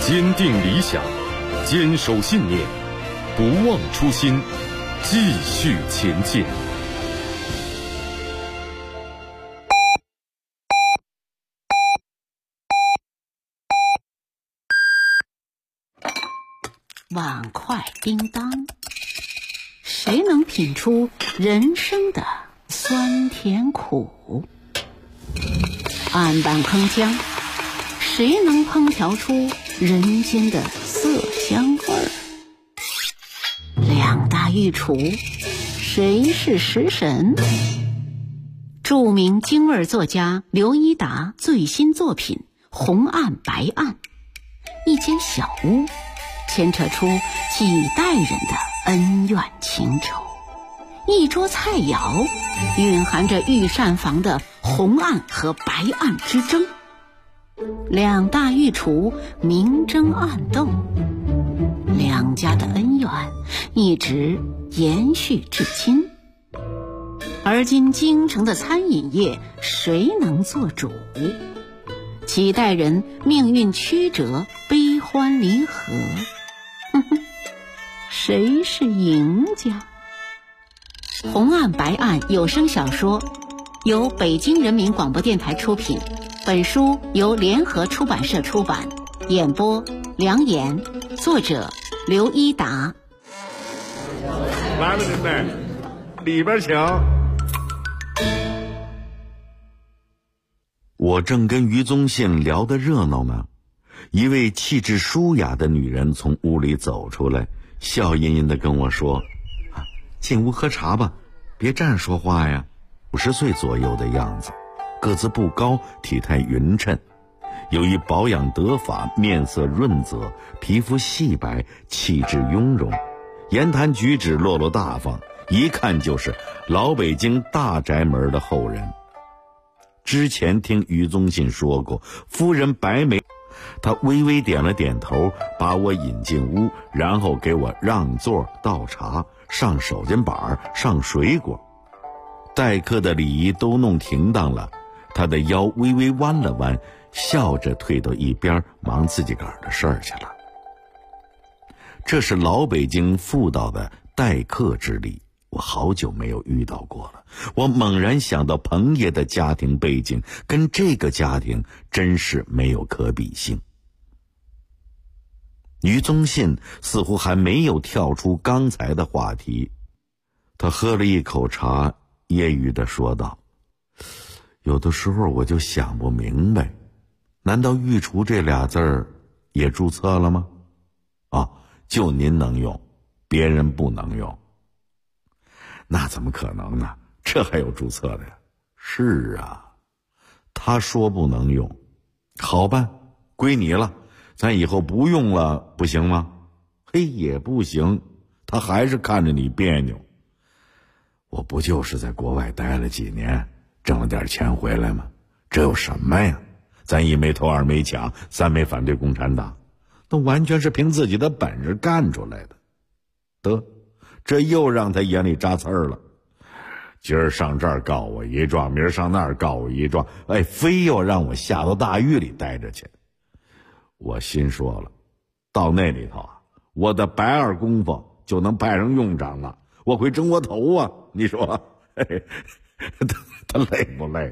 坚定理想，坚守信念，不忘初心，继续前进。 碗筷叮当，谁能品出人生的酸甜苦？案板铿锵，谁能烹调出人间的色香味儿？两大御厨，谁是食神？著名京味作家刘一达最新作品《红案白案》，一间小屋牵扯出几代人的恩怨情仇，一桌菜肴蕴含着御膳房的红案和白案之争，两大御厨明争暗斗，两家的恩怨一直延续至今。而今京城的餐饮业谁能做主？几代人命运曲折，悲欢离合，谁是赢家？红案白案有声小说由北京人民广播电台出品，本书由联合出版社出版，演播梁岩，作者刘一达。 来了您们，里边请。 我正跟于宗信聊得热闹呢，一位气质舒雅的女人从屋里走出来，笑吟吟地跟我说：“进屋喝茶吧，别站着说话呀。”50岁左右的样子，个子不高，体态匀称，由于保养得法，面色润泽，皮肤细白，气质雍容，言谈举止落落大方，一看就是老北京大宅门的后人。之前听于宗信说过，夫人白梅，他微微点了点头，把我引进屋，然后给我让座倒茶，上手巾板，上水果。待客的礼仪都弄停当了，他的腰微微弯了弯，笑着退到一边，忙自己个儿的事儿去了。这是老北京妇道的待客之礼，我好久没有遇到过了。我猛然想到彭爷的家庭背景跟这个家庭真是没有可比性。于宗信似乎还没有跳出刚才的话题，他喝了一口茶，揶揄地说道：“有的时候我就想不明白，难道御厨这俩字儿也注册了吗？就您能用，别人不能用。”那怎么可能呢？这还有注册的呀？是啊，他说不能用，好办，归你了，咱以后不用了，不行吗？嘿，也不行，他还是看着你别扭。我不就是在国外待了几年，挣了点钱回来吗？这有什么呀？咱一没偷，二没抢，三没反对共产党，那完全是凭自己的本事干出来的。得，这又让他眼里扎刺儿了。今儿上这儿告我一状，明儿上那儿告我一状，非要让我下到大狱里待着去。我心说了，到那里头我的白二功夫就能派上用场了，我会蒸窝头啊！你说，他累不累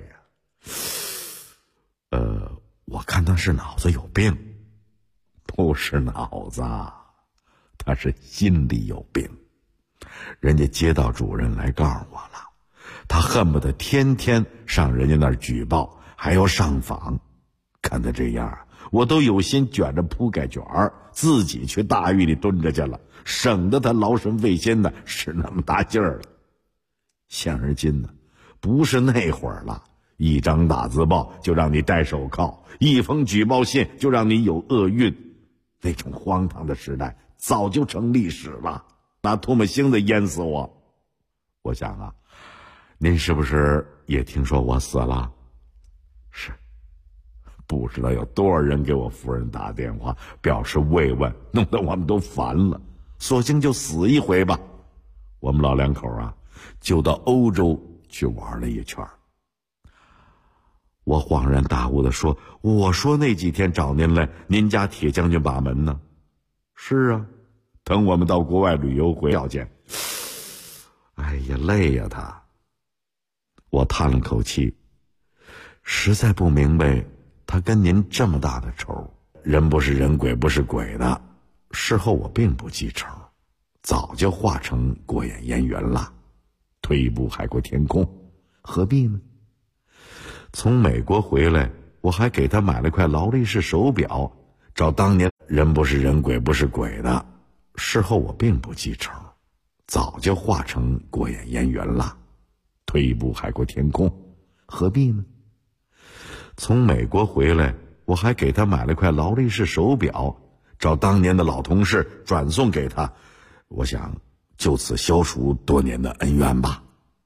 呀？我看他是脑子有病。不是脑子，他是心里有病。人家街道主任来告诉我了，他恨不得天天上人家那儿举报，还要上访。看他这样，我都有心卷着铺盖卷儿自己去大狱里蹲着去了，省得他劳神费心的使那么大劲儿了。现而今呢，不是那会儿了，一张大字报就让你戴手铐，一封举报信就让你有厄运。那种荒唐的时代早就成历史了，拿唾沫星子淹死我。我想您是不是也听说我死了？是，不知道有多少人给我夫人打电话表示慰问，弄得我们都烦了，索性就死一回吧。我们老两口就到欧洲去玩了一圈。 我恍然大悟地说：“我说那几天找您来，您家铁将军把门呢。”“是啊，等我们到国外旅游回要见。”哎呀，累呀他。我叹了口气，实在不明白他跟您这么大的仇。人不是人，鬼不是鬼的。事后我并不记仇，早就化成过眼烟云了。退一步海阔天空，何必呢？从美国回来，我还给他买了块劳力士手表，照当年人不是人，鬼不是鬼的。事后我并不记仇，早就化成过眼烟云了。退一步海阔天空，何必呢？从美国回来，我还给他买了块劳力士手表，照当年的老同事转送给他，我想就此消除多年的恩怨吧。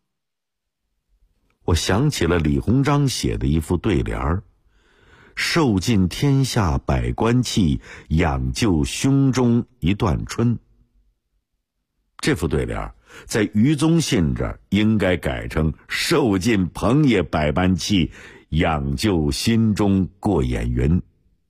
我想起了李鸿章写的一副对联：受尽天下百官气，养就胸中一段春。这副对联在余宗信这儿应该改成受尽朋友百般气，养就心中过眼云。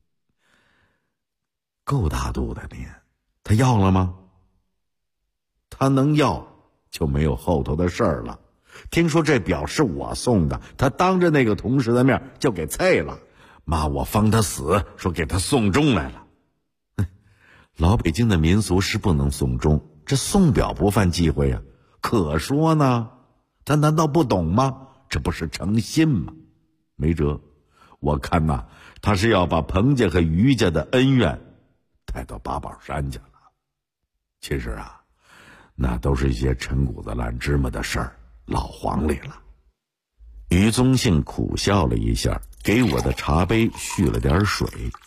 够大度的你，他要了吗？他能要就没有后头的事儿了。听说这表是我送的，他当着那个同事的面就给啐了，骂我方他死，说给他送终来了。老北京的民俗是不能送终，这送表不犯忌讳呀。可说呢，他难道不懂吗？这不是诚心吗？没辙，我看呐，他是要把彭家和于家的恩怨带到八宝山去了。其实啊，那都是一些陈谷子烂芝麻的事儿，老黄历了。于宗信苦笑了一下，给我的茶杯续了点水。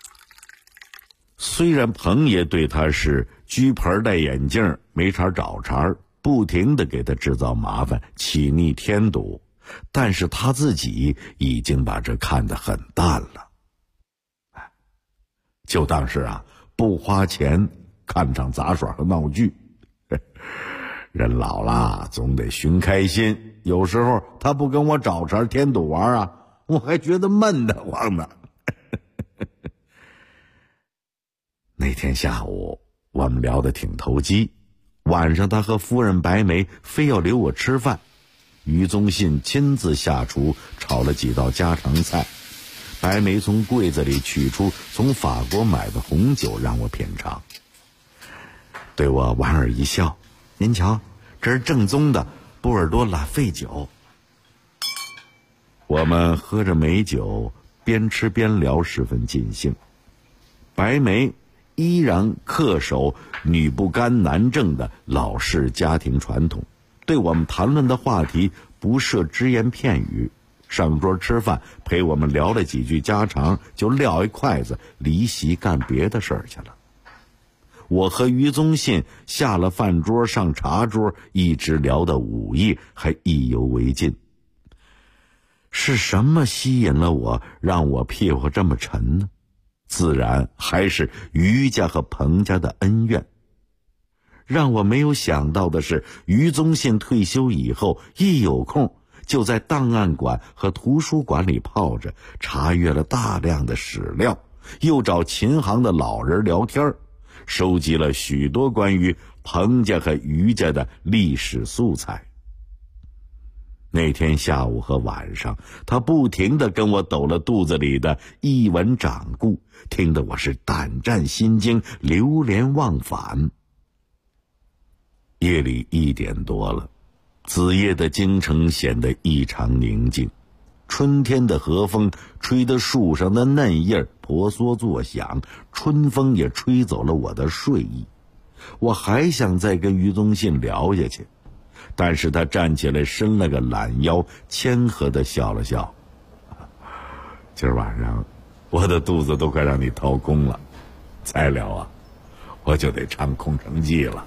虽然彭爷对他是居盆戴眼镜，没茬找茬，不停地给他制造麻烦，起逆添堵，但是他自己已经把这看得很淡了。就当是啊，不花钱看场杂耍和闹剧。人老了总得寻开心，有时候他不跟我找茬添堵玩啊，我还觉得闷得慌呢。那天下午我们聊得挺投机，晚上他和夫人白梅非要留我吃饭，于宗信亲自下厨炒了几道家常菜，白梅从柜子里取出从法国买的红酒让我品尝，对我莞尔一笑：“您瞧，这是正宗的波尔多拉菲酒。”我们喝着美酒，边吃边聊，十分尽兴。白梅依然恪守女不干男正的老式家庭传统，对我们谈论的话题不设只言片语，上桌吃饭陪我们聊了几句家常，就撂一筷子离席干别的事儿去了。我和于宗信下了饭桌上茶桌，一直聊到午夜，还意犹未尽。是什么吸引了我，让我屁股这么沉呢？自然还是于家和彭家的恩怨。让我没有想到的是，于宗信退休以后，一有空就在档案馆和图书馆里泡着，查阅了大量的史料，又找琴行的老人聊天，收集了许多关于彭家和于家的历史素材。那天下午和晚上，他不停地跟我抖了肚子里的一文掌故，听得我是胆战心惊，流连忘返。夜里1点多了，子夜的京城显得异常宁静，春天的和风吹得树上的嫩叶婆娑作响，春风也吹走了我的睡意。我还想再跟于宗信聊下去，但是他站起来伸了个懒腰，谦和地笑了笑：“今儿晚上我的肚子都快让你掏空了，再聊啊我就得唱空城计了。”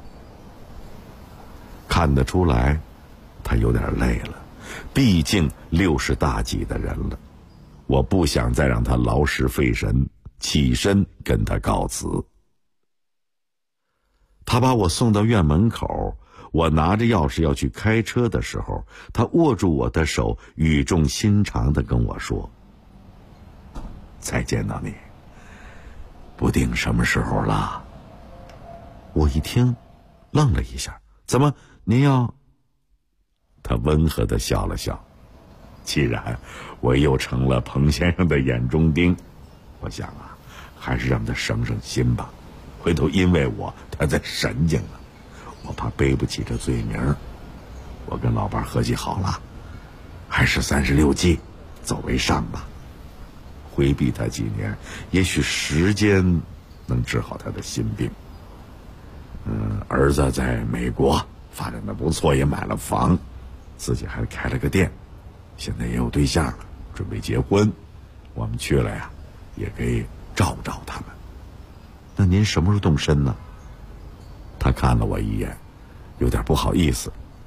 看得出来他有点累了，毕竟60大几的人了。我不想再让他劳师费神，起身跟他告辞。他把我送到院门口， 我拿着钥匙要去开车的时候，他握住我的手，语重心长地跟我说：“再见到你，不定什么时候了。”我一听，愣了一下，怎么您要？他温和地笑了笑，既然我又成了彭先生的眼中钉，我想啊，还是让他省省心吧，回头因为我他再神经了，我怕背不起这罪名。我跟老伴合计好了，还是36计，走为上吧。回避他几年，也许时间能治好他的心病。儿子在美国发展的不错，也买了房，自己还开了个店，现在也有对象了，准备结婚。我们去了呀，也可以照照他们。那您什么时候动身呢？他看了我一眼，有点不好意思。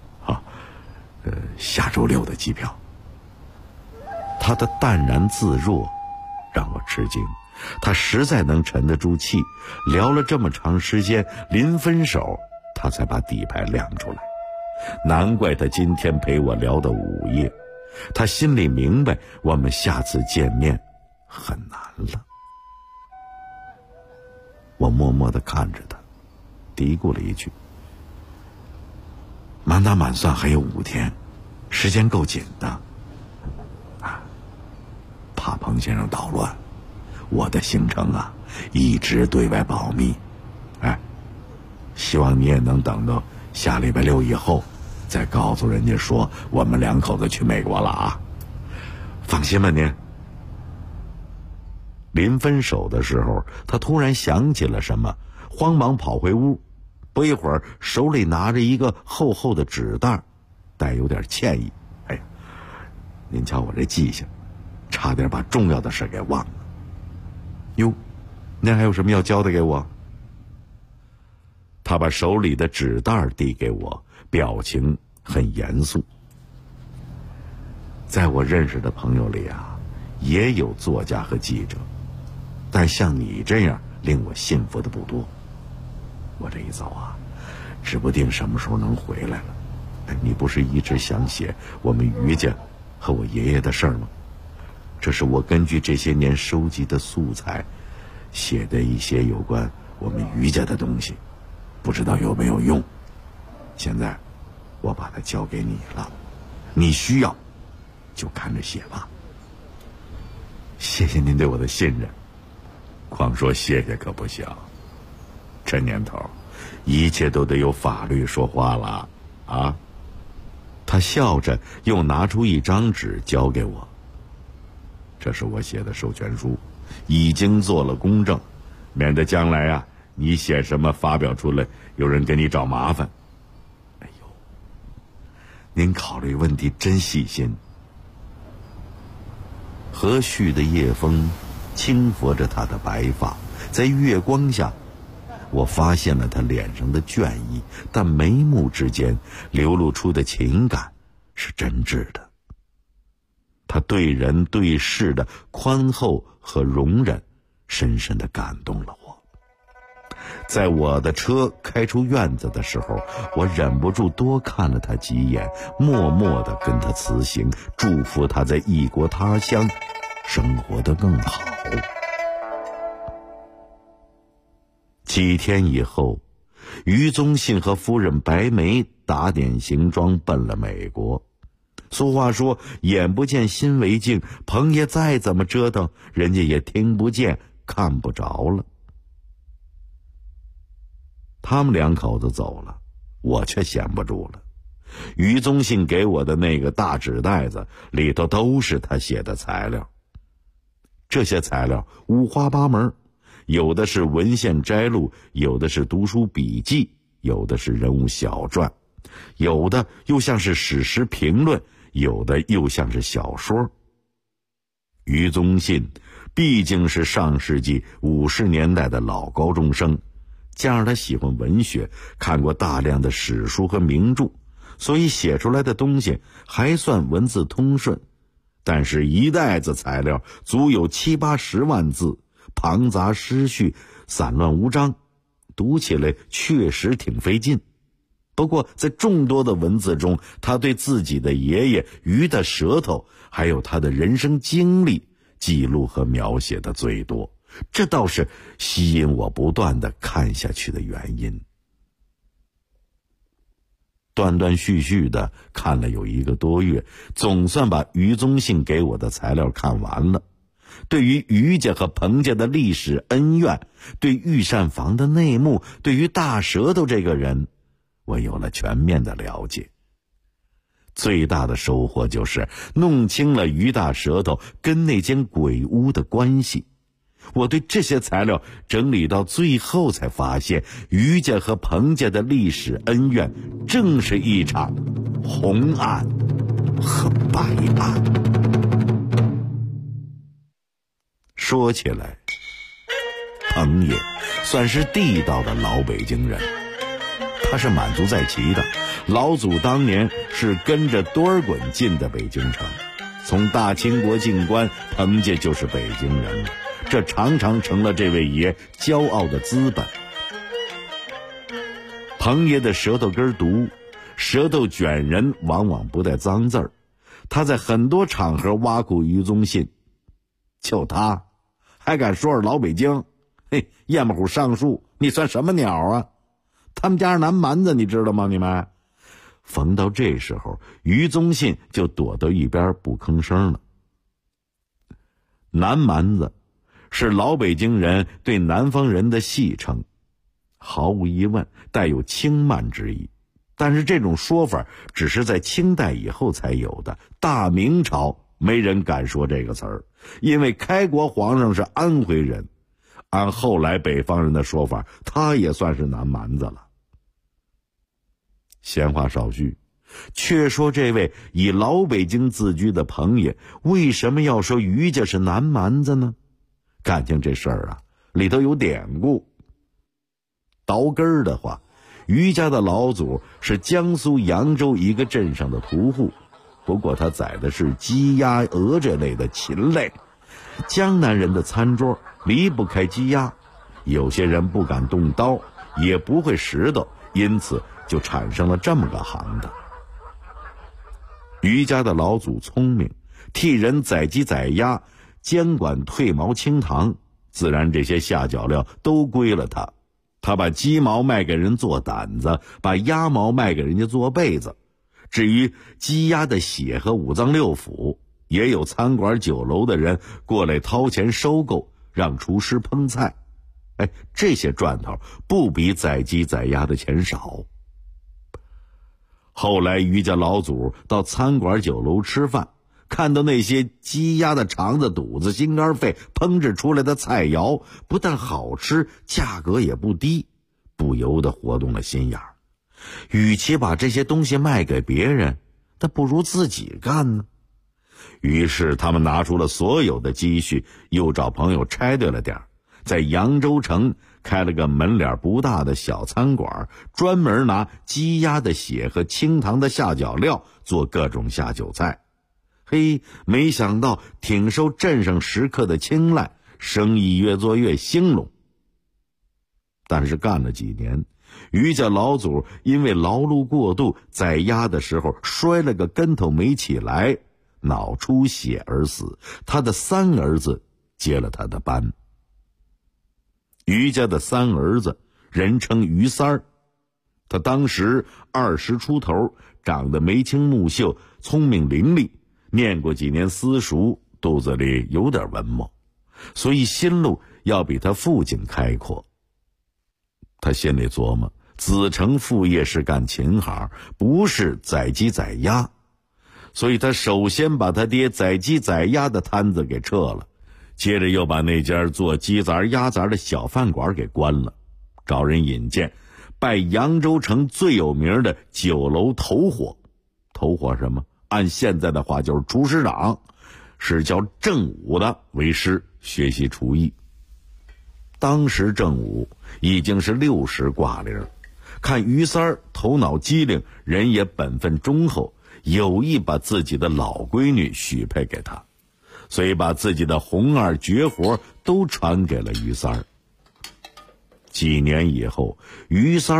下周6的机票。他的淡然自若让我吃惊，他实在能沉得住气。聊了这么长时间，临分手他才把底牌亮出来。难怪他今天陪我聊到午夜，他心里明白我们下次见面很难了。我默默地看着他，嘀咕了一句：“满打满算还有5天，时间够紧的。怕彭先生捣乱，我的行程啊一直对外保密。希望你也能等到下礼拜6以后，再告诉人家说我们2口子去美国了啊。放心吧您。”临分手的时候，他突然想起了什么，慌忙跑回屋，不一会儿手里拿着一个厚厚的纸袋，带有点歉意：“哎呀，您瞧我这记性，差点把重要的事给忘了。哟，您还有什么要交代给我？”他把手里的纸袋递给我，表情很严肃。在我认识的朋友里啊，也有作家和记者，但像你这样令我信服的不多。我这一走啊，指不定什么时候能回来了。你不是一直想写我们于家和我爷爷的事儿吗？这是我根据这些年收集的素材写的一些有关我们于家的东西，不知道有没有用。现在我把它交给你了，你需要就看着写吧。谢谢您对我的信任。光说谢谢可不行，这年头一切都得有法律说话了啊。他笑着又拿出一张纸交给我，这是我写的授权书，已经做了公证，免得将来啊你写什么发表出来有人给你找麻烦。哎呦，您考虑问题真细心。和煦的夜风轻拂着他的白发，在月光下我发现了他脸上的倦意，但眉目之间流露出的情感是真挚的。他对人对事的宽厚和容忍深深地感动了我。在我的车开出院子的时候，我忍不住多看了他几眼，默默地跟他辞行，祝福他在异国他乡生活得更好。几天以后，于宗信和夫人白梅打点行装奔了美国。俗话说眼不见心为净，彭爷再怎么折腾，人家也听不见看不着了。他们2口子走了，我却闲不住了。于宗信给我的那个大纸袋子里头都是他写的材料，这些材料五花八门，有的是文献摘录，有的是读书笔记，有的是人物小传，有的又像是史实评论，有的又像是小说。于宗信毕竟是上世纪50年代的老高中生，加上他喜欢文学，看过大量的史书和名著，所以写出来的东西还算文字通顺。但是一袋子材料足有70-80万字，庞杂诗序，散乱无章，读起来确实挺费劲。 不过在众多的文字中，他对自己的爷爷于大舌头还有他的人生经历记录和描写的最多，这倒是吸引我不断的看下去的原因。断断续续的看了有1个多月，总算把于宗信给我的材料看完了。对于于家和彭家的历史恩怨，对御膳房的内幕，对于大舌头这个人，我有了全面的了解。最大的收获就是弄清了于大舌头跟那间鬼屋的关系。我对这些材料整理到最后才发现，于家和彭家的历史恩怨正是一场红案和白案。说起来，彭爷算是地道的老北京人，他是满族在旗的，老祖当年是跟着多尔衮进的北京城，从大清国进关，彭家就是北京人了，这常常成了这位爷骄傲的资本。彭爷的舌头根毒，舌头卷人往往不带脏字儿，他在很多场合挖苦于宗信，就他还敢说是老北京，嘿，燕巴虎上树，你算什么鸟啊？他们家是南蛮子，你知道吗？你们逢到这时候，于宗信就躲到一边不吭声了。南蛮子是老北京人对南方人的戏称，毫无疑问带有轻慢之意，但是这种说法只是在清代以后才有的，大明朝没人敢说这个词儿，因为开国皇上是安徽人，按后来北方人的说法，他也算是南蛮子了。闲话少叙，却说这位以老北京自居的彭爷为什么要说于家是南蛮子呢？感情这事儿啊，里头有典故。倒根儿的话，于家的老祖是江苏扬州一个镇上的屠户，不过他宰的是鸡鸭鹅这类的禽类。江南人的餐桌离不开鸡鸭，有些人不敢动刀，也不会石头，因此就产生了这么个行当。于家的老祖聪明，替人宰鸡宰鸭，监管退毛清堂，自然这些下脚料都归了他。他把鸡毛卖给人做掸子，把鸭毛卖给人家做被子。至于鸡鸭的血和五脏六腑，也有餐馆酒楼的人过来掏钱收购，让厨师烹菜。这些赚头不比宰鸡宰鸭的钱少。后来于家老祖到餐馆酒楼吃饭，看到那些鸡鸭的肠子肚子心肝肺烹制出来的菜肴不但好吃，价格也不低，不由得活动了心眼儿。与其把这些东西卖给别人，那不如自己干呢。于是他们拿出了所有的积蓄，又找朋友拆对了点儿，在扬州城开了个门脸不大的小餐馆，专门拿鸡鸭的血和清堂的下脚料做各种下酒菜。没想到挺受镇上食客的青睐，生意越做越兴隆。但是干了几年，于家老祖因为劳碌过度，宰鸭的时候摔了个跟头没起来，脑出血而死。他的3儿子接了他的班。于家的3儿子人称于三儿，他当时20出头，长得眉清目秀，聪明伶俐，念过几年私塾，肚子里有点文墨，所以心路要比他父亲开阔。他心里琢磨，子承父业是干琴行，不是宰鸡宰鸭，所以他首先把他爹宰鸡宰鸭的摊子给撤了，接着又把那家做鸡杂鸭杂的小饭馆给关了，找人引荐，拜扬州城最有名的酒楼头伙。头伙什么？按现在的话就是厨师长，是叫郑武的为师学习厨艺。当时郑武已经是60挂龄，看于三儿头脑机灵，人也本分忠厚，有意把自己的老闺女许配给他，所以把自己的红二绝活都传给了于三儿。几年以后，于三儿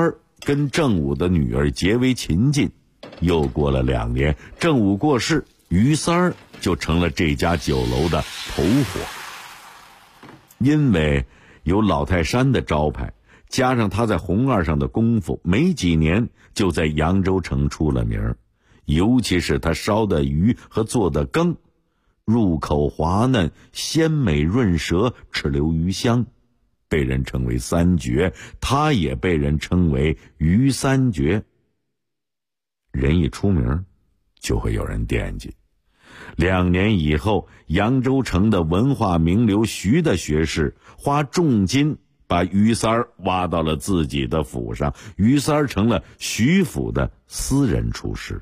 跟郑武的女儿结为秦晋。又过了2年，郑武过世，于三儿就成了这家酒楼的头伙。因为有老泰山的招牌，加上他在红二上的功夫，没几年就在扬州城出了名。尤其是他烧的鱼和做的羹，入口滑嫩，鲜美润舌，齿留余香，被人称为三绝，他也被人称为于三绝。人一出名，就会有人惦记。2年以后，扬州城的文化名流徐的学士花重金把于三儿挖到了自己的府上，于三儿成了徐府的私人厨师。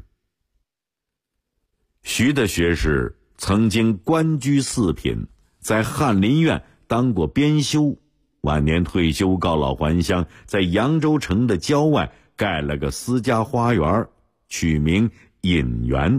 徐的学士曾经官居4品，在翰林院当过编修，晚年退休告老还乡，在扬州城的郊外盖了个私家花园，取名隐园。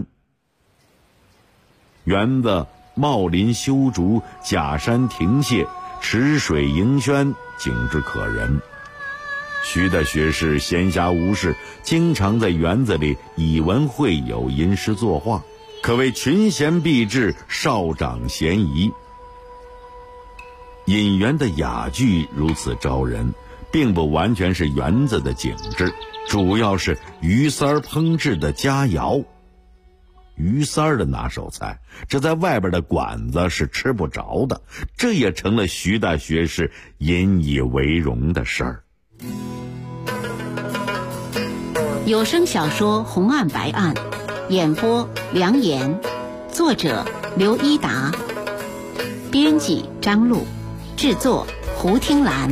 园子茂林修竹，假山亭榭，池水盈轩，景致可人。徐的学士闲暇无事，经常在园子里以文会友，吟诗作画，可谓群贤毕至，少长咸宜。隐园的雅聚如此招人，并不完全是园子的景致，主要是于三儿烹制的佳肴。于三儿的拿手菜，这在外边的馆子是吃不着的，这也成了徐大学士引以为荣的事儿。 有声小说《红案白案》，演播梁岩，作者刘一达，编辑张璐，制作胡听兰。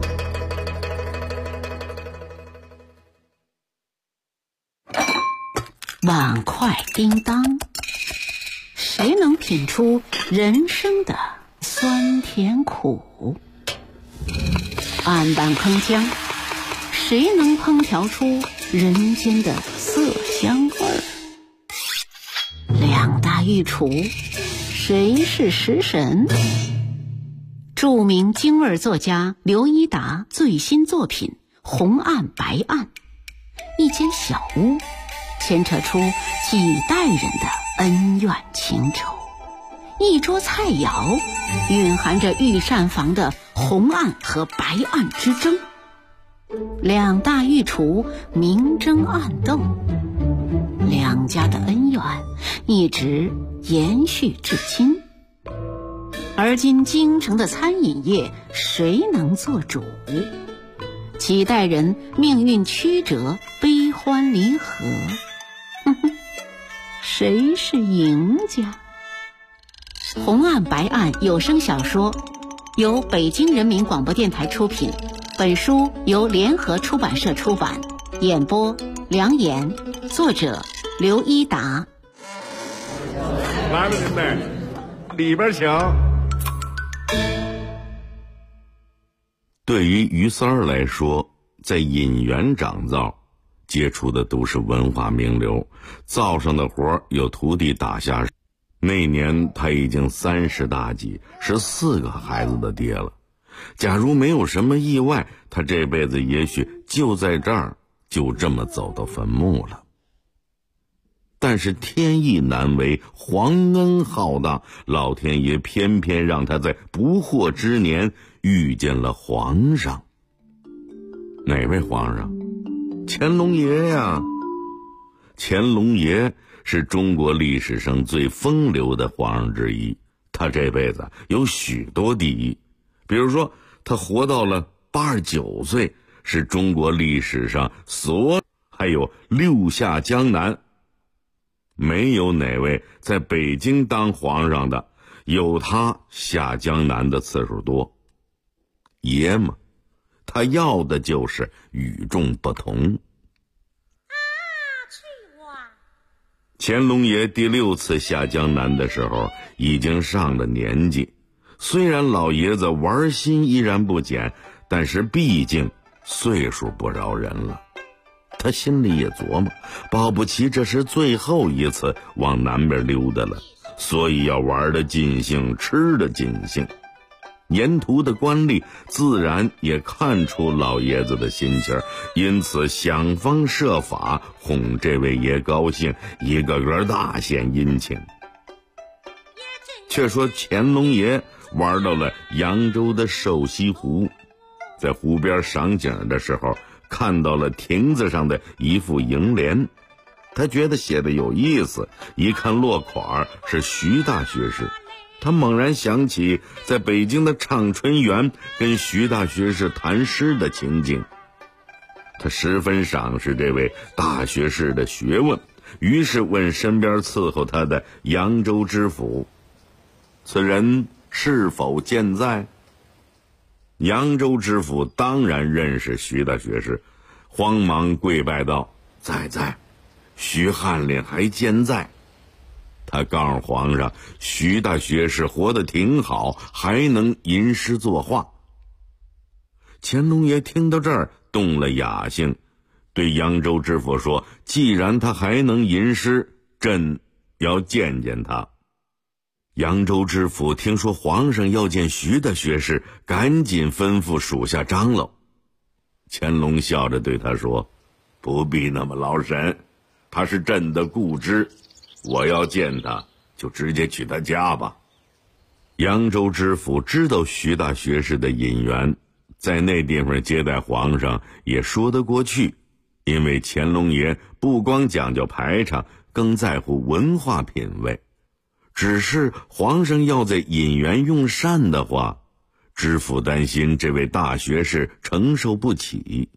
碗筷叮当，谁能品出人生的酸甜苦？案板铿锵，谁能烹调出人间的色香味儿？2大御厨，谁是食神？著名京味作家刘一达最新作品《红案白案》，一间小屋牵扯出几代人的恩怨情仇，一桌菜肴蕴含着御膳房的红案和白案之争，2大御厨明争暗斗，2家的恩怨一直延续至今。而今京城的餐饮业，谁能做主？几代人命运曲折，悲欢离合，谁是赢家？红案白案有声小说由北京人民广播电台出品，本书由联合出版社出版，演播梁岩，作者刘一达。 来了您们，里边请。 对于于三儿来说，在隐园掌灶接触的都是文化名流，灶上的活有徒弟打下。那年他已经30大几，是4个孩子的爹了。假如没有什么意外，他这辈子也许就在这儿就这么走到坟墓了。但是天意难违，皇恩浩荡，老天爷偏偏让他在不惑之年遇见了皇上。哪位皇上？乾隆爷呀！乾隆爷是中国历史上最风流的皇上之一，他这辈子有许多第一。比如说，他活到了89岁，是中国历史上还有6下江南。没有哪位在北京当皇上的有他下江南的次数多。爷嘛，他要的就是与众不同。乾隆爷第6次下江南的时候已经上了年纪，虽然老爷子玩心依然不减，但是毕竟岁数不饶人了。他心里也琢磨，保不齐这是最后一次往南边溜达了，所以要玩得尽兴，吃得尽兴。 沿途的官吏自然也看出老爷子的心情，因此想方设法哄这位爷高兴，一个个大献殷勤。却说乾隆爷玩到了扬州的瘦西湖，在湖边赏景的时候，看到了亭子上的一副楹联，他觉得写的有意思，一看落款是徐大学士，他猛然想起在北京的畅春园跟徐大学士谈诗的情景，他十分赏识这位大学士的学问，于是问身边伺候他的扬州知府，此人是否健在？扬州知府当然认识徐大学士，慌忙跪拜道：在，徐翰林还健在。他告诉皇上，徐大学士活得挺好，还能吟诗作画。乾隆爷听到这儿动了雅兴，对扬州知府说：既然他还能吟诗，朕要见见他。扬州知府听说皇上要见徐大学士，赶紧吩咐属下张罗。乾隆笑着对他说：不必那么劳神，他是朕的故知，我要见他就直接去他家吧。扬州知府知道徐大学士的隐缘，在那地方接待皇上也说得过去，因为乾隆爷不光讲究排场，更在乎文化品味。只是皇上要在引园用膳的话，知府担心这位大学士承受不起。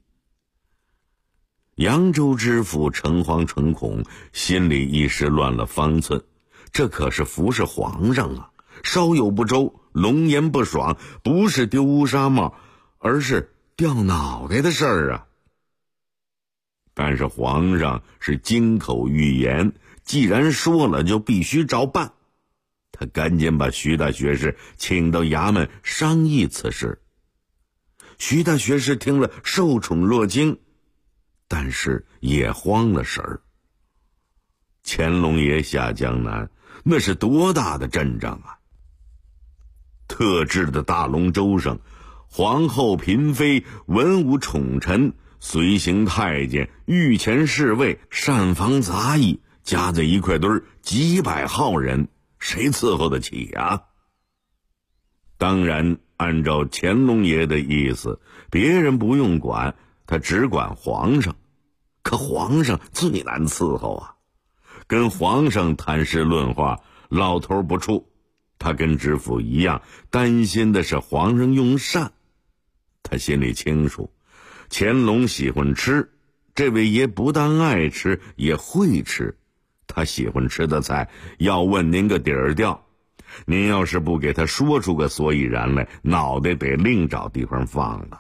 扬州知府诚惶诚恐，心里一时乱了方寸，这可是服侍皇上啊，稍有不周，龙颜不爽，不是丢乌纱帽，而是掉脑袋的事儿啊。但是皇上是金口玉言，既然说了就必须照办。他赶紧把徐大学士请到衙门商议此事。徐大学士听了受宠若惊，但是也慌了神儿。乾隆爷下江南，那是多大的阵仗啊！特制的大龙舟上，皇后嫔妃、文武宠臣、随行太监、御前侍卫、膳房杂役加在一块堆儿，几百号人，谁伺候得起呀？当然，按照乾隆爷的意思，别人不用管，他只管皇上。可皇上最难伺候啊！跟皇上谈诗论画，老头不怵。他跟知府一样，担心的是皇上用膳。他心里清楚，乾隆喜欢吃，这位爷不但爱吃，也会吃。他喜欢吃的菜，要问您个底儿掉。您要是不给他说出个所以然来，脑袋得另找地方放了。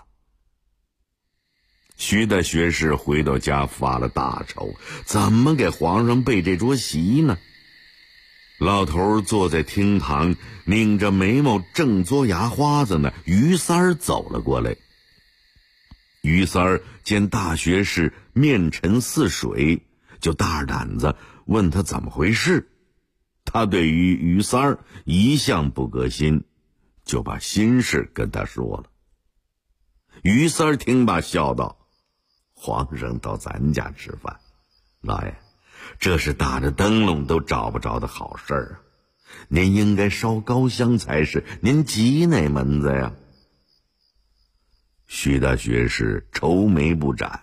徐大学士回到家发了大愁，怎么给皇上备这桌席呢？老头坐在厅堂，拧着眉毛正嘬牙花子呢。于三儿走了过来。于三儿见大学士面沉似水，就大胆子问他怎么回事。他对于于三儿一向不革新，就把心事跟他说了。于三儿听罢笑道：皇上到咱家吃饭，老爷，这是打着灯笼都找不着的好事儿啊！您应该烧高香才是，您急哪门子呀？徐大学士愁眉不展。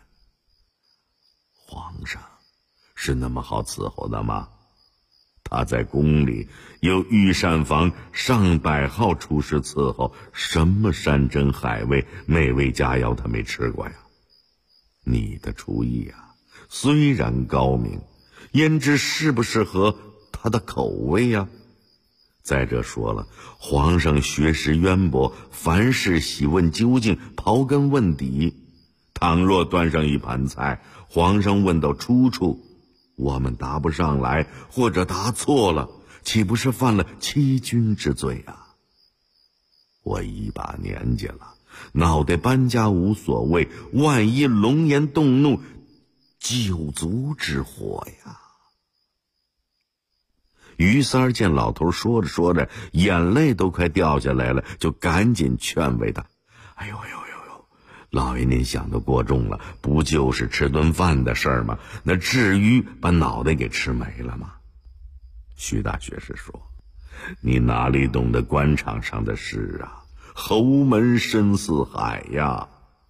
皇上是那么好伺候的吗？他在宫里有御膳房上百号厨师伺候，什么山珍海味、美味佳肴他没吃过呀？你的厨艺啊，虽然高明，焉知适不适合他的口味呀？再者说了，皇上学识渊博，凡事喜问究竟，刨根问底。倘若端上一盘菜，皇上问到出处，我们答不上来，或者答错了，岂不是犯了欺君之罪啊？我一把年纪了，脑袋搬家无所谓，万一龙颜动怒，九族之祸呀！ 于三儿见老头说着说着眼泪都快掉下来了，就赶紧劝慰他：“哎呦，老爷您想的过重了，不就是吃顿饭的事儿吗？那至于把脑袋给吃没了吗？”徐大学士说：“你哪里懂得官场上的事啊？侯门深似海呀。”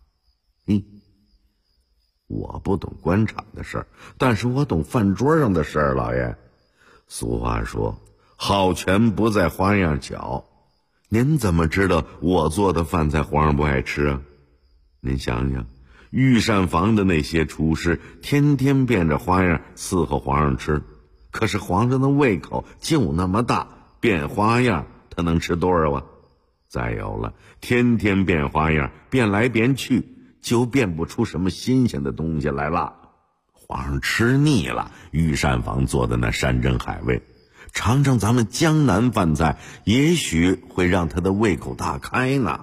我不懂官场的事儿，但是我懂饭桌上的事儿，老爷。俗话说，好拳不在花样巧。您怎么知道我做的饭菜皇上不爱吃啊？您想想，御膳房的那些厨师天天变着花样伺候皇上吃，可是皇上的胃口就那么大，变花样他能吃多少啊？再有了，天天变花样，变来变去，就变不出什么新鲜的东西来了。皇上吃腻了御膳房做的那山珍海味，尝尝咱们江南饭菜，也许会让他的胃口大开呢。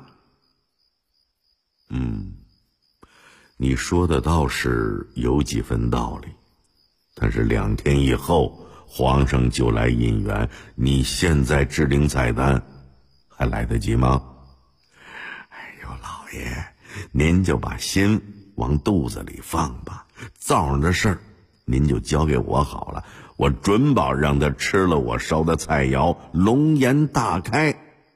你说的倒是有几分道理，但是2天以后皇上就来引援，你现在制定菜单还来得及吗？哎呦，老爷，您就把心往肚子里放吧，灶上的事儿您就交给我好了，我准保让他吃了我烧的菜肴龙颜大开。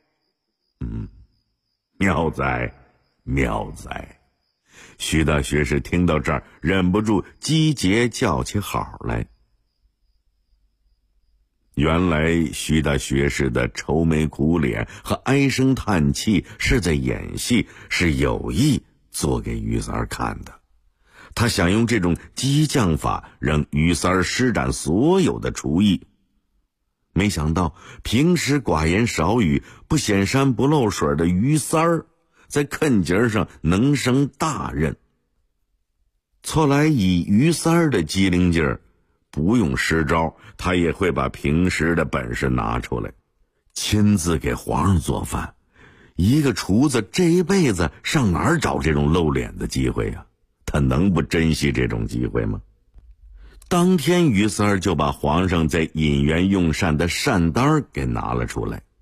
妙哉妙哉。徐大学士听到这儿，忍不住击节叫起好来。原来徐大学士的愁眉苦脸和唉声叹气是在演戏，是有意做给于三儿看的。他想用这种激将法让于三儿施展所有的厨艺。没想到平时寡言少语、不显山不漏水的于三儿，在坑节上能生大任。错来以于三儿的机灵劲儿，不用施招，他也会把平时的本事拿出来，亲自给皇上做饭。一个厨子这一辈子上哪儿找这种露脸的机会呀？他能不珍惜这种机会吗？当天于三儿就把皇上在引援用膳的膳单给拿了出来。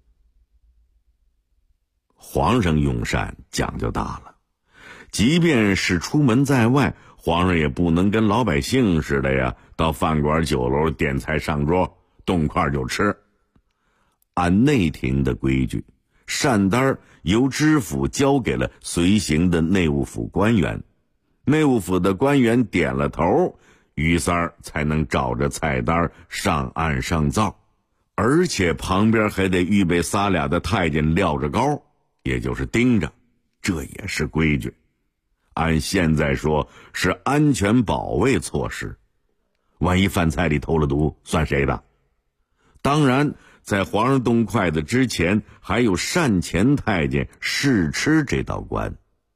皇上用膳讲究大了，即便是出门在外，皇上也不能跟老百姓似的呀，到饭馆酒楼点菜上桌，动筷就吃。按内廷的规矩，膳单由知府交给了随行的内务府官员，内务府的官员点了头，于三儿才能照着菜单上岸上灶，而且旁边还得预备仨俩的太监撂着高，也就是盯着，这也是规矩。按现在说是安全保卫措施，万一饭菜里投了毒，算谁的？当然在皇上动筷子之前，还有膳前太监试吃这道关。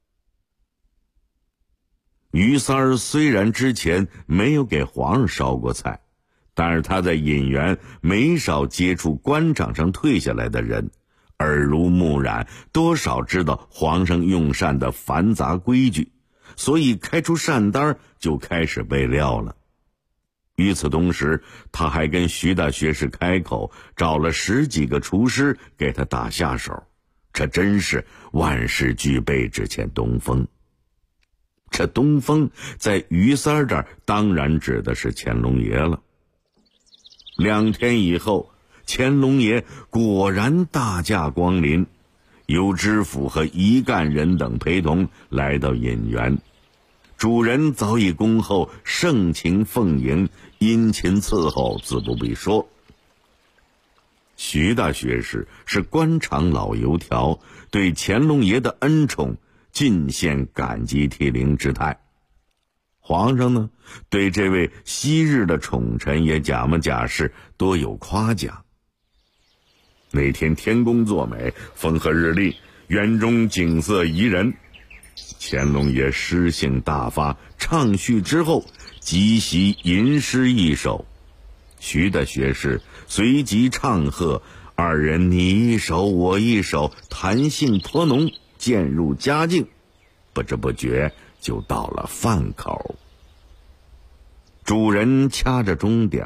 于三儿虽然之前没有给皇上烧过菜，但是他在引援没少接触官场上退下来的人，耳濡目染，多少知道皇上用膳的繁杂规矩，所以开出膳单就开始备料了。与此同时，他还跟徐大学士开口，找了10几个厨师给他打下手。这真是万事俱备，只欠东风。这东风在于三儿这儿当然指的是乾隆爷了。2天以后，乾隆爷果然大驾光临，由知府和一干人等陪同来到引援。主人早已恭候，盛情奉迎，殷勤伺候，自不必说。徐大学士是官场老油条，对乾隆爷的恩宠尽现感激涕零之态。皇上呢，对这位昔日的宠臣也假模假式，多有夸奖。那天天公作美，风和日丽，园中景色宜人。乾隆爷诗兴大发，唱序之后即席吟诗一首，徐大学士随即唱和，二人你一首我一首，弹性颇浓，渐入佳境，不知不觉就到了饭口。主人掐着钟点儿，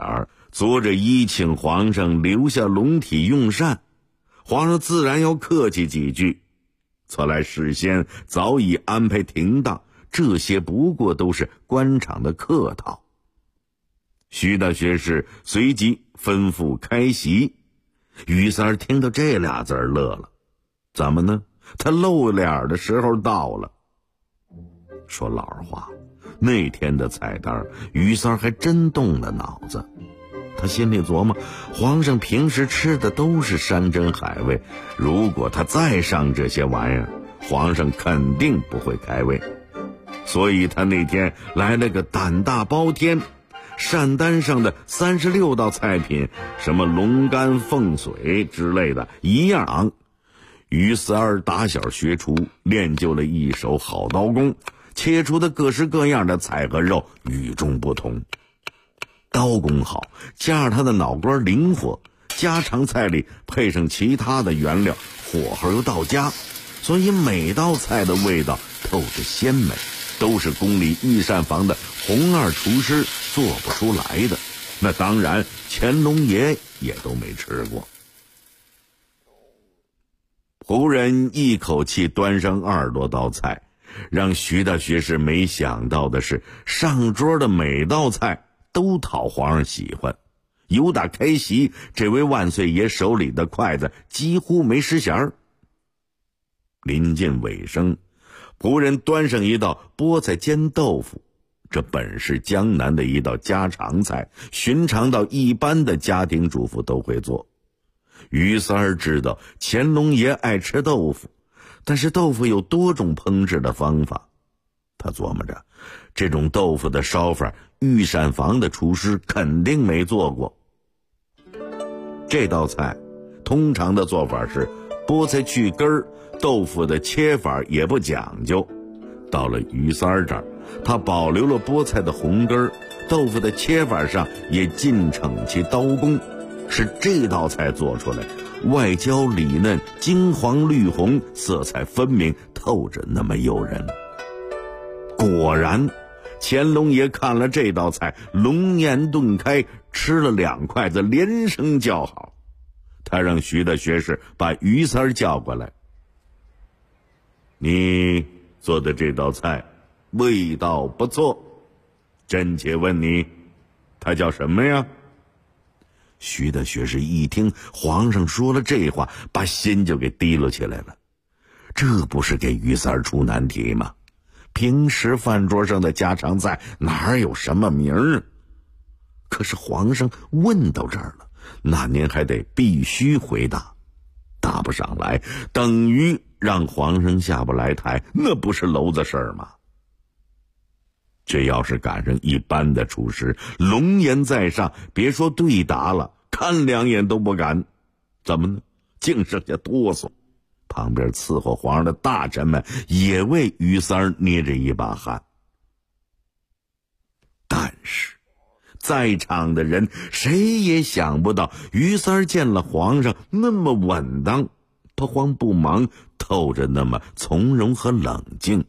昨着一请皇上留下龙体用膳，皇上自然要客气几句。此来事先早已安排停当，这些不过都是官场的客套。徐大学士随即吩咐开席。于三儿听到这俩字儿乐了，怎么呢？他露脸的时候到了。说老实话，那天的菜单于三儿还真动了脑子。他心里琢磨，皇上平时吃的都是山珍海味，如果他再上这些玩意儿，皇上肯定不会开胃。所以他那天来了个胆大包天，膳单上的36道菜品，什么龙肝凤髓之类的，一样。于三儿打小学厨，练就了一手好刀工，切出的各式各样的菜和肉与众不同。刀工好，加上他的脑瓜灵活，家常菜里配上其他的原料，火候又到家，所以每道菜的味道透着鲜美，都是宫里御膳房的红二厨师做不出来的。那当然乾隆爷也都没吃过。仆人一口气端上20多道菜，让徐大学士没想到的是，上桌的每道菜都讨皇上喜欢。由打开席，这位万岁爷手里的筷子几乎没失弦儿。临近尾声，仆人端上一道菠菜煎豆腐，这本是江南的一道家常菜，寻常到一般的家庭主妇都会做。于三儿知道乾隆爷爱吃豆腐，但是豆腐有多种烹制的方法。他琢磨着，这种豆腐的烧法，御膳房的厨师肯定没做过。这道菜通常的做法是菠菜去根儿，豆腐的切法也不讲究。到了于三儿这儿，他保留了菠菜的红根儿，豆腐的切法上也尽逞其刀工，使这道菜做出来外焦里嫩，金黄绿红，色彩分明，透着那么诱人。果然，乾隆爷看了这道菜，龙颜顿开，吃了2筷子，连声叫好。他让徐大学士把于三儿叫过来。你做的这道菜味道不错，臣且问你，它叫什么呀？徐大学士一听皇上说了这话，把心就给提溜起来了。这不是给于三儿出难题吗？平时饭桌上的家常菜哪有什么名儿？可是皇上问到这儿了，那您还得必须回答。答不上来，等于让皇上下不来台，那不是娄子事儿吗？这要是赶上一般的厨师，龙颜在上，别说对答了，看2眼都不敢。怎么呢？净剩下哆嗦。旁边伺候皇上的大臣们也为于三儿捏着一把汗。但是在场的人谁也想不到，于三儿见了皇上那么稳当，不慌不忙，透着那么从容和冷静。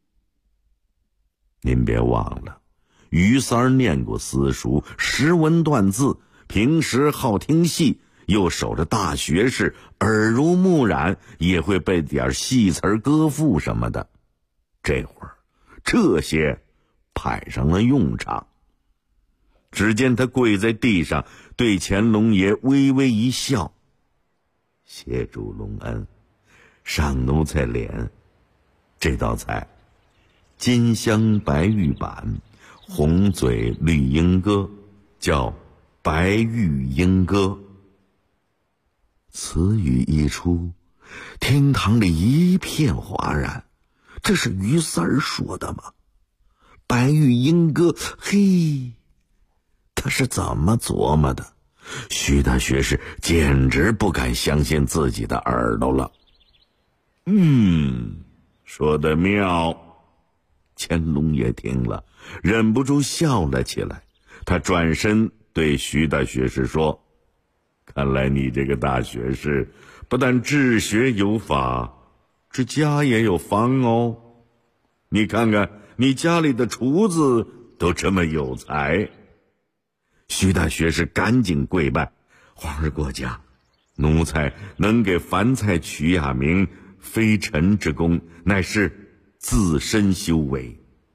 您别忘了，于三儿念过私塾，识文断字，平时好听戏，又守着大学士，耳濡目染，也会背点戏词歌赋什么的。这会儿这些派上了用场。只见他跪在地上，对乾隆爷微微一笑：“谢主隆恩，上奴才脸。这道菜金香白玉板，红嘴绿鹦哥，叫白玉鹦哥。”此语一出，厅堂里一片哗然。这是于三儿说的吗？白玉鹦哥，嘿，他是怎么琢磨的？徐大学士简直不敢相信自己的耳朵了。说得妙。乾隆爷听了，忍不住笑了起来。他转身对徐大学士说：“看来你这个大学士不但治学有法，这家也有方哦。你看看你家里的厨子都这么有才。” 徐大学士赶紧跪拜：“皇儿过奖，奴才能给饭菜取雅名，非臣之功，乃是自身修为。”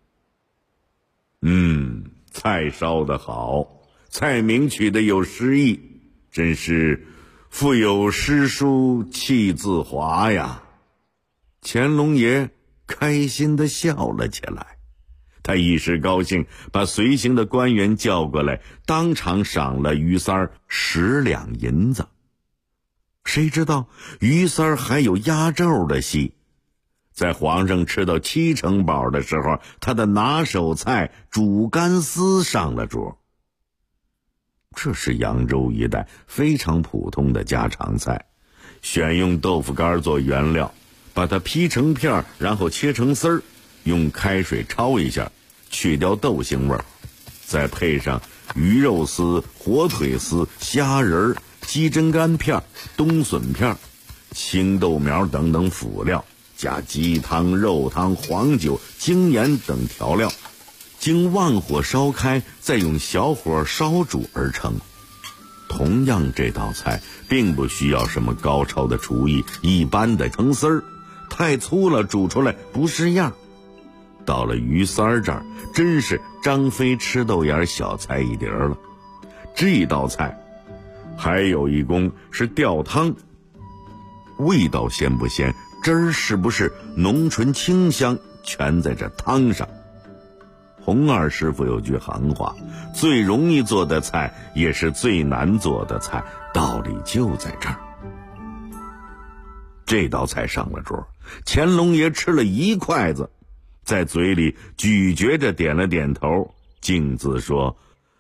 菜烧得好，菜名取得有诗意，真是腹有诗书气自华呀。乾隆爷开心地笑了起来，他一时高兴，把随行的官员叫过来，当场赏了于三儿10两银子。谁知道于三儿还有压轴的戏，在皇上吃到7成饱的时候，他的拿手菜煮干丝上了桌。这是扬州一带非常普通的家常菜，选用豆腐干做原料，把它劈成片，然后切成丝儿，用开水焯一下，去掉豆腥味儿，再配上鱼肉丝、火腿丝、虾仁、鸡胗干片、冬笋片、青豆苗等等辅料，加鸡汤、肉汤、黄酒、精盐等调料，经旺火烧开，再用小火烧煮而成。同样，这道菜并不需要什么高超的厨艺，一般的成丝儿，太粗了煮出来不是样。到了于三儿这儿，真是张飞吃豆芽小菜一碟了。这道菜还有一功是吊汤，味道鲜不鲜，汁儿是不是浓醇清香，全在这汤上。洪二师傅有句行话，最容易做的菜也是最难做的菜，道理就在这儿。这道菜上了桌，乾隆爷吃了一筷子，在嘴里咀嚼着点了点头，径自说：“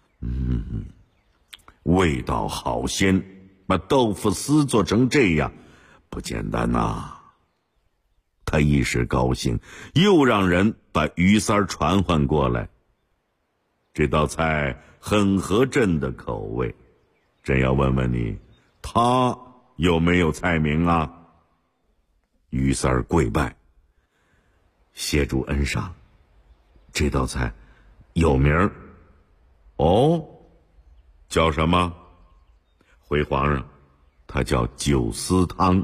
味道好鲜，把豆腐丝做成这样，不简单呐。”他一时高兴，又让人把于三儿传唤过来。这道菜很合朕的口味，朕要问问你，他有没有菜名啊？于三儿跪拜：“谢主恩赏，这道菜有名儿。”“哦，叫什么？”“回皇上，它叫酒丝汤。”“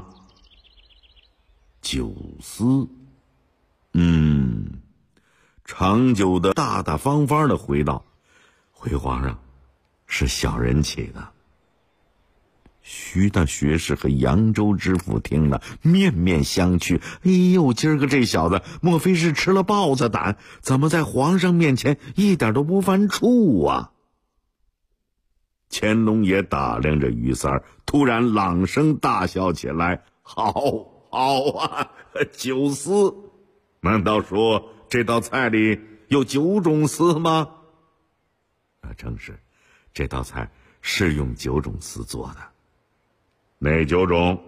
酒丝？”长久的大大方方的回道：“回皇上，是小人起的。”徐大学士和扬州知府听了，面面相觑。哎呦，今儿个这小子莫非是吃了豹子胆？怎么在皇上面前一点都不犯怵啊？乾隆爷打量着于三儿，突然朗声大笑起来：“好啊，酒丝！难道说这道菜里有9种丝吗？”“正是，这道菜是用9种丝做的。”“哪9种？”“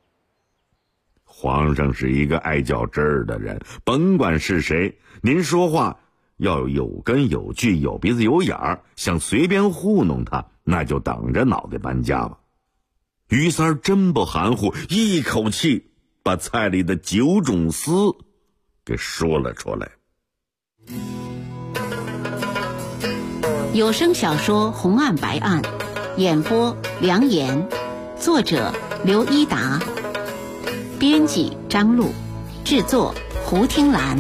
皇上是一个爱较真儿的人，甭管是谁，您说话要有根有据，有鼻子有眼儿，想随便糊弄他，那就等着脑袋搬家吧。”于三儿真不含糊，一口气把菜里的9种丝给说了出来。 有声小说《红案白案》，演播梁岩，作者刘一达，编辑张璐，制作胡听兰。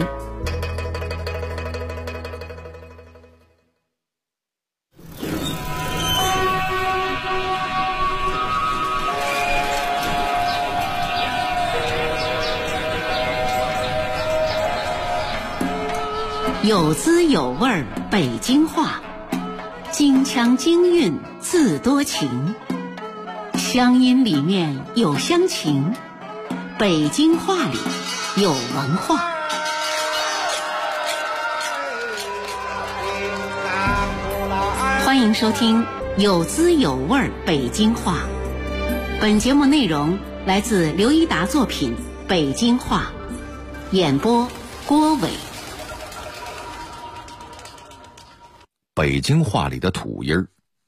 有滋有味儿北京话，京腔京韵自多情，乡音里面有乡情，北京话里有文化。欢迎收听有滋有味儿北京话。本节目内容来自刘一达作品《北京话》，演播郭伟。 北京话里的土音儿。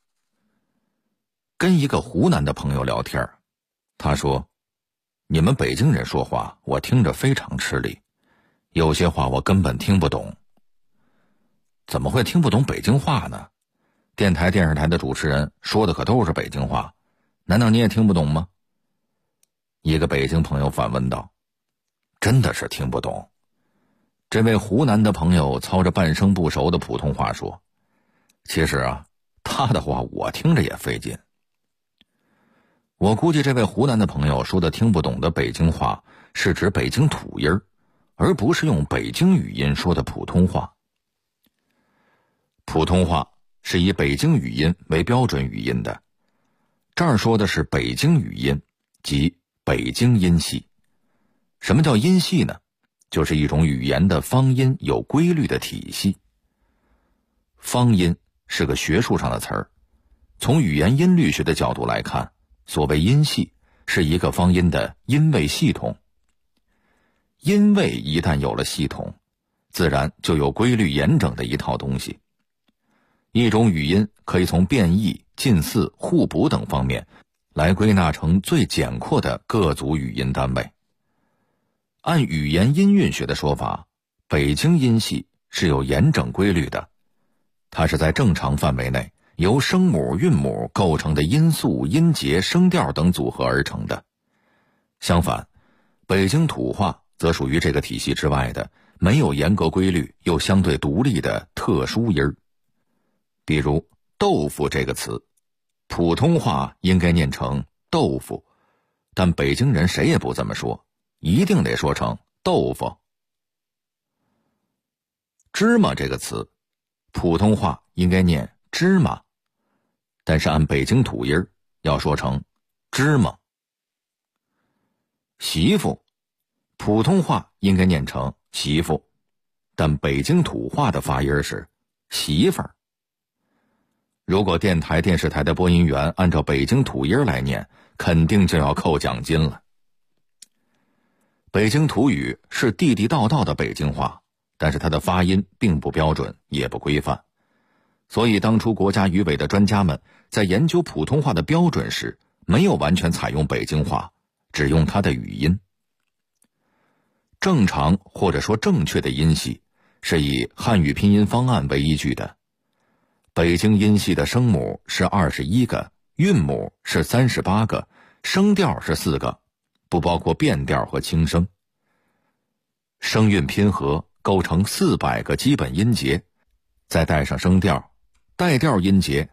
跟一个湖南的朋友聊天，他说：“你们北京人说话，我听着非常吃力，有些话我根本听不懂。”“怎么会听不懂北京话呢？ 电台电视台的主持人说的可都是北京话，难道你也听不懂吗？一个北京朋友反问道。真的是听不懂。这位湖南的朋友操着半生不熟的普通话说，其实啊，他的话我听着也费劲。我估计这位湖南的朋友说的听不懂的北京话是指北京土音儿，而不是用北京语音说的普通话。普通话是以北京语音为标准语音的，这儿说的是北京语音，即北京音系。什么叫音系呢？就是一种语言的方音有规律的体系。方音是个学术上的词儿，从语言音律学的角度来看，所谓音系是一个方音的音位系统。音位一旦有了系统，自然就有规律严整的一套东西。一种语音可以从变异、近似、互补等方面来归纳成最简括的各组语音单位。按语言音韵学的说法，北京音系是有严整规律的，它是在正常范围内由声母、韵母构成的音素、音节、声调等组合而成的。相反，北京土话则属于这个体系之外的没有严格规律又相对独立的特殊音儿。比如豆腐这个词，普通话应该念成豆腐，但北京人谁也不这么说，一定得说成豆腐。芝麻这个词，普通话应该念芝麻，但是按北京土音要说成芝麻。媳妇，普通话应该念成媳妇，但北京土话的发音是媳妇儿。如果电台电视台的播音员按照北京土音来念，肯定就要扣奖金了。北京土语是地地道道的北京话，但是它的发音并不标准，也不规范。所以当初国家语委的专家们在研究普通话的标准时，没有完全采用北京话，只用它的语音。正常或者说正确的音系是以汉语拼音方案为依据的。北京音系的声母是21个，韵母是38个，声调是4个，不包括变调和轻声。声韵拼合构成400个基本音节，再带上声调，带调音节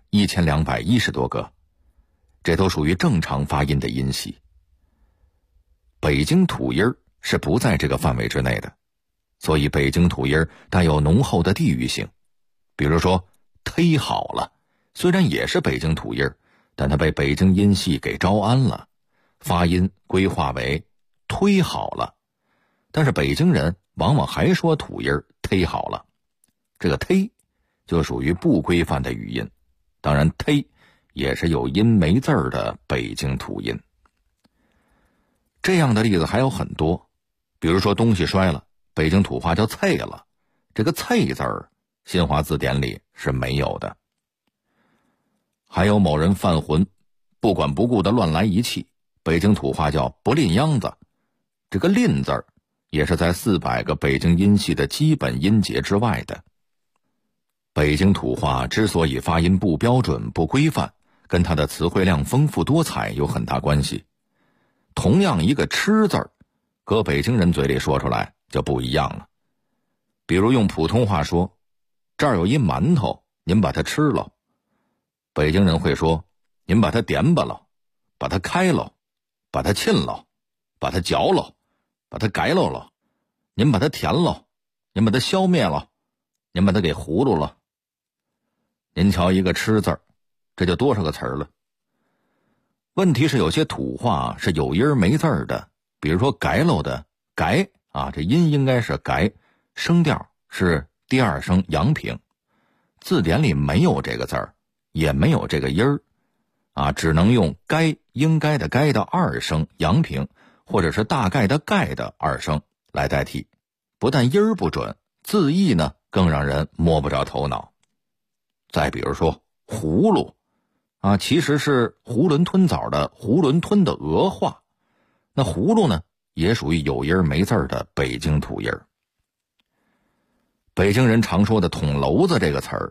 1210多个，这都属于正常发音的音系。北京土音是不在这个范围之内的，所以北京土音带有浓厚的地域性。比如说忒好了，虽然也是北京土音，但它被北京音系给招安了，发音规划为忒好了。但是北京人往往还说土音忒好了，这个忒就属于不规范的语音，当然忒也是有音没字儿的北京土音。这样的例子还有很多，比如说东西摔了，北京土话叫啐了，这个啐字儿新华字典里是没有的。还有某人犯浑，不管不顾的乱来一气，北京土话叫不吝秧子，这个吝字儿也是在400个北京音系的基本音节之外的。北京土话之所以发音不标准不规范，跟它的词汇量丰富多彩有很大关系。同样一个吃字儿，搁北京人嘴里说出来就不一样了。比如用普通话说，这儿有一馒头，您把它吃了。北京人会说，您把它点吧了，把它开了，把它沁了，把它嚼了，把它改了，您把它填了，您把它消灭了，您把它给葫芦了。您瞧一个吃字儿，这就多少个词儿了。问题是有些土话是有音没字儿的，比如说改喽的改啊，这音应该是改，声调是第二声阳平，字典里没有这个字儿，也没有这个音儿啊，只能用该应该的该的二声阳平，或者是大概的概的二声来代替。不但音儿不准，字义呢更让人摸不着头脑。再比如说葫芦啊，其实是囫囵吞枣的囫囵吞的俄话，那葫芦呢也属于有音没字的北京土音。北京人常说的捅娄子这个词儿，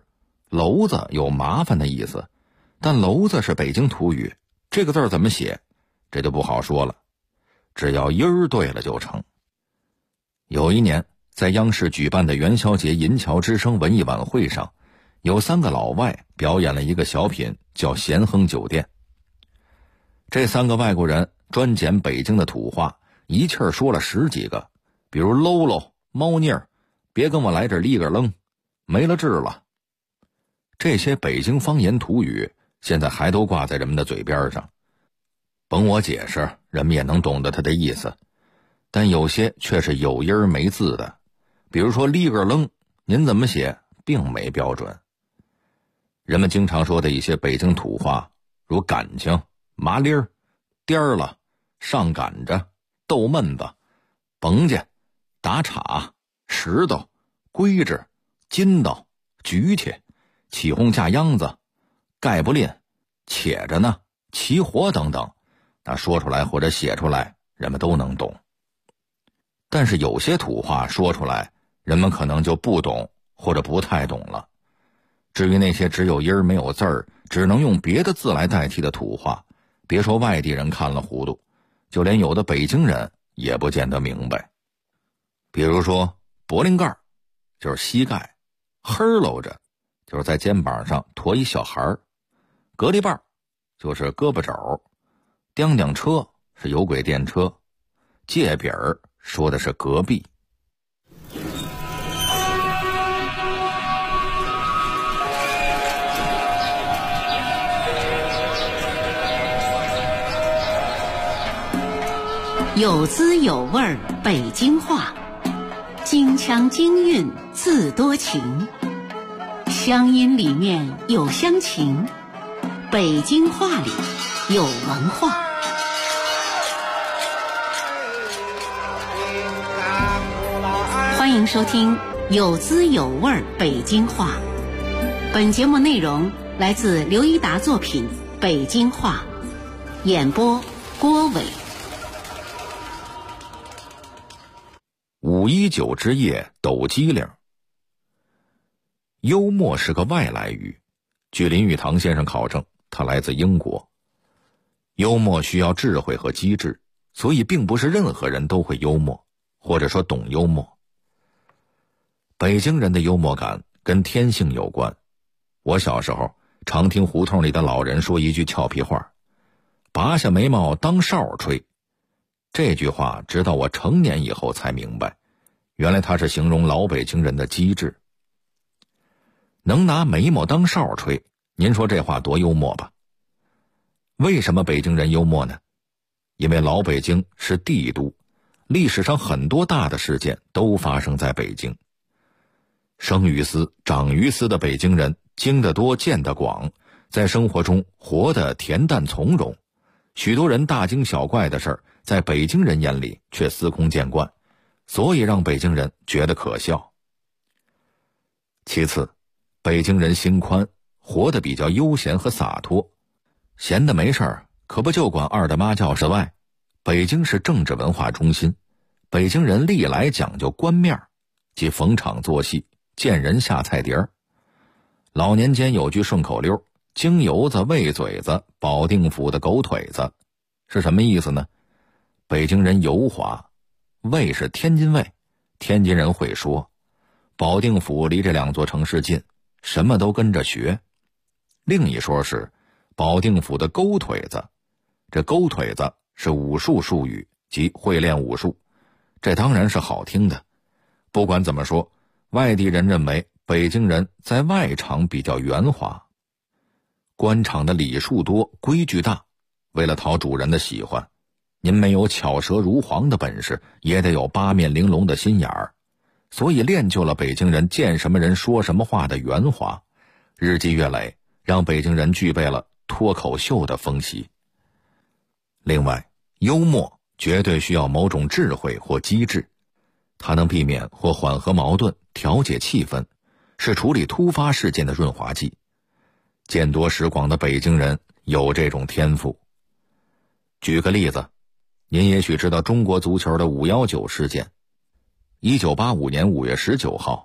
篓子有麻烦的意思，但篓子是北京土语，这个字怎么写，这就不好说了。只要音儿对了就成。有一年，在央视举办的元宵节银桥之声文艺晚会上，有3个老外表演了一个小品，叫《咸亨酒店》。这3个外国人专捡北京的土话，一气儿说了10几个，比如喽喽、猫腻儿，别跟我来这里个楞，没了治了。这些北京方言土语现在还都挂在人们的嘴边上，甭我解释，人们也能懂得它的意思。但有些却是有音没字的，比如说里个楞，您怎么写并没标准。人们经常说的一些北京土话，如感情、麻利儿、颠儿了、上赶着、逗闷子、甭家、打岔、石头、规制、筋道、举起、起哄架秧子、盖不吝、且着呢、起火等等，那说出来或者写出来人们都能懂。但是有些土话说出来人们可能就不懂或者不太懂了。至于那些只有音儿没有字儿，只能用别的字来代替的土话，别说外地人看了糊涂，就连有的北京人也不见得明白。比如说脖领盖就是膝盖，呵喽着就是在肩膀上驮一小孩儿，隔离棒就是胳膊肘，叮叮车是有轨电车，界饼儿说的是隔壁。 有滋有味儿北京话，京腔京韵字多情，乡音里面有乡情，北京话里有文化。欢迎收听有滋有味儿北京话。本节目内容来自刘一达作品《北京话》，演播郭伟。 519之夜抖机灵。幽默是个外来语，据林语堂先生考证，他来自英国。幽默需要智慧和机智，所以并不是任何人都会幽默，或者说懂幽默。北京人的幽默感跟天性有关。我小时候常听胡同里的老人说一句俏皮话，拔下眉毛当哨吹。这句话直到我成年以后才明白，原来他是形容老北京人的机智。能拿眉毛当哨吹，您说这话多幽默吧？为什么北京人幽默呢？因为老北京是帝都，历史上很多大的事件都发生在北京。生于斯长于斯的北京人经得多见得广，在生活中活得恬淡从容，许多人大惊小怪的事儿在北京人眼里却司空见惯，所以让北京人觉得可笑。其次，北京人心宽，活得比较悠闲和洒脱，闲得没事儿可不就管二大妈教室外。北京是政治文化中心，北京人历来讲究官面，即逢场作戏，见人下菜碟儿。老年间有句顺口溜，京油子喂嘴子，保定府的狗腿子，是什么意思呢？北京人油滑，卫是天津卫，天津人会说，保定府离这2座城市近，什么都跟着学。另一说是保定府的勾腿子，这勾腿子是武术术语，即会练武术，这当然是好听的。不管怎么说，外地人认为北京人在外场比较圆滑。官场的礼数多，规矩大，为了讨主人的喜欢，您没有巧舌如簧的本事，也得有八面玲珑的心眼儿，所以练就了北京人见什么人说什么话的圆滑。日积月累，让北京人具备了脱口秀的风习。另外，幽默绝对需要某种智慧或机智，它能避免或缓和矛盾，调节气氛，是处理突发事件的润滑剂。见多识广的北京人有这种天赋。举个例子，您也许知道中国足球的519事件。1985年5月19号，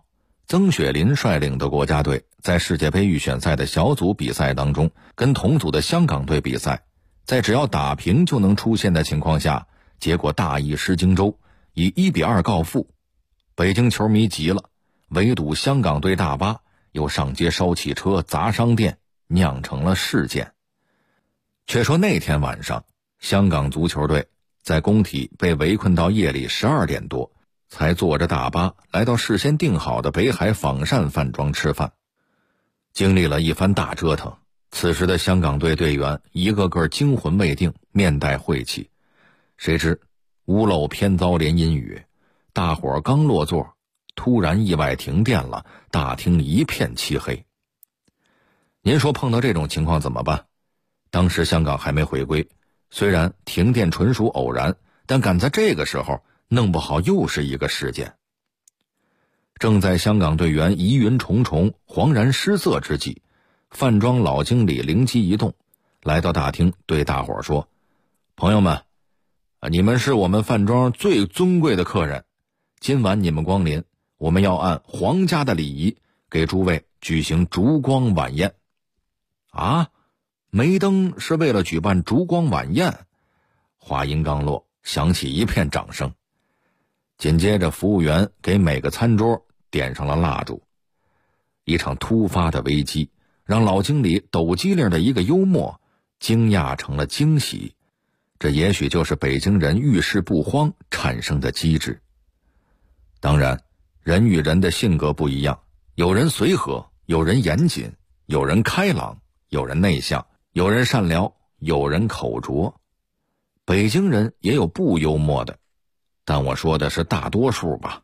曾雪林率领的国家队在世界杯预选赛的小组比赛当中，跟同组的香港队比赛，在只要打平就能出线的情况下，结果大意失荆州，以1-2告负。北京球迷急了，围堵香港队大巴，又上街烧汽车、砸商店，酿成了事件。却说那天晚上，香港足球队在工体被围困到夜里12点多，才坐着大巴来到事先订好的北海仿膳饭庄吃饭。经历了一番大折腾，此时的香港队队员一个个惊魂未定，面带晦气。谁知屋漏偏遭连阴雨，大伙刚落座，突然意外停电了，大厅一片漆黑。您说碰到这种情况怎么办？当时香港还没回归，虽然停电纯属偶然，但赶在这个时候弄不好又是一个事件。正在香港队员疑云重重、惶然失色之际，饭庄老经理灵机一动，来到大厅对大伙说：朋友们，你们是我们饭庄最尊贵的客人，今晚你们光临，我们要按皇家的礼仪给诸位举行烛光晚宴。啊，梅登是为了举办烛光晚宴？话音刚落，响起一片掌声。紧接着服务员给每个餐桌点上了蜡烛。一场突发的危机让老经理抖机灵的一个幽默惊讶成了惊喜，这也许就是北京人遇事不慌产生的机智。当然，人与人的性格不一样，有人随和，有人严谨，有人开朗，有人内向，有人善良，有人口拙。北京人也有不幽默的，但我说的是大多数吧。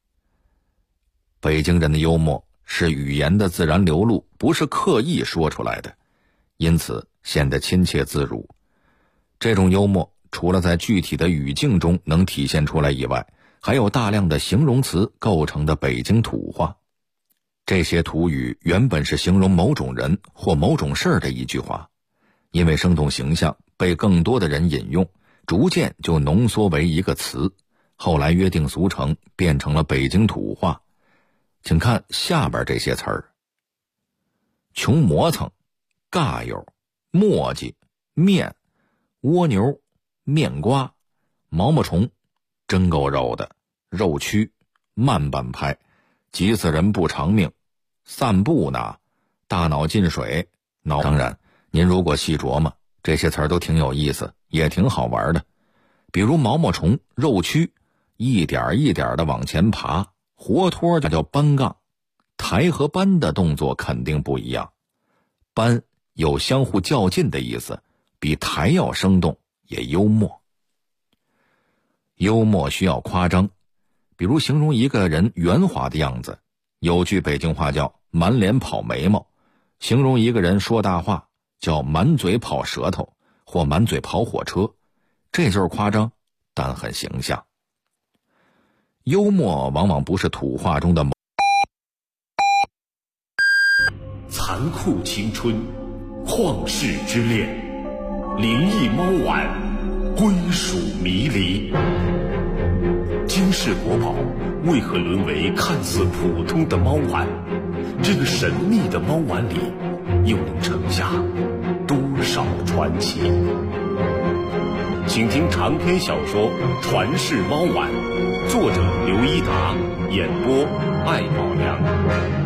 北京人的幽默是语言的自然流露，不是刻意说出来的，因此显得亲切自如。这种幽默除了在具体的语境中能体现出来以外，还有大量的形容词构成的北京土话。这些土语原本是形容某种人或某种事儿的一句话，因为生动形象被更多的人引用，逐渐就浓缩为一个词，后来约定俗成，变成了北京土话。请看下边这些词儿：穷磨蹭、尬友、磨叽、面、蜗牛、面瓜、毛毛虫、真够肉的、肉蛆、慢半拍、急死人不偿命、散步呢、大脑进水、当然您如果细琢磨，这些词儿都挺有意思，也挺好玩的。比如毛毛虫、肉蛆，一点一点的往前爬，活脱就叫搬杠。抬和搬的动作肯定不一样，搬有相互较劲的意思，比抬要生动，也幽默。幽默需要夸张，比如形容一个人圆滑的样子，有句北京话叫满脸跑眉毛，形容一个人说大话叫满嘴跑舌头或满嘴跑火车，这就是夸张，但很形象。幽默往往不是土话中的残酷青春，旷世之恋，灵异猫丸，归属迷离。惊世国宝为何沦为看似普通的猫丸？这个神秘的猫丸里又能盛下多少传奇？请听长篇小说《传世猫丸》，作者刘一达，演播艾宝良。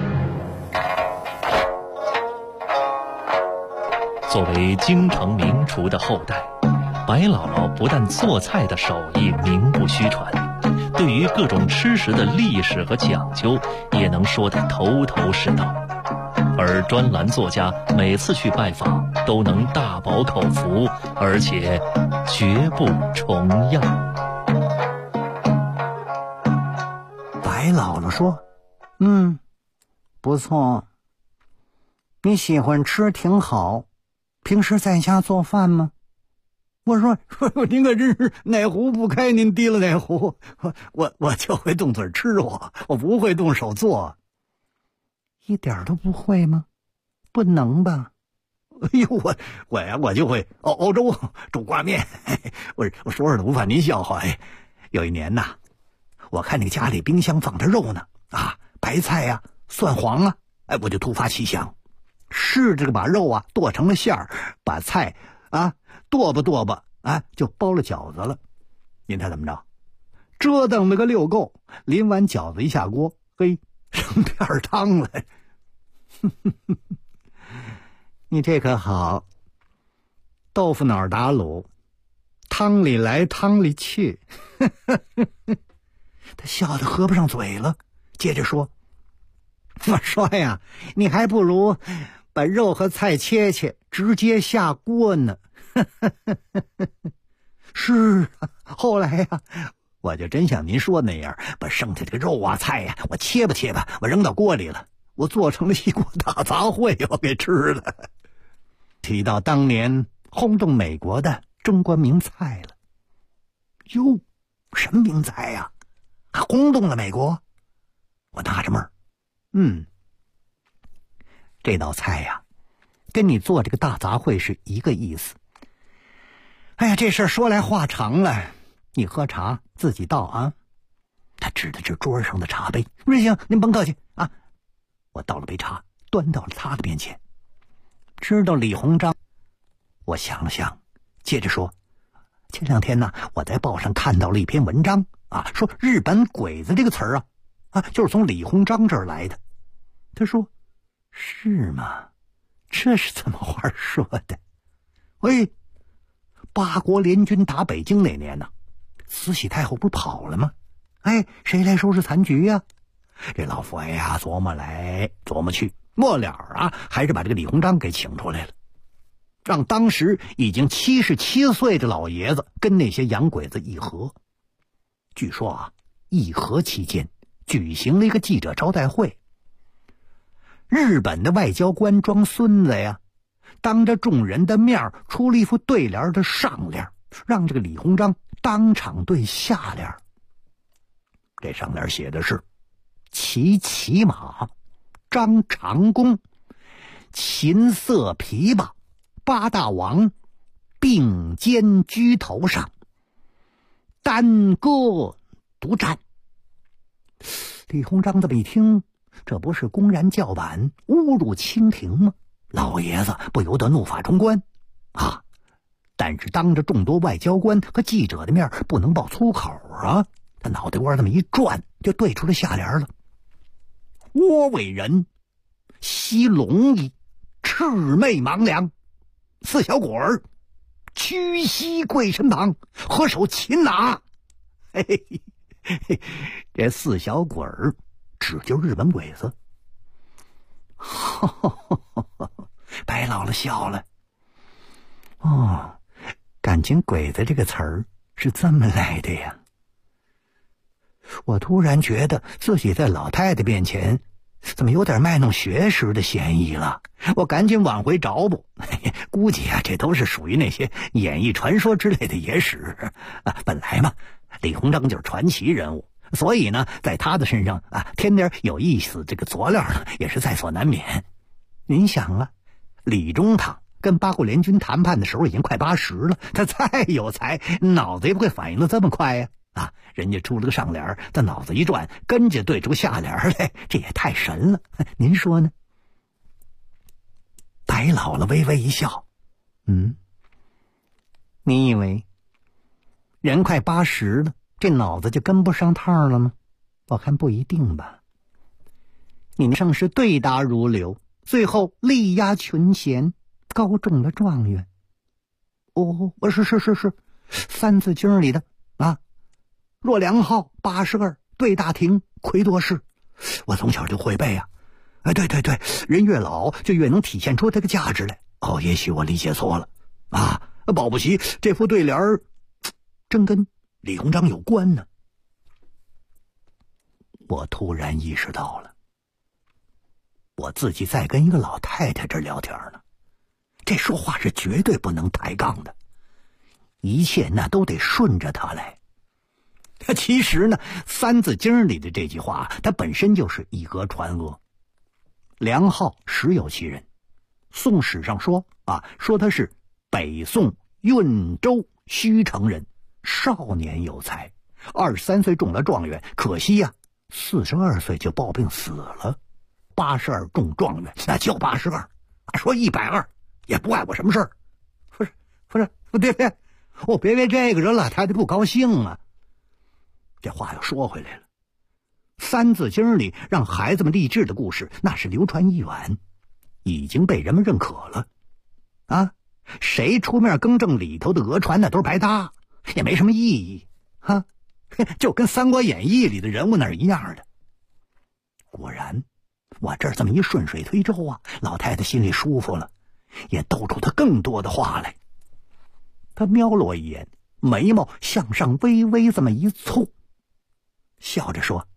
作为京城名厨的后代，白姥姥不但做菜的手艺名不虚传，对于各种吃食的历史和讲究也能说得头头是道，而专栏作家每次去拜访都能大饱口福，而且绝不重样。 白姥姥说：不错，你喜欢吃挺好，平时在家做饭吗？我说您可真是哪壶不开您提了哪壶，我就会动嘴吃，我不会动手做。一点都不会吗？不能吧？哎呦，我就会熬粥、煮挂面。我说说鲁饭您笑话。有一年呐，我看那个家里冰箱放着肉呢， 白菜呀、蒜黄啊，我就突发奇想，试着把肉啊剁成了馅儿，把菜啊剁吧就包了饺子了。您猜怎么着？折腾了个溜够，淋完饺子一下锅，嘿，剩片汤了。你这可好，豆腐脑打卤，汤里来汤里去。他笑得合不上嘴了，接着说：“我说呀，你还不如把肉和菜切，直接下锅呢。”是啊，后来呀，我就真像您说那样，把剩下这个肉啊、菜呀，我切吧，我扔到锅里了，我做成了一锅大杂烩，我给吃了。提到当年轰动美国的中国名菜了。哟，什么名菜呀？还轰动了美国？我纳着闷儿。这道菜呀，跟你做这个大杂烩是一个意思。哎呀，这事儿说来话长了，你喝茶自己倒啊。他指的是桌上的茶杯。行，您甭客气啊。我倒了杯茶，端到了他的面前。知道李鸿章？我想了想，接着说：前两天呢，我在报上看到了一篇文章啊，说日本鬼子这个词儿就是从李鸿章这儿来的。他说：是吗？这是怎么话说的？喂，八国联军打北京那年呢，慈禧太后不是跑了吗？谁来收拾残局呀？这老佛爷呀，琢磨来琢磨去，末了还是把这个李鸿章给请出来了，让当时已经77岁的老爷子跟那些洋鬼子议和。据说议和期间举行了一个记者招待会，日本的外交官装孙子呀，当着众人的面出了一副对联的上联，让这个李鸿章当场对下联。这上联写的是：骑马，张长弓，琴瑟琵琶，八大王并肩居头上，单歌独战。李鸿章这么一听，这不是公然叫板，侮辱清廷吗？老爷子不由得怒发冲冠啊！但是当着众多外交官和记者的面，不能爆粗口啊！他脑袋瓜这么一转，就对出了下联了：倭伪人，袭龙衣，魑魅魍魉，四小鬼儿，屈膝跪身旁，合手擒拿。这四小鬼儿指就是日本鬼子。白姥姥笑了。感情鬼子这个词儿是这么来的呀。我突然觉得自己在老太太面前怎么有点卖弄学识的嫌疑了，我赶紧往回找补。估计这都是属于那些演绎传说之类的野史本来嘛，李鸿章就是传奇人物，所以呢，在他的身上添点有意思这个佐料呢，也是在所难免。您想李中堂跟八国联军谈判的时候已经快80了，他再有才，脑子也不会反应的这么快呀。人家出了个上联，他脑子一转，跟着对出个下联来，这也太神了。您说呢？白姥姥微微一笑，你以为人快80了，这脑子就跟不上趟了吗？我看不一定吧。你那正是对答如流，最后力压群贤，高中了状元。是三字经里的若良好82，对大庭，魁多士。我从小就会背对，人越老就越能体现出这个价值来。也许我理解错了保不齐这副对联真跟李鸿章有关呢。我突然意识到了，我自己在跟一个老太太这聊天呢，这说话是绝对不能抬杠的，一切那都得顺着他来。其实呢，三字经里的这句话，它本身就是以讹传讹。梁浩实有其人，宋史上说说他是北宋运州虚城人，少年有才，23岁中了状元，可惜 ，42岁就暴病死了，82中状元，那就82，说120也不碍我什么事儿。不是，别，我别为这个惹老太太不高兴啊。这话又说回来了，三字经里让孩子们励志的故事，那是流传一远，已经被人们认可了啊。谁出面更正里头的讹传，那都是白搭，也没什么意义啊，就跟《三国演义》里的人物那是一样的。果然，我这儿这么一顺水推舟啊，老太太心里舒服了，也逗出她更多的话来。她瞄了我一眼，眉毛向上微微这么一蹙，笑着说：“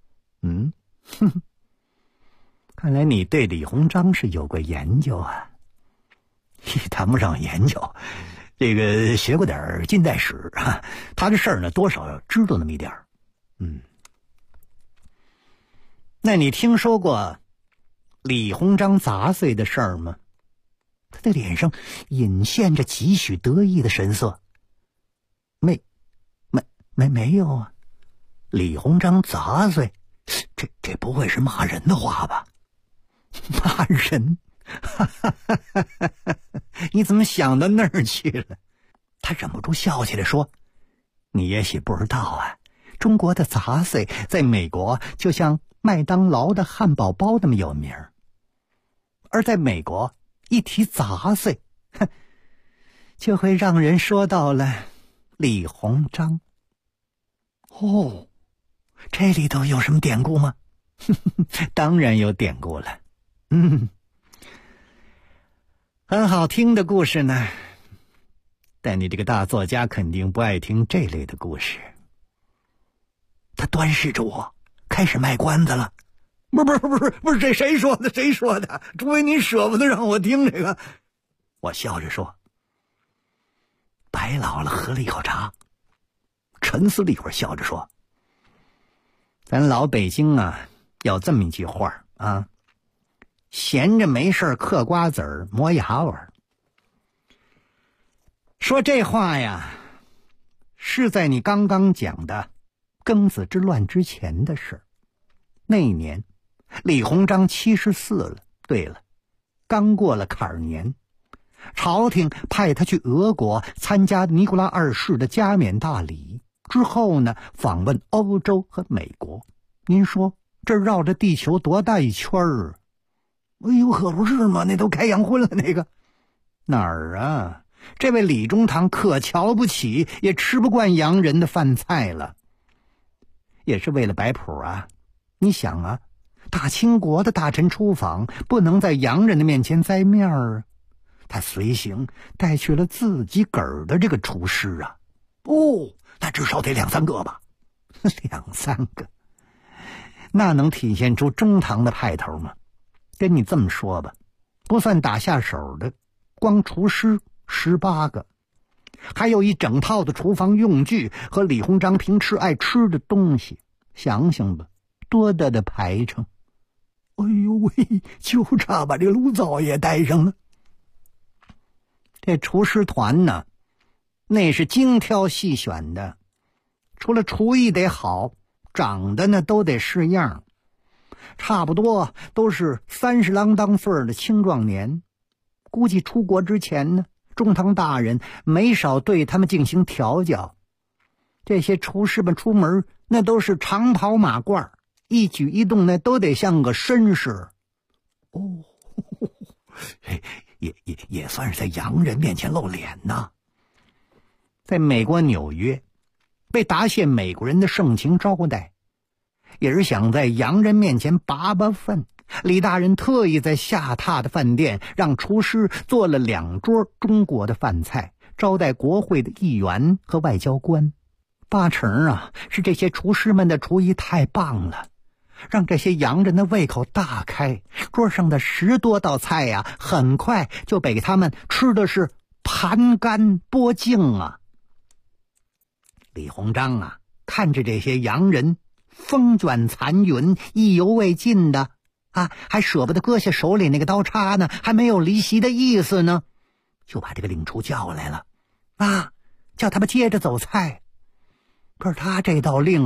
看来你对李鸿章是有过研究啊。”谈不上研究，这个学过点近代史啊，他的事儿呢多少知道那么一点。那你听说过李鸿章砸碎的事儿吗？他的脸上隐现着几许得意的神色。没有啊。李鸿章砸碎，这不会是骂人的话吧？骂人？你怎么想到那儿去了？他忍不住笑起来说：“你也许不知道啊，中国的杂碎在美国就像麦当劳的汉堡包那么有名，而在美国一提杂碎，就会让人说到了李鸿章。哦，这里头有什么典故吗？当然有典故了。很好听的故事呢，但你这个大作家肯定不爱听这类的故事。”他端视着我，开始卖关子了。不是，这谁说的？除非你舍不得让我听这个。我笑着说。白姥姥喝了一口茶，沉思了一会儿，笑着说：“咱老北京啊，有这么一句话啊，闲着没事嗑瓜子儿磨牙玩。”说这话呀，是在你刚刚讲的庚子之乱之前的事。那一年李鸿章74了，对了，刚过了坎儿年，朝廷派他去俄国参加尼古拉二世的加冕大礼，之后呢，访问欧洲和美国。您说这绕着地球多大一圈儿？哎呦，可不是嘛，那都开洋荤了那个。哪儿啊？这位李中堂可瞧不起也吃不惯洋人的饭菜了。也是为了摆谱啊。你想啊，大清国的大臣出访，不能在洋人的面前栽面儿，他随行带去了自己个儿的这个厨师啊。那至少得2-3个吧。2-3个，那能体现出中堂的派头吗？跟你这么说吧，不算打下手的，光厨师18个，还有一整套的厨房用具和李鸿章平时爱吃的东西，想想吧，多大的排场。哎呦喂，就差把这个炉灶也带上了。这厨师团呢，那是精挑细选的，除了厨艺得好，长得呢都得是样，差不多都是30郎当岁的青壮年。估计出国之前呢，中堂大人没少对他们进行调教。这些厨师们出门那都是长袍马褂，一举一动那都得像个绅士。也算是在洋人面前露脸呐。在美国纽约，被答谢美国人的盛情招待，也是想在洋人面前拔拔粪。李大人特意在下榻的饭店让厨师做了2桌中国的饭菜，招待国会的议员和外交官。8成啊，是这些厨师们的厨艺太棒了，让这些洋人的胃口大开，桌上的10多道菜呀，很快就被他们吃的是盘干钵净啊。李鸿章啊，看着这些洋人风卷残云，意犹未尽的啊，还舍不得割下手里那个刀叉呢，还没有离席的意思呢，就把这个领厨叫来了啊，叫他们接着走菜。可是他这道令啊，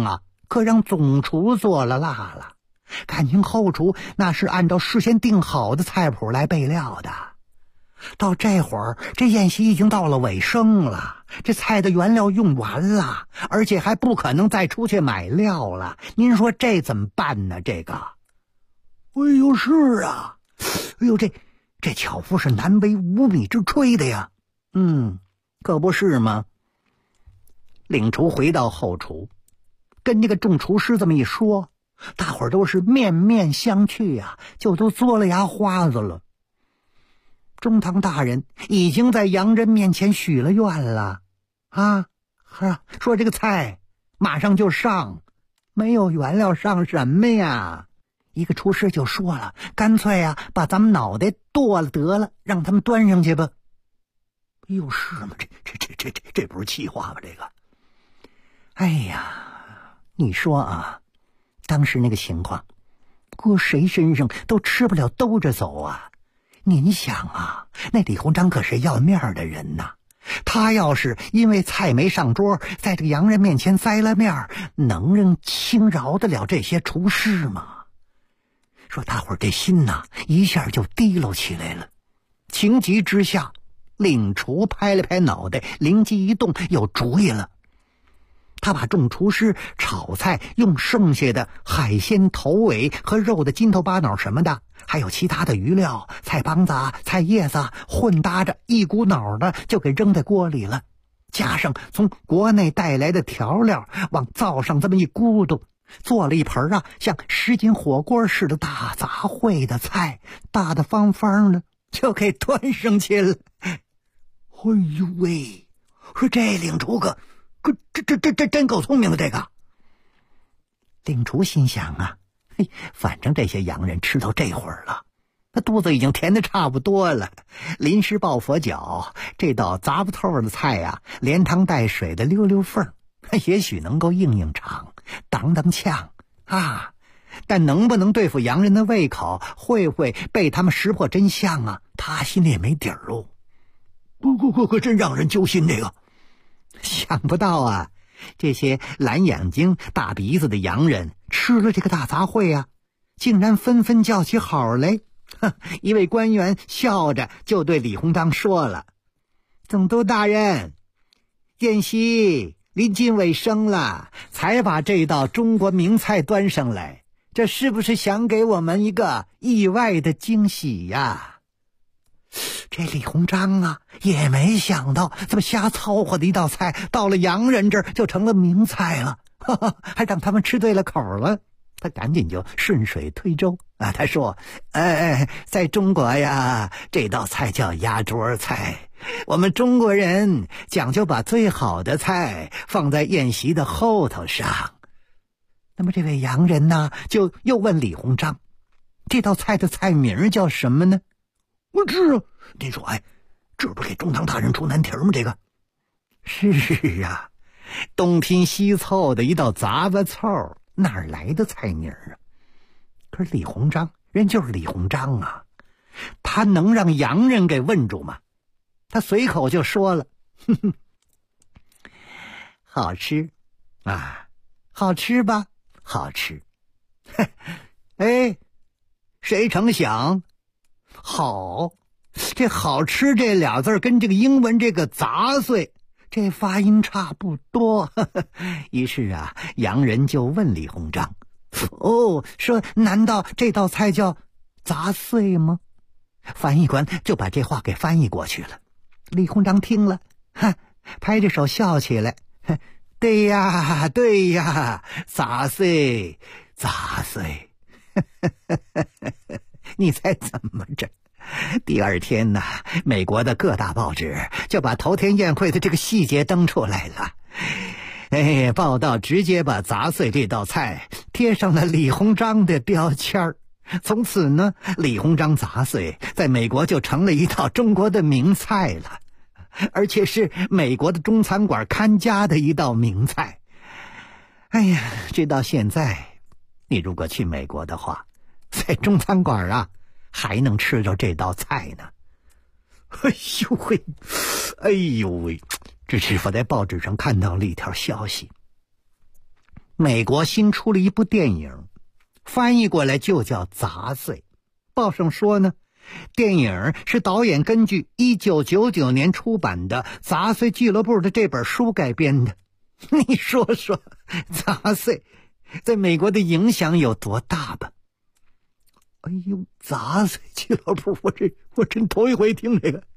可让总厨做了辣了。感情后厨那是按照事先定好的菜谱来备料的。到这会儿，这宴席已经到了尾声了，这菜的原料用完了，而且还不可能再出去买料了。您说这怎么办呢？这个，哎呦，是啊，哎呦，这巧妇是难为无米之炊的呀。可不是吗？领厨回到后厨，跟这个众厨师这么一说，大伙儿都是面面相觑啊，就都嘬了牙花子了。中堂大人已经在洋人面前许了愿了说这个菜马上就上，没有原料上什么呀？一个厨师就说了，干脆把咱们脑袋剁了得了，让他们端上去吧。哎呦，是吗？这不是气话吧？这个，哎呀，你说当时那个情况，搁谁身上都吃不了兜着走啊！您想那李鸿章可是要面的人呐，他要是因为菜没上桌，在这个洋人面前栽了面，能轻饶得了这些厨师吗？说大伙儿这心一下就提溜起来了。情急之下，领厨拍了拍脑袋，灵机一动，有主意了。他把众厨师炒菜用剩下的海鲜头尾和肉的筋头巴脑什么的，还有其他的鱼料、菜帮子、菜叶子混搭着，一股脑的就给扔在锅里了，加上从国内带来的调料，往灶上这么一咕嘟，做了一盆像什锦火锅似的大杂烩的菜，大大方方的就给端上去了。哎呦喂，说这领厨这真够聪明的。这个领厨心想反正这些洋人吃到这会儿了，他肚子已经填得差不多了，临时抱佛脚，这道杂不透的菜连汤带水的溜溜缝，也许能够应场挡呛但能不能对付洋人的胃口，会不会被他们识破真相他心里也没底儿喽。可真让人揪心。这个想不到这些蓝眼睛大鼻子的洋人吃了这个大杂烩竟然纷纷叫起好来。一位官员笑着就对李鸿章说了，总督大人，宴席临近尾声了，才把这道中国名菜端上来，这是不是想给我们一个意外的惊喜呀？这李鸿章也没想到这么瞎操活的一道菜，到了洋人这儿就成了名菜了，还让他们吃对了口了。他赶紧就顺水推舟他说在中国这道菜叫压桌菜，我们中国人讲究把最好的菜放在宴席的后头上。那么这位洋人就又问李鸿章，这道菜的菜名叫什么呢？我知您说这不给中堂大人出难题吗？这个是东拼西凑的一道杂巴凑，哪来的菜名可是李鸿章人就是李鸿章他能让洋人给问住吗？他随口就说了，好吃好吃吧，好吃。谁成想好，这好吃这俩字跟这个英文这个杂碎这发音差不多。于是洋人就问李鸿章，说难道这道菜叫杂碎吗？翻译官就把这话给翻译过去了。李鸿章听了拍着手笑起来，对呀，杂碎你猜怎么着？第二天美国的各大报纸就把头天宴会的这个细节登出来了。报道直接把杂碎这道菜贴上了李鸿章的标签。从此李鸿章杂碎在美国就成了一道中国的名菜了，而且是美国的中餐馆看家的一道名菜。直到现在，你如果去美国的话，在中餐馆还能吃着这道菜呢。这是我在报纸上看到了一条消息， 美国新出了一部电影，翻译过来就叫《杂碎》。报上说呢，电影是导演根据1999年出版的《杂碎俱乐部》的这本书改编的。你说说，杂碎在美国的影响有多大吧？哎呦，杂碎俱乐部，我真头一回听这个。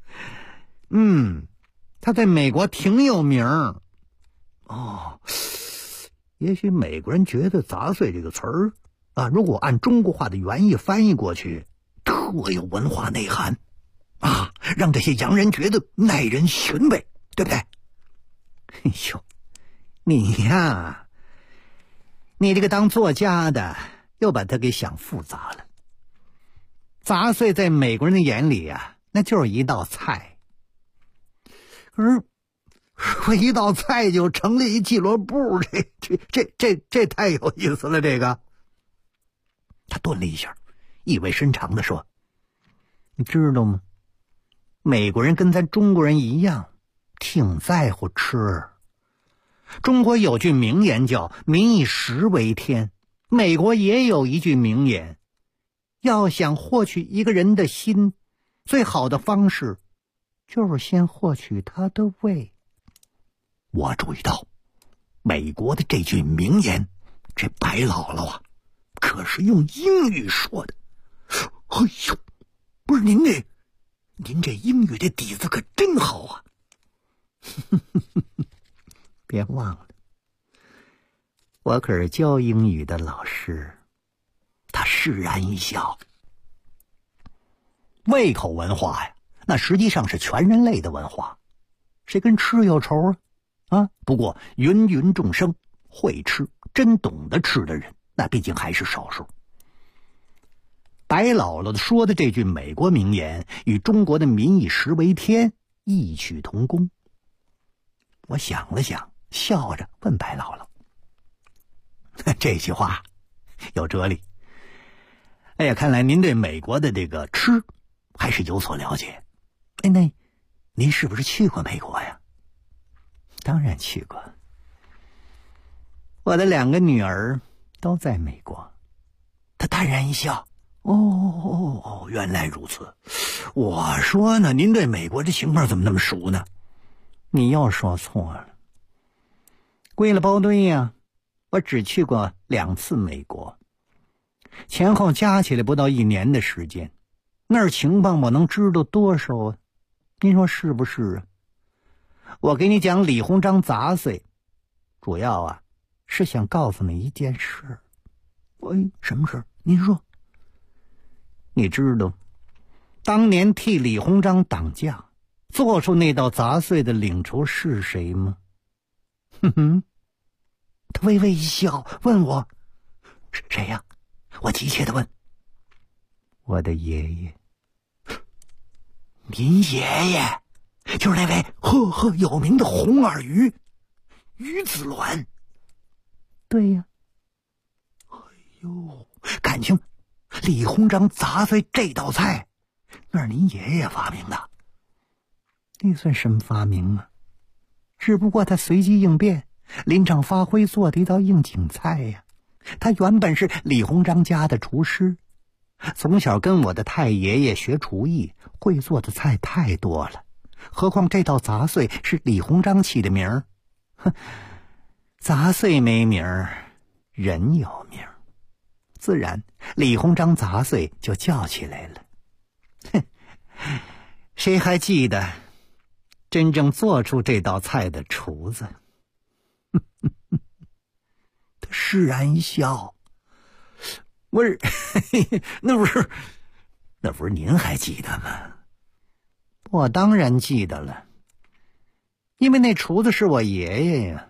他在美国挺有名哦。也许美国人觉得杂碎这个词儿啊，如果按中国话的原意翻译过去，特有文化内涵啊，让这些洋人觉得耐人寻味，对不对？哎呦，你呀，你这个当作家的又把它给想复杂了。杂碎在美国人的眼里啊，那就是一道菜。可是说一道菜就成立一俱乐部，这太有意思了。这个，他顿了一下，意味深长地说：“你知道吗？美国人跟咱中国人一样，挺在乎吃。中国有句名言叫‘民以食为天’，美国也有一句名言：要想获取一个人的心，最好的方式就是先获取他的胃。”我注意到美国的这句名言，这白姥姥啊可是用英语说的。哎呦，不是您这英语的底子可真好啊。别忘了，我可是教英语的老师。他释然一笑。胃口文化呀，那实际上是全人类的文化，谁跟吃有仇啊？不过芸芸众生，会吃真懂得吃的人，那毕竟还是少数。白姥姥说的这句美国名言与中国的民以食为天异曲同工。我想了想，笑着问白姥姥：“这句话有哲理。哎呀，看来您对美国的这个吃还是有所了解。哎，那您是不是去过美国呀？”“当然去过，我的2个女儿都在美国。”他淡然一笑：“哦，原来如此。我说呢，您对美国这情况怎么那么熟呢？”“你又说错了，归了包堆呀，我只去过2次美国，前后加起来不到1年的时间，那儿情况我能知道多少啊？您说是不是啊？我给你讲李鸿章杂碎，主要啊是想告诉你一件事。”“什么事？您说。”“你知道当年替李鸿章挡驾做出那道杂碎的领厨是谁吗？”“他微微一笑，问我：“谁呀？”我急切地问：“我的爷爷。”“您爷爷就是那位赫有名的红耳鱼于子鸾？”“对呀。”“哎呦，感情李鸿章杂碎这道菜那是您爷爷发明的？”“那算什么发明啊？只不过他随机应变，临场发挥做的一道应景菜呀。他原本是李鸿章家的厨师，从小跟我的太爷爷学厨艺，会做的菜太多了。何况这道杂碎是李鸿章起的名儿。杂碎没名儿，人有名儿，自然李鸿章杂碎就叫起来了。谁还记得真正做出这道菜的厨子？”他释然一笑：“不是，那不是您还记得吗？”“我当然记得了，因为那厨子是我爷爷呀。”“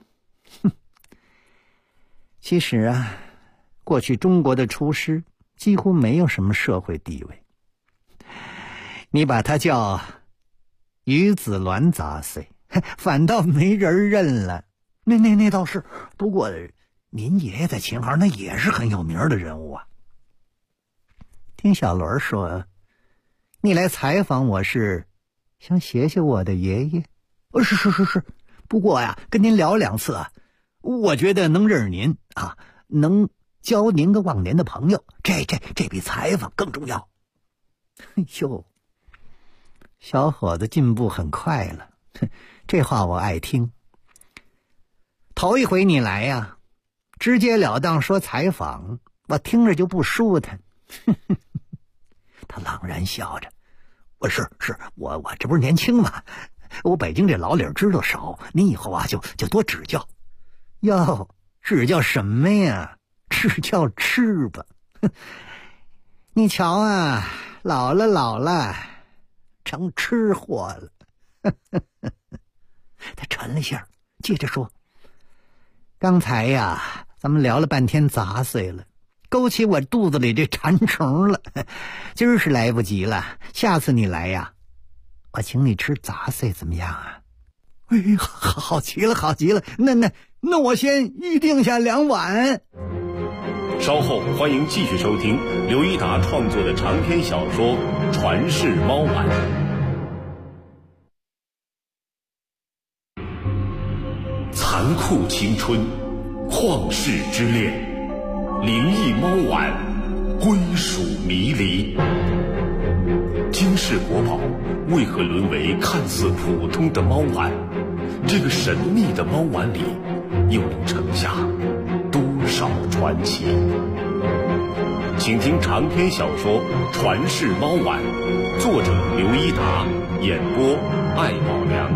其实啊，过去中国的厨师几乎没有什么社会地位，你把他叫于子鸾杂碎，反倒没人认了。那倒是，不过您爷爷在秦行那也是很有名的人物啊。”“听小伦说，你来采访我是想学学我的爷爷？”“是，不过呀，跟您聊2次啊， 我觉得能认识您啊，能交您个忘年的朋友，这比采访更重要。哎呦，小伙子进步很快了，这话我爱听。头一回你来呀，直截了当说采访，我听着就不舒坦。他朗然笑着，我这不是年轻吗？我北京这老理知道少，您以后啊就多指教。哟，指教什么呀？指教吃吧。你瞧啊，老了，成吃货了。他沉了下，接着说：刚才呀，咱们聊了半天杂碎了，勾起我肚子里这馋虫了。今儿是来不及了，下次你来呀，我请你吃杂碎怎么样啊？哎，好极了，那我先预定下2碗。 稍后欢迎继续收听刘一达创作的长篇小说《传世猫碗》。残酷青春，旷世之恋，灵异猫碗，归属迷离。惊世国宝为何沦为看似普通的猫碗？这个神秘的猫碗里又能盛下多少传奇？请听长篇小说《传世猫碗》，作者刘一达，演播艾宝良。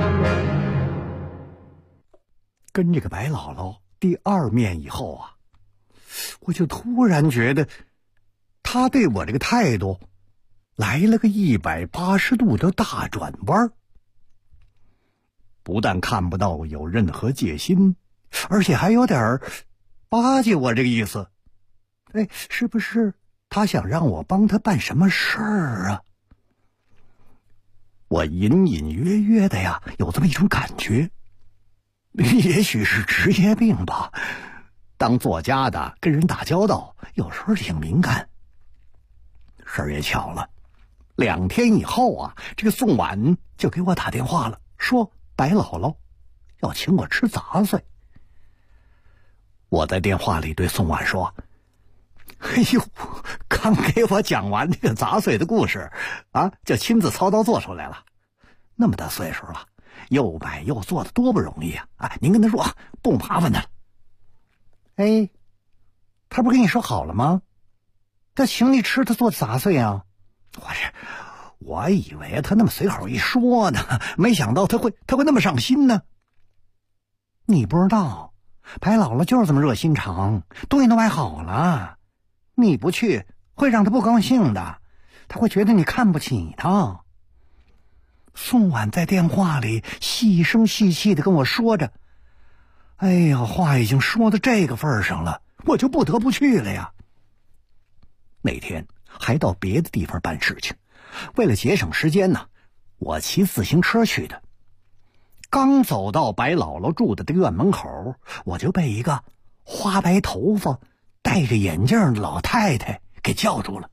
跟这个白姥姥第2面以后啊，我就突然觉得他对我这个态度来了个180度的大转弯。不但看不到有任何戒心，而且还有点巴结我这个意思。哎，是不是他想让我帮他办什么事儿啊？我隐隐约约的呀，有这么一种感觉，也许是职业病吧。当作家的跟人打交道，有时候挺敏感。事儿也巧了，2天以后啊，这个宋婉就给我打电话了，说白姥姥要请我吃杂碎。我在电话里对宋婉说：哎呦，刚给我讲完这个杂碎的故事啊，就亲自操刀做出来了。那么大岁数了，又买又做的多不容易啊！啊，您跟他说不麻烦他了。哎，他不跟你说好了吗？他请你吃他做的杂碎啊。我以为他那么随口一说呢，没想到他会那么上心呢。你不知道，白姥姥就是这么热心肠，东西都买好了，你不去会让他不高兴的，他会觉得你看不起他。宋婉在电话里细声细气的跟我说着，哎呀，话已经说到这个份上了，我就不得不去了呀。那天还到别的地方办事情，为了节省时间呢，我骑自行车去的。刚走到白姥姥住的这院门口，我就被一个花白头发戴着眼镜的老太太给叫住了。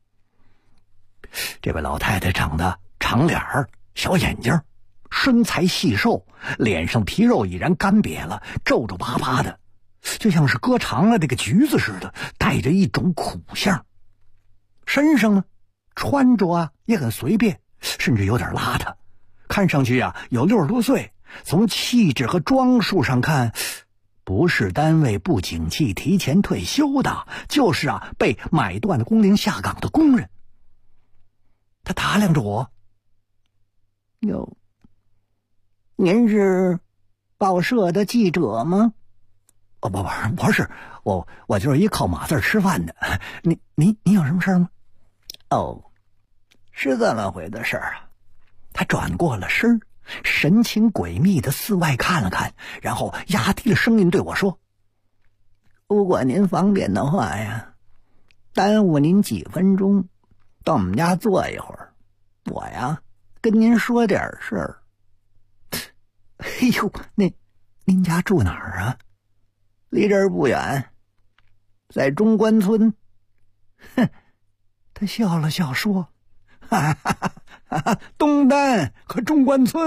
这位老太太长得长脸儿小眼睛，身材细瘦，脸上皮肉已然干瘪了，皱皱巴巴的，就像是割长了这个橘子似的，带着一种苦相。身上呢穿着啊也很随便，甚至有点邋遢，看上去啊有60多岁。从气质和装束上看，不是单位不景气提前退休的，就是啊被买断的工龄下岗的工人。他打量着我，哟，您是报社的记者吗？不是，我就是一靠码字吃饭的。您有什么事吗？哦，是这么回的事儿啊。他转过了身，神情诡秘的四外看了看，然后压低了声音对我说：如果您方便的话呀，耽误您几分钟，到我们家坐一会儿，我呀跟您说点事儿。哎呦，您家住哪儿啊？离这儿不远，在中关村。哼，他笑了笑说：哈哈哈哈，东单和中关村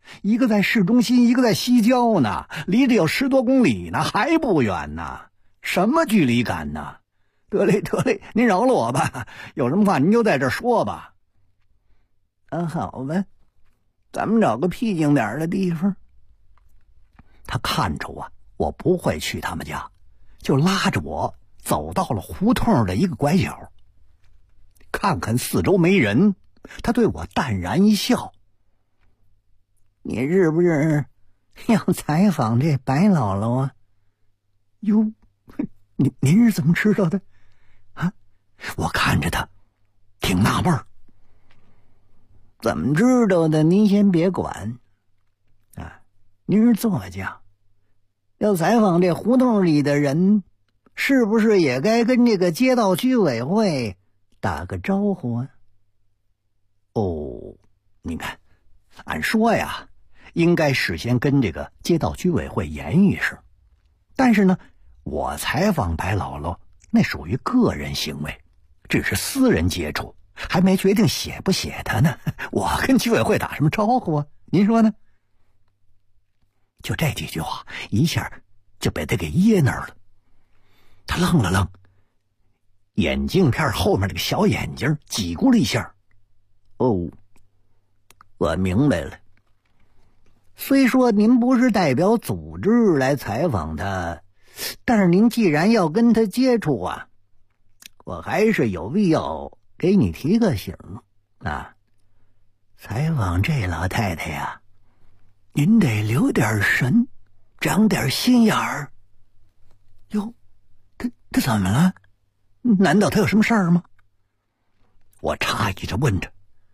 一个在市中心，一个在西郊呢，离着有10多公里呢，还不远呢，什么距离感呢？得嘞，您饶了我吧，有什么话您就在这说吧。好吧，咱们找个僻静点的地方。他看着我不会去他们家，就拉着我走到了胡同的一个拐角。看看四周没人，他对我淡然一笑：“你是不是要采访这白姥姥啊？”“哟，您是怎么知道的？”“啊，我看着他挺纳闷儿。”“怎么知道的您先别管啊，您是作家，要采访这胡同里的人，是不是也该跟这个街道居委会打个招呼啊？”“哦，你看，按说呀，应该事先跟这个街道居委会言一声，但是呢，我采访白姥姥那属于个人行为，只是私人接触，还没决定写不写他呢，我跟居委会打什么招呼啊？您说呢？”就这几句话，一下就被他给噎那儿了。他愣了愣，眼镜片后面那个小眼睛挤咕了一下。“哦，我明白了。虽说您不是代表组织来采访他，但是您既然要跟他接触啊，我还是有必要给你提个醒啊。采访这老太太呀，您得留点神，长点心眼儿。”“哟，他怎么了？难道他有什么事儿吗？”我诧异着问着。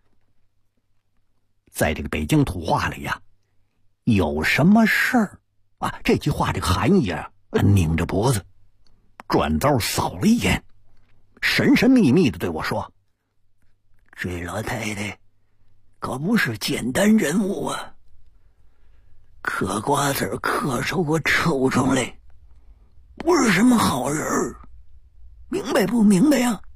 在这个北京土话里呀，有什么事儿啊？这句话这个含义啊，拧着脖子，转头扫了一眼，神神秘秘的对我说：“这老太太可不是简单人物啊，嗑瓜子嗑出过臭虫来，不是什么好人儿，明白不明白呀？”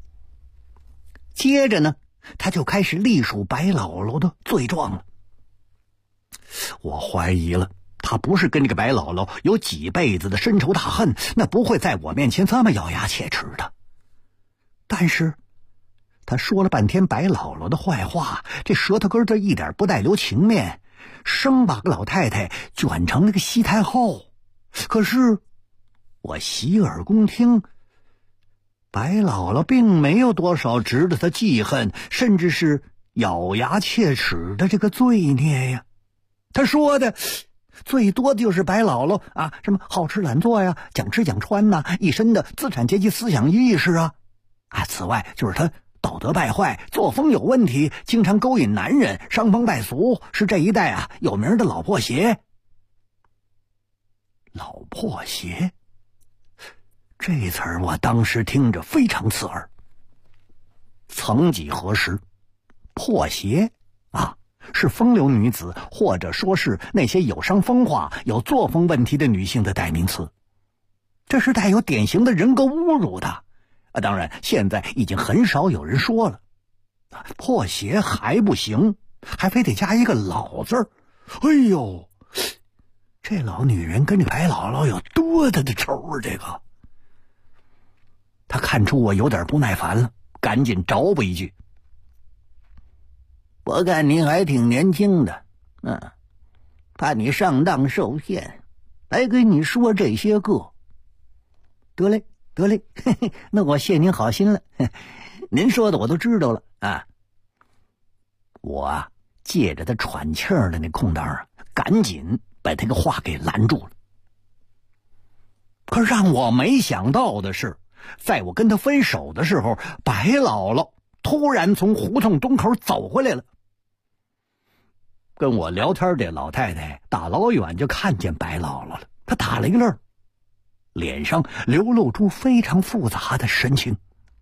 接着呢，他就开始隶属白姥姥的罪状了。我怀疑了，他不是跟这个白姥姥有几辈子的深仇大恨，那不会在我面前这么咬牙切齿的。但是他说了半天白姥姥的坏话，这舌头根子一点不带留情面，生把个老太太卷成了个西太后。可是我洗耳恭听，白姥姥并没有多少值得他记恨，甚至是咬牙切齿的这个罪孽呀。他说的最多的就是白姥姥啊，什么好吃懒做呀，讲吃讲穿呐，一身的资产阶级思想意识啊。此外就是他道德败坏，作风有问题，经常勾引男人，伤风败俗，是这一代啊有名的老破鞋。老破鞋，这词儿我当时听着非常刺耳。曾几何时，破鞋啊是风流女子，或者说是那些有伤风化、有作风问题的女性的代名词，这是带有典型的人格侮辱的。当然现在已经很少有人说了，破鞋还不行，还非得加一个老字儿。哎呦，这老女人跟这白姥姥有多大的仇啊！这个，他看出我有点不耐烦了，赶紧找补一句：“我看你还挺年轻的，怕你上当受骗，来给你说这些个。得嘞，嘿嘿，那我谢您好心了，您说的我都知道了啊。”我借着他喘气儿的那空档啊，赶紧把他个话给拦住了。可让我没想到的是，在我跟他分手的时候，白姥姥突然从胡同东口走回来了。跟我聊天这老太太大老远就看见白姥姥了，她打了一愣，脸上流露出非常复杂的神情。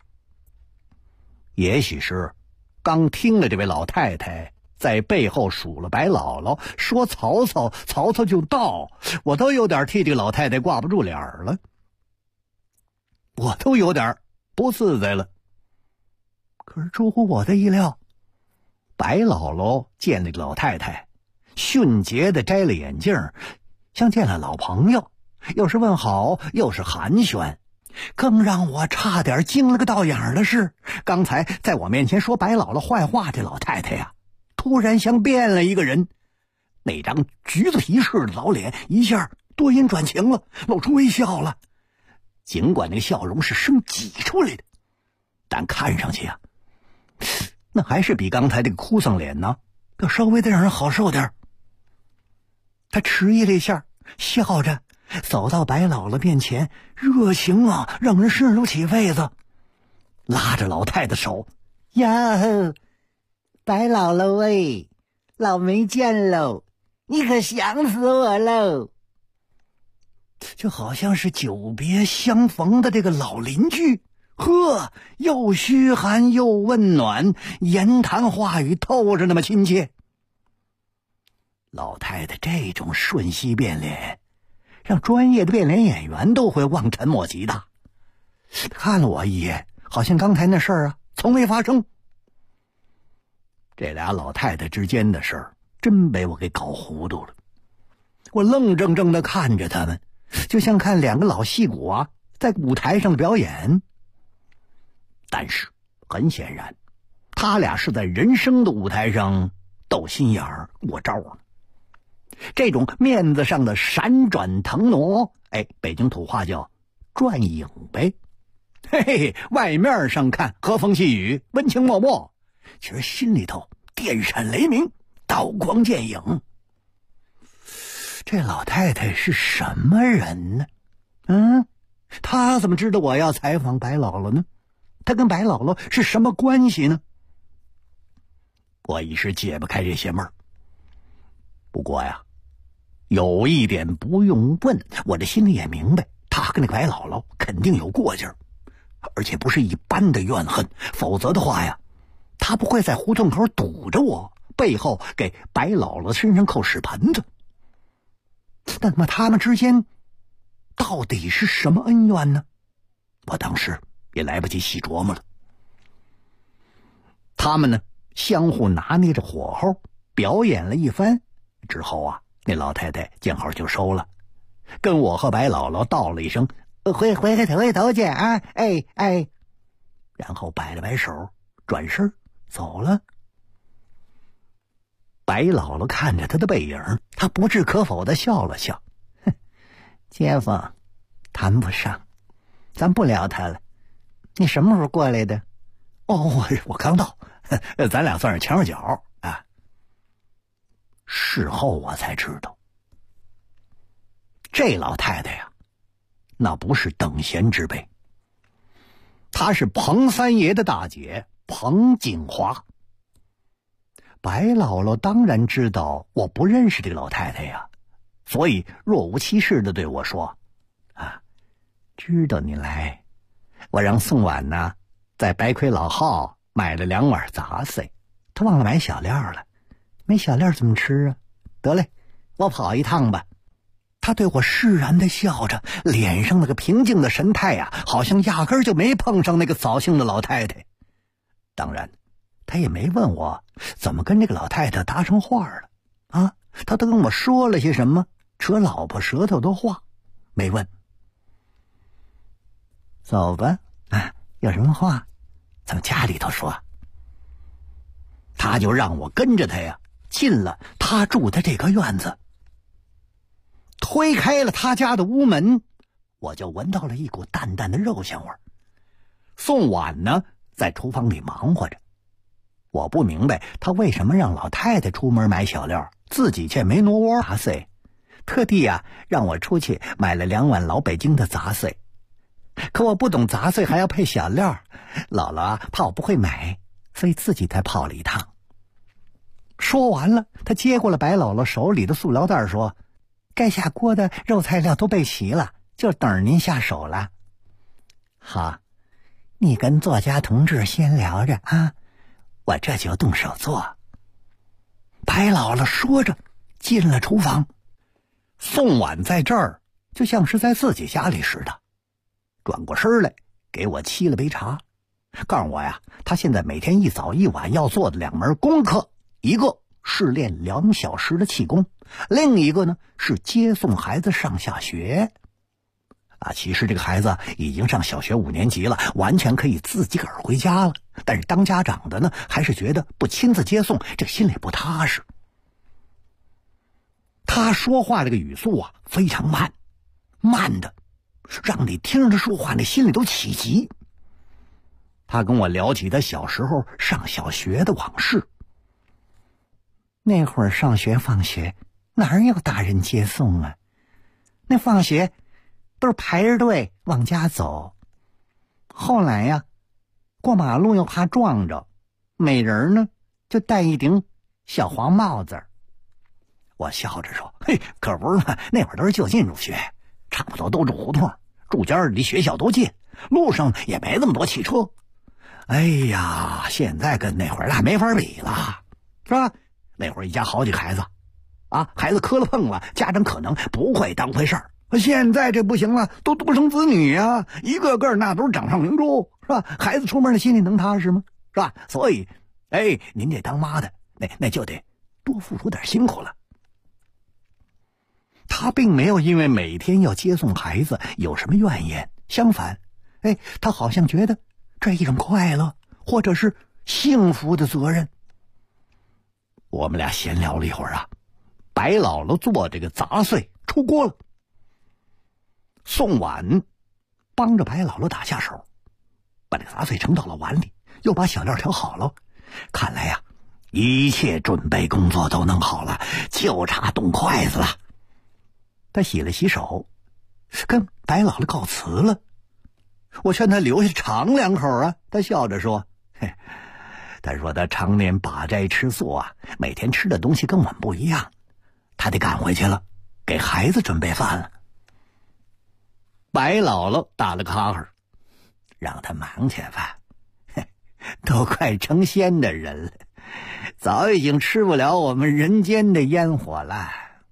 也许是刚听了这位老太太在背后数了白姥姥，说曹操就到，我都有点替这个老太太挂不住脸了，我都有点不自在了。可是出乎我的意料，白姥姥见那个老太太迅捷地摘了眼镜，像见了老朋友，又是问好，又是寒暄。更让我差点惊了个倒影的是，刚才在我面前说白姥姥坏话这老太太呀，突然像变了一个人，那张橘子皮似的老脸一下多音转晴了，露出微笑了。尽管那个笑容是生挤出来的，但看上去啊，那还是比刚才这个哭丧脸呢要稍微的让人好受点。他迟疑了一下，笑着走到白姥姥面前，热情啊，让人湿如起痱子，拉着老太太手：“呀，白姥姥喂，老没见喽，你可想死我喽！”就好像是久别相逢的这个老邻居，呵，又嘘寒又问暖，言谈话语透着那么亲切。老太太这种瞬息变脸，让专业的变脸演员都会望尘莫及的。看了我一眼，好像刚才那事儿啊从未发生。这俩老太太之间的事儿真被我给搞糊涂了。我愣怔怔地看着他们，就像看两个老戏骨啊在舞台上的表演。但是很显然，他俩是在人生的舞台上斗心眼儿过招啊。这种面子上的闪转腾挪，北京土话叫转影呗。嘿嘿，外面上看和风细雨，温情脉脉，其实心里头电闪雷鸣，刀光剑影。这老太太是什么人呢？她怎么知道我要采访白姥姥呢？她跟白姥姥是什么关系呢？我一时解不开这些闷儿。不过呀，有一点不用问，我这心里也明白，她跟那个白姥姥肯定有过节，而且不是一般的怨恨，否则的话呀，她不会在胡同口堵着我，背后给白姥姥身上扣屎盆子。那么他们之间到底是什么恩怨呢？我当时也来不及细琢磨了。他们呢，相互拿捏着火候，表演了一番之后啊，那老太太见好就收了，跟我和白姥姥道了一声回头见啊，然后摆了摆手，转身走了。白姥姥看着他的背影，她不置可否的笑了笑：“街坊谈不上，咱不聊他了。你什么时候过来的？”“哦，我刚到，咱俩算是前脚啊。”事后我才知道，这老太太呀，那不是等闲之辈，她是彭三爷的大姐彭锦华。白姥姥当然知道我不认识这个老太太呀，所以若无其事地对我说：“知道你来，我让宋婉呢在白魁老号买了2碗杂碎，他忘了买小料了，没小料怎么吃啊？得嘞，我跑一趟吧。”他对我释然地笑着，脸上那个平静的神态呀，好像压根儿就没碰上那个扫兴的老太太。当然他也没问我怎么跟这个老太太搭上话了啊，他都跟我说了些什么扯老婆舌头的话，没问。走吧，有什么话咱们家里头说。他就让我跟着他呀，进了他住的这个院子。推开了他家的屋门，我就闻到了一股淡淡的肉香味儿。宋婉呢，在厨房里忙活着。我不明白他为什么让老太太出门买小料，自己却没挪窝杂碎，特地让我出去买了2碗老北京的杂碎。可我不懂杂碎还要配小料，姥姥怕我不会买，所以自己再跑了一趟。说完了，他接过了白姥姥手里的塑料袋，说：“该下锅的肉菜料都备齐了，就等着您下手了。”“好，你跟作家同志先聊着啊，我这就动手做。”白姥姥说着进了厨房。宋婉在这儿就像是在自己家里似的，转过身来给我沏了杯茶，告诉我呀，他现在每天一早一晚要做的2门功课，一个是练2小时的气功，另一个呢是接送孩子上下学。其实这个孩子已经上小学5年级了，完全可以自己个儿回家了。但是当家长的呢，还是觉得不亲自接送，这心里不踏实。他说话这个语速非常慢，慢的让你听着他说话，那心里都起急。他跟我聊起他小时候上小学的往事。那会儿上学放学哪有大人接送啊？那放学都是排着队往家走。后来呀，过马路又怕撞着，每人呢就戴一顶小黄帽子。我笑着说：“嘿，可不是嘛，那会儿都是就近入学，差不多都住胡同，住家离学校都近，路上也没这么多汽车。哎呀，现在跟那会儿那没法比了，是吧？那会儿一家好几个孩子，孩子磕了碰了，家长可能不会当回事儿。现在这不行了，都独生子女啊，一个个那都是掌上明珠，是吧？孩子出门的心里能踏实吗？是吧？所以，您这当妈的，那就得多付出点辛苦了。”他并没有因为每天要接送孩子有什么怨言，相反，他好像觉得这一种快乐或者是幸福的责任。我们俩闲聊了一会儿白姥姥做这个杂碎出锅了。宋婉帮着白姥姥打下手，把这个杂碎盛到了碗里，又把小料调好了。看来一切准备工作都弄好了，就差动筷子了。他洗了洗手，跟白姥姥告辞了。我劝他留下尝2口他笑着说：“他说他常年把斋吃素每天吃的东西跟我们不一样，他得赶回去了，给孩子准备饭了。”白姥姥打了哈哈，让他忙去吧，都快成仙的人了，早已经吃不了我们人间的烟火了。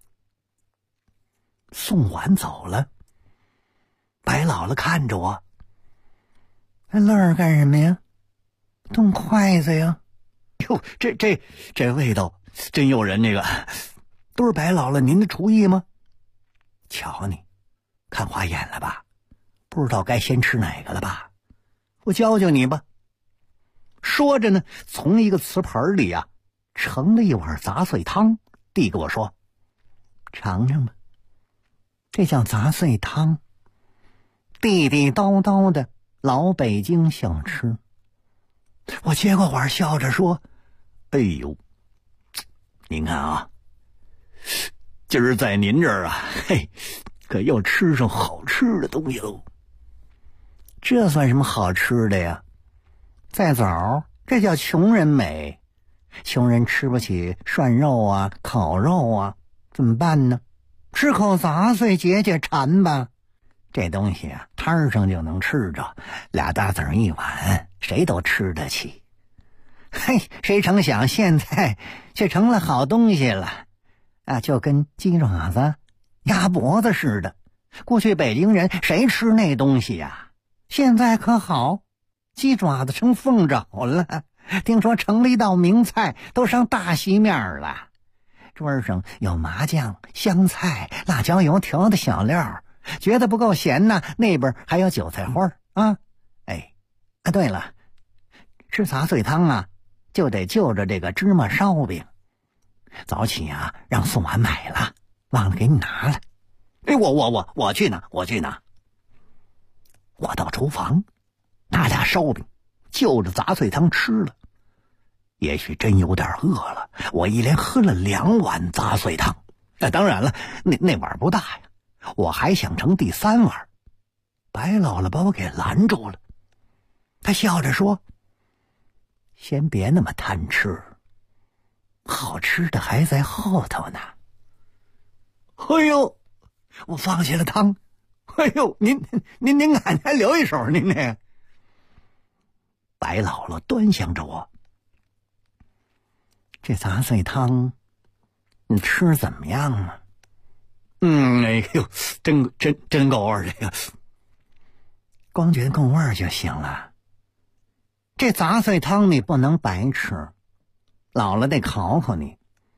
宋婉走了，白姥姥看着我：“乐干什么呀？动筷子呀？哟，这味道真诱人，这个都是白姥姥您的厨艺吗？瞧你看花眼了吧，不知道该先吃哪个了吧？我教教你吧。”说着呢，从一个瓷盆里盛了一碗杂碎汤，递给我说：“尝尝吧，这叫杂碎汤，地地道道的老北京小吃。”我接过碗笑着说：“哎呦，您看今儿在您这儿可又吃上好吃的东西喽。”这算什么好吃的呀？再早这叫穷人美，穷人吃不起涮肉烤肉怎么办呢？吃口杂碎解解馋吧。这东西摊上就能吃着，2大子一碗，谁都吃得起。谁成想现在却成了好东西了就跟鸡爪子、鸭脖子似的。过去北京人谁吃那东西现在可好，鸡爪子成凤爪了，听说成了一道名菜，都上大席面了。桌上有麻酱、香菜、辣椒油调的小料，觉得不够咸那边还有韭菜花对了，吃杂碎汤就得就着这个芝麻烧饼。早起让宋婉买了，忘了给你拿了。我去拿。我到厨房拿俩烧饼，就着杂碎汤吃了。也许真有点饿了，我一连喝了2碗杂碎汤。当然了，那碗不大呀，我还想盛第3碗。白姥姥把我给拦住了，她笑着说：“先别那么贪吃，好吃的还在后头呢。”哎呦，我放下了汤。哎呦，您看还留一手，您这。白姥姥端详着我：“这杂碎汤你吃怎么样啊？”哎呦，真够味儿，这个光觉得够味儿就行了。这杂碎汤你不能白吃，姥姥得考考你，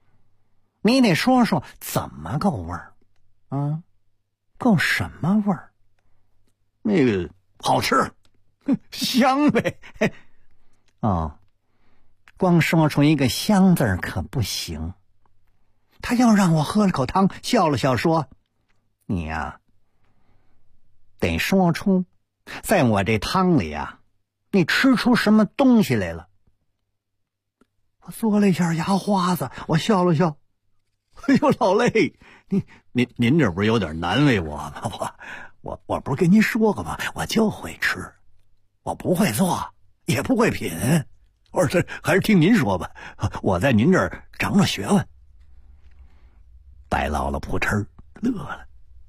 你得说说怎么个味儿啊？够什么味儿？ 那个好吃，香呗。 哦，光说出一个香字儿可不行。他又让我喝了口汤，笑了笑说：“你呀，得说出在我这汤里呀，你吃出什么东西来了。”我嘬了一下牙花子，我笑了笑：“ 哎呦，老累，您这不是有点难为我吗？我不是跟您说过吗？我就会吃，我不会做，也不会品。我说还是听您说吧，我在您这儿长了学问。”白姥姥扑哧乐了：“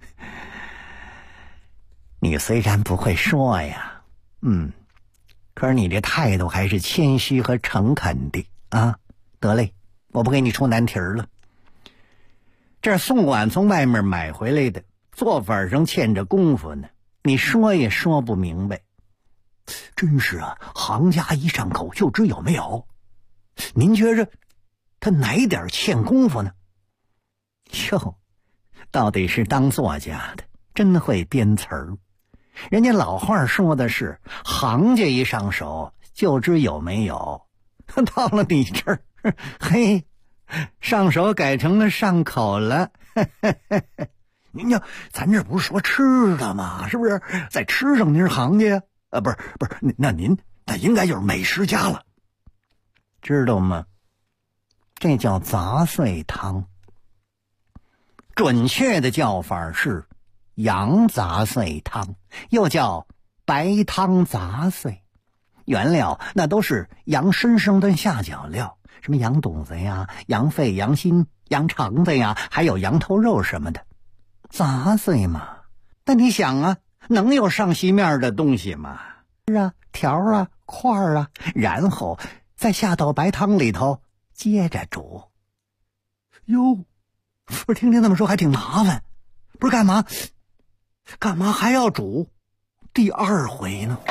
你虽然不会说呀，可是你这态度还是谦虚和诚恳的啊。得嘞，我不给你出难题了。这宋碗从外面买回来的，做法上欠着功夫呢，你说也说不明白。 真是啊，行家一上口就知有没有。您觉着他哪点欠功夫呢？ 哟，到底是当作家的，真会编词儿。人家老话说的是，行家一上手就知有没有。到了你这儿，嘿，上手改成了上口了。 您要咱这不是说吃的吗？是不是在吃上您是行家呀？不是，那您那应该就是美食家了， 知道吗？这叫杂碎汤。准确的叫法是羊杂碎汤，又叫白汤杂碎。原料那都是羊身上的下脚料，什么羊肚子呀、羊肺、羊心、羊肠子呀，还有羊头肉什么的。杂碎嘛，那你想啊，能有上稀面的东西吗？是啊，条啊、块啊，然后再下到白汤里头接着煮。 哟，不是听您这么说还挺麻烦，不是干嘛还要煮第二回呢？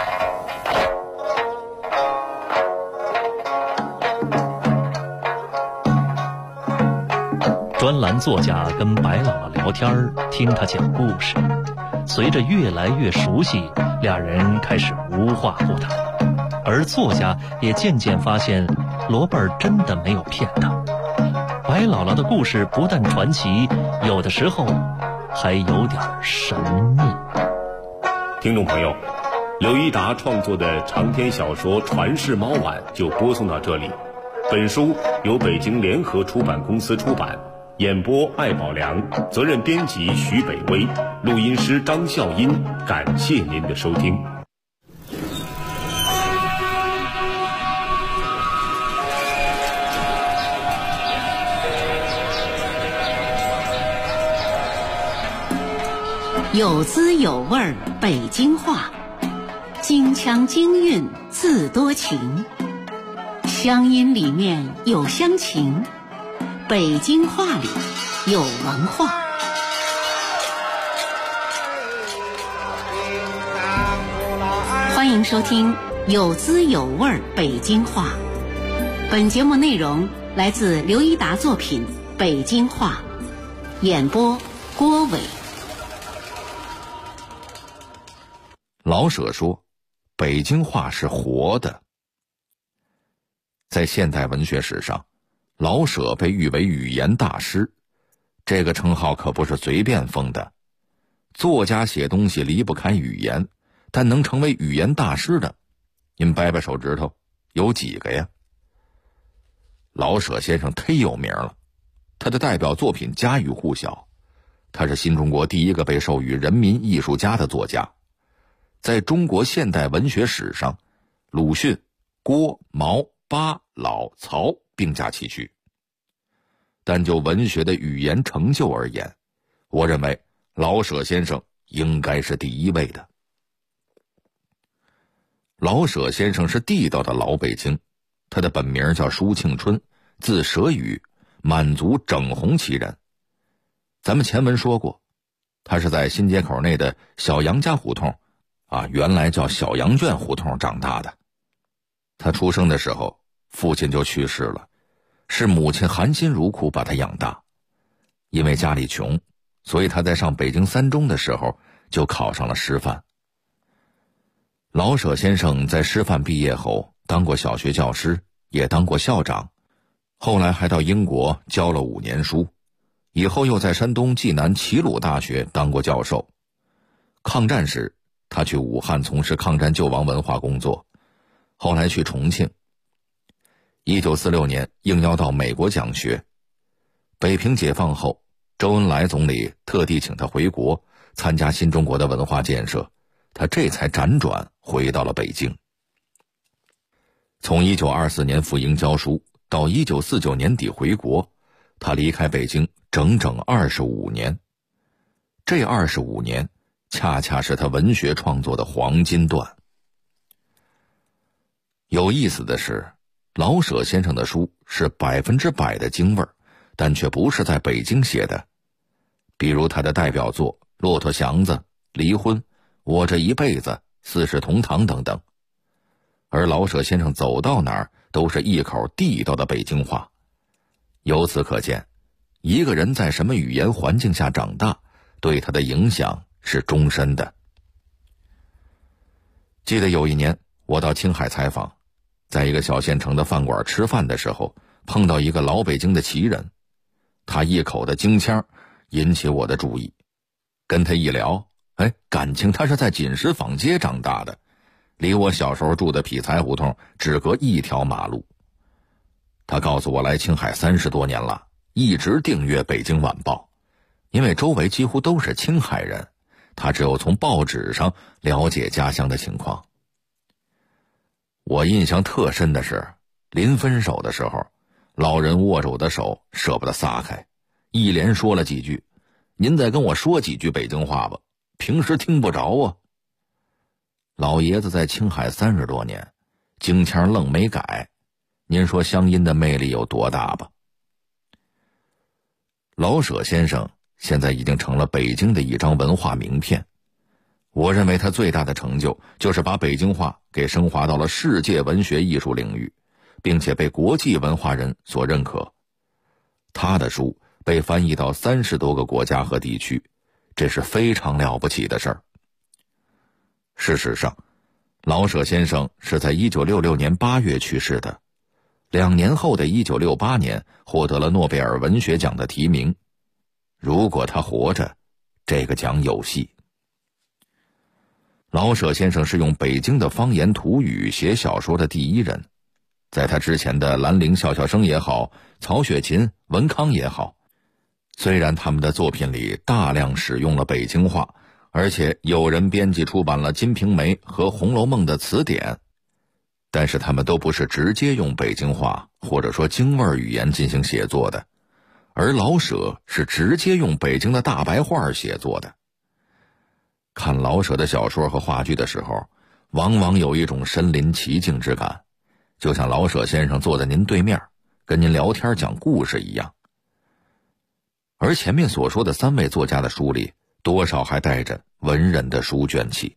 专栏作家跟白姥姥聊天，听他讲故事。随着越来越熟悉，俩人开始无话不谈，而作家也渐渐发现罗贝尔真的没有骗他。白姥姥的故事不但传奇，有的时候还有点神秘。 听众朋友，刘一达创作的长篇小说《传世猫碗》就播送到这里。本书由北京联合出版公司出版，演播艾宝良，责任编辑徐北威，录音师张笑音。感谢您的收听。 有滋有味儿北京话，京腔京韵字多情，乡音里面有乡情，北京话里有文化。欢迎收听有滋有味儿北京话。本节目内容来自刘一达作品《北京话》，演播郭伟。 老舍说，北京话是活的。在现代文学史上，老舍被誉为语言大师，这个称号可不是随便封的。作家写东西离不开语言，但能成为语言大师的，您掰掰手指头，有几个呀？老舍先生忒有名了，他的代表作品家喻户晓，他是新中国第一个被授予人民艺术家的作家。在中国现代文学史上，鲁迅、郭、毛、巴、老、曹并驾齐驱。但就文学的语言成就而言，我认为老舍先生应该是第一位的。老舍先生是地道的老北京，他的本名叫舒庆春，字舍宇，满族整红旗人。咱们前文说过，他是在新街口内的小杨家胡同原来叫小羊圈胡同长大的。他出生的时候，父亲就去世了，是母亲含辛茹苦把他养大， 因为家里穷，所以他在上北京三中的时候就考上了师范。老舍先生在师范毕业后当过小学教师，也当过校长，后来还到英国教了5年书，以后又在山东济南齐鲁大学当过教授。抗战时，他去武汉从事抗战救亡文化工作，后来去重庆。1946年应邀到美国讲学。北平解放后，周恩来总理特地请他回国参加新中国的文化建设，他这才辗转回到了北京。从1924年赴英教书到1949年底回国，他离开北京整整25年。这25年恰恰是他文学创作的黄金段。有意思的是，老舍先生的书是100%的京味儿，但却不是在北京写的。比如他的代表作《骆驼祥子》《离婚》《我这一辈子》《四世同堂》等等。而老舍先生走到哪儿都是一口地道的北京话。由此可见，一个人在什么语言环境下长大，对他的影响是终身的。记得有一年我到青海采访，在一个小县城的饭馆吃饭的时候，碰到一个老北京的奇人，他一口的京腔引起我的注意。跟他一聊，感情他是在锦石坊街长大的，离我小时候住的匹才胡同只隔一条马路。他告诉我来青海30多年了，一直订阅《北京晚报》，因为周围几乎都是青海人，他只有从报纸上了解家乡的情况。我印象特深的是，临分手的时候，老人握着我的手舍不得撒开，一连说了几句：“您再跟我说几句北京话吧，平时听不着啊。”老爷子在青海30多年，京腔愣没改，您说乡音的魅力有多大吧？老舍先生现在已经成了北京的一张文化名片。我认为他最大的成就就是把北京话给升华到了世界文学艺术领域，并且被国际文化人所认可。他的书被翻译到30多个国家和地区，这是非常了不起的事儿。事实上，老舍先生是在1966年8月去世的，2年后的1968年获得了诺贝尔文学奖的提名。如果他活着，这个奖有戏。老舍先生是用北京的方言土语写小说的第一人，在他之前的兰陵笑笑生也好，曹雪芹、文康也好，虽然他们的作品里大量使用了北京话，而且有人编辑出版了《金瓶梅》和《红楼梦》的词典，但是他们都不是直接用北京话或者说京味语言进行写作的，而老舍是直接用北京的大白话写作的。看老舍的小说和话剧的时候，往往有一种身临其境之感，就像老舍先生坐在您对面，跟您聊天讲故事一样。而前面所说的3位作家的书里，多少还带着文人的书卷气。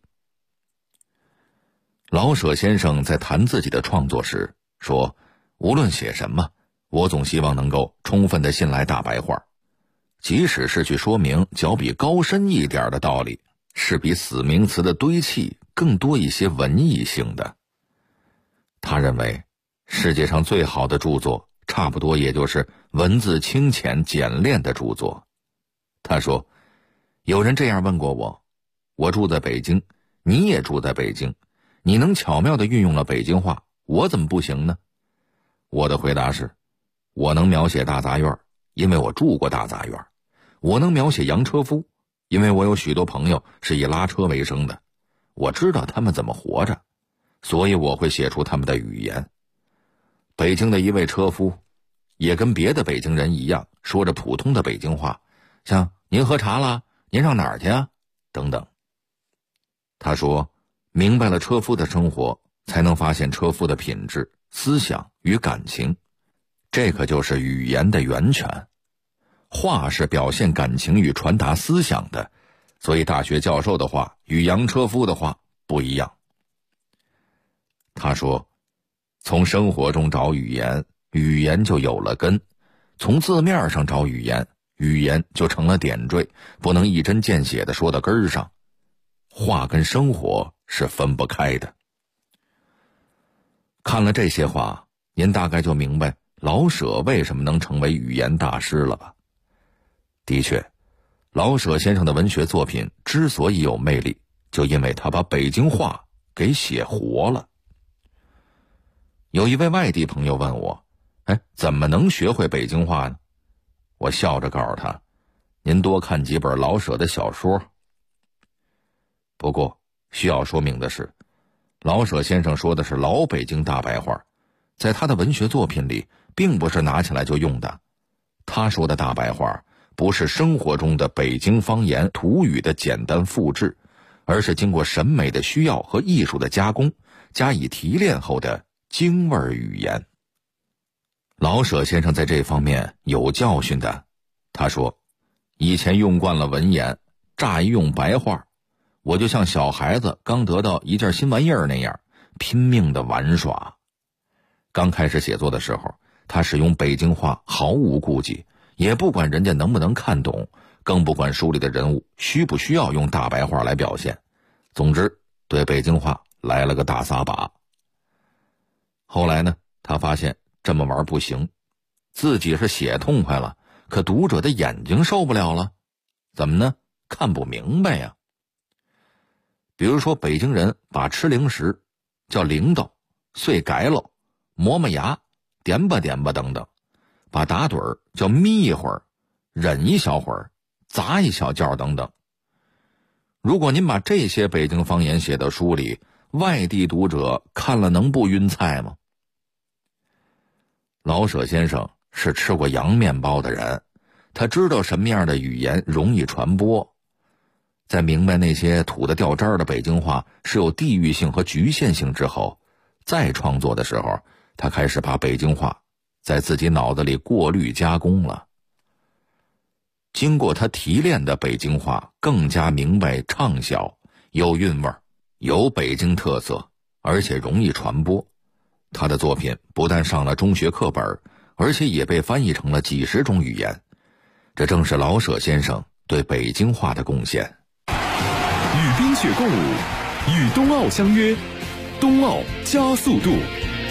老舍先生在谈自己的创作时说，无论写什么，我总希望能够充分地信赖大白话，即使是去说明较比高深一点的道理，是比死名词的堆砌更多一些文艺性的。他认为世界上最好的著作差不多也就是文字清浅简练的著作。他说，有人这样问过我，我住在北京，你也住在北京，你能巧妙地运用了北京话，我怎么不行呢？我的回答是，我能描写大杂院，因为我住过大杂院；我能描写洋车夫，因为我有许多朋友是以拉车为生的，我知道他们怎么活着，所以我会写出他们的语言。北京的一位车夫也跟别的北京人一样，说着普通的北京话，像您喝茶了，您上哪儿去啊等等。他说，明白了车夫的生活，才能发现车夫的品质、思想与感情，这可就是语言的源泉。话是表现感情与传达思想的，所以大学教授的话与洋车夫的话不一样。他说，从生活中找语言，语言就有了根；从字面上找语言， 语言就成了点缀，不能一针见血地说到根儿上。话跟生活是分不开的。看了这些话，您大概就明白老舍为什么能成为语言大师了吧？的确，老舍先生的文学作品之所以有魅力，就因为他把北京话给写活了。有一位外地朋友问我，怎么能学会北京话呢？我笑着告诉他，您多看几本老舍的小说。不过需要说明的是，老舍先生说的是老北京大白话，在他的文学作品里并不是拿起来就用的。他说的大白话不是生活中的北京方言土语的简单复制，而是经过审美的需要和艺术的加工，加以提炼后的京味语言。老舍先生在这方面有教训的。他说，以前用惯了文言，乍一用白话，我就像小孩子刚得到一件新玩意儿那样拼命的玩耍。刚开始写作的时候，他使用北京话毫无顾忌，也不管人家能不能看懂，更不管书里的人物需不需要用大白话来表现。总之，对北京话来了个大撒把。后来呢，他发现这么玩不行，自己是写痛快了，可读者的眼睛受不了了。怎么呢？看不明白呀。比如说，北京人把吃零食叫铃铛、碎改了、磨磨牙、点吧点吧等等，把打盹儿叫眯一会儿、忍一小会儿、砸一小觉等等。如果您把这些北京方言写到书里，外地读者看了能不晕菜吗？老舍先生是吃过洋面包的人，他知道什么样的语言容易传播。在明白那些土得掉渣的北京话是有地域性和局限性之后，再创作的时候，他开始把北京话在自己脑子里过滤加工了。经过他提炼的北京话更加明白畅销，有韵味，有北京特色，而且容易传播。他的作品不但上了中学课本，而且也被翻译成了几十种语言。这正是老舍先生对北京话的贡献。 与冰雪共舞，与冬奥相约，冬奥加速度。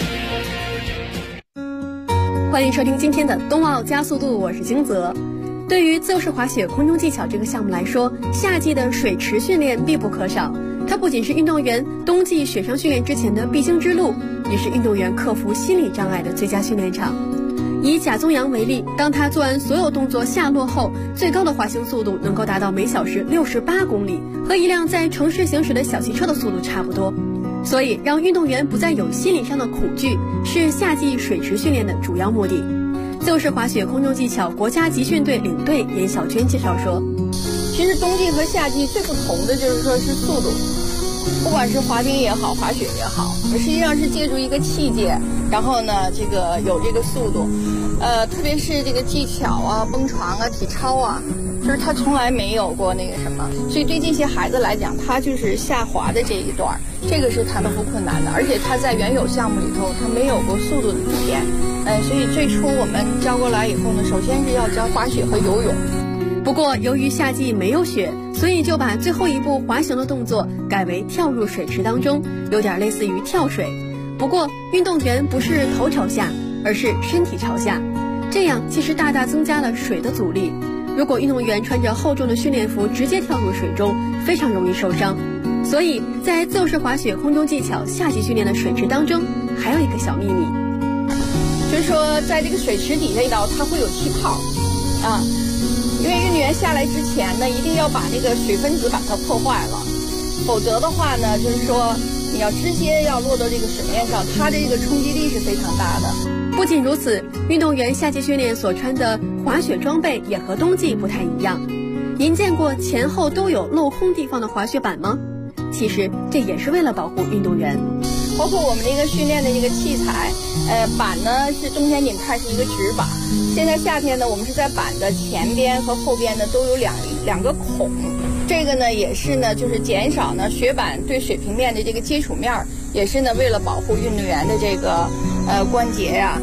欢迎收听今天的冬奥加速度，我是金泽。对于自由式滑雪空中技巧这个项目来说，夏季的水池训练必不可少。它不仅是运动员冬季雪上训练之前的必经之路，也是运动员克服心理障碍的最佳训练场。以贾宗洋为例，当他做完所有动作下落后，最高的滑行速度能够达到每小时68公里，和一辆在城市行驶的小汽车的速度差不多。所以让运动员不再有心理上的恐惧，是夏季水池训练的主要目的。自由式滑雪空中技巧国家集训队领队严小娟介绍说， 其实冬季和夏季最不同的就是说是速度，不管是滑冰也好，滑雪也好，实际上是借助一个器械，然后呢这个有这个速度，特别是这个技巧啊、蹦床啊、体操啊，就是他从来没有过那个什么，所以对这些孩子来讲，他就是下滑的这一段，这个是他们不困难的，而且他在原有项目里头他没有过速度的体验，所以最初我们教过来以后呢，首先是要教滑雪和游泳。 不过由于夏季没有雪，所以就把最后一步滑行的动作改为跳入水池当中，有点类似于跳水。不过运动员不是头朝下，而是身体朝下，这样其实大大增加了水的阻力。如果运动员穿着厚重的训练服直接跳入水中，非常容易受伤。所以在自由式滑雪空中技巧夏季训练的水池当中，还有一个小秘密， 就是说在这个水池底下一道它会有气泡啊，因为运动员下来之前呢，一定要把那个水分子把它破坏了，否则的话呢，就是说你要直接要落到这个水面上，它的这个冲击力是非常大的。 不仅如此，运动员夏季训练所穿的滑雪装备也和冬季不太一样。您见过前后都有镂空地方的滑雪板吗？其实这也是为了保护运动员。 包括我们这个训练的这个器材，板呢是冬天紧派是一个直板，现在夏天呢我们是在板的前边和后边呢都有两个孔，这个呢也是呢就是减少呢雪板对水平面的这个接触面，也是呢为了保护运动员的这个关节呀、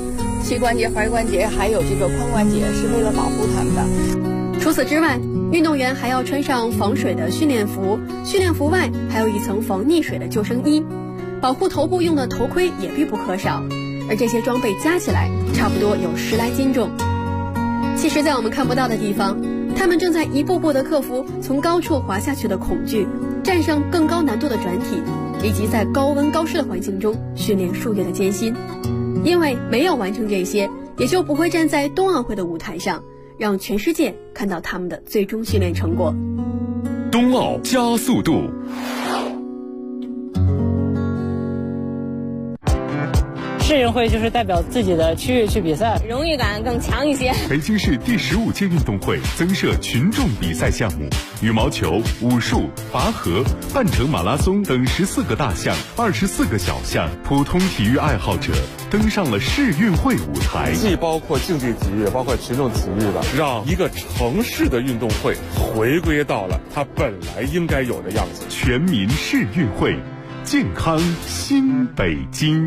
膝关节、踝关节还有这个髋关节，是为了保护他们的。 除此之外，运动员还要穿上防水的训练服，训练服外还有一层防溺水的救生衣，保护头部用的头盔也必不可少，而这些装备加起来差不多有10来斤重。其实在我们看不到的地方，他们正在一步步地克服从高处滑下去的恐惧，战胜更高难度的转体，以及在高温高湿的环境中训练数月的艰辛。因为没有完成这些，也就不会站在冬奥会的舞台上，让全世界看到他们的最终训练成果。 冬奥加速度。 世运会就是代表自己的区域去比赛， 荣誉感更强一些。 北京市第15届运动会增设群众比赛项目，羽毛球、武术、拔河、半程马拉松等14个大项、24个小项，普通体育爱好者登上了世运会舞台。 既包括竞技体育，也包括群众体育的，让一个城市的运动会回归到了它本来应该有的样子。 全民世运会，健康新北京。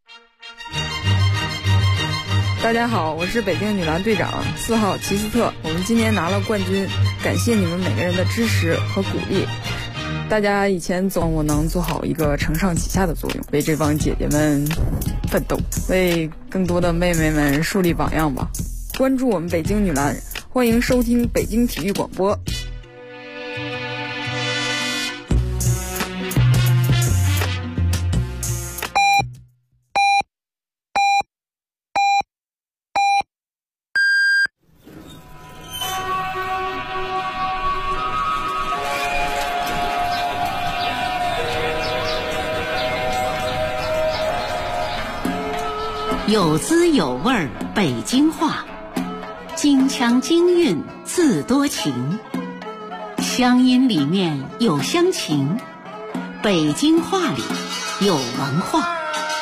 大家好，我是北京女篮队长4号齐斯特，我们今年拿了冠军，感谢你们每个人的支持和鼓励。大家以前总我能做好一个承上启下的作用，为这帮姐姐们奋斗，为更多的妹妹们树立榜样吧。关注我们北京女篮，欢迎收听北京体育广播。 有滋有味儿北京话，京腔京韵自多情，乡音里面有乡情，北京话里有文化。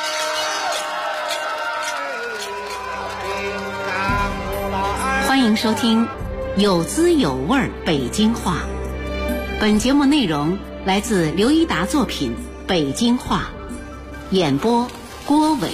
欢迎收听有滋有味儿北京话。本节目内容来自刘一达作品《北京话》，演播郭伟。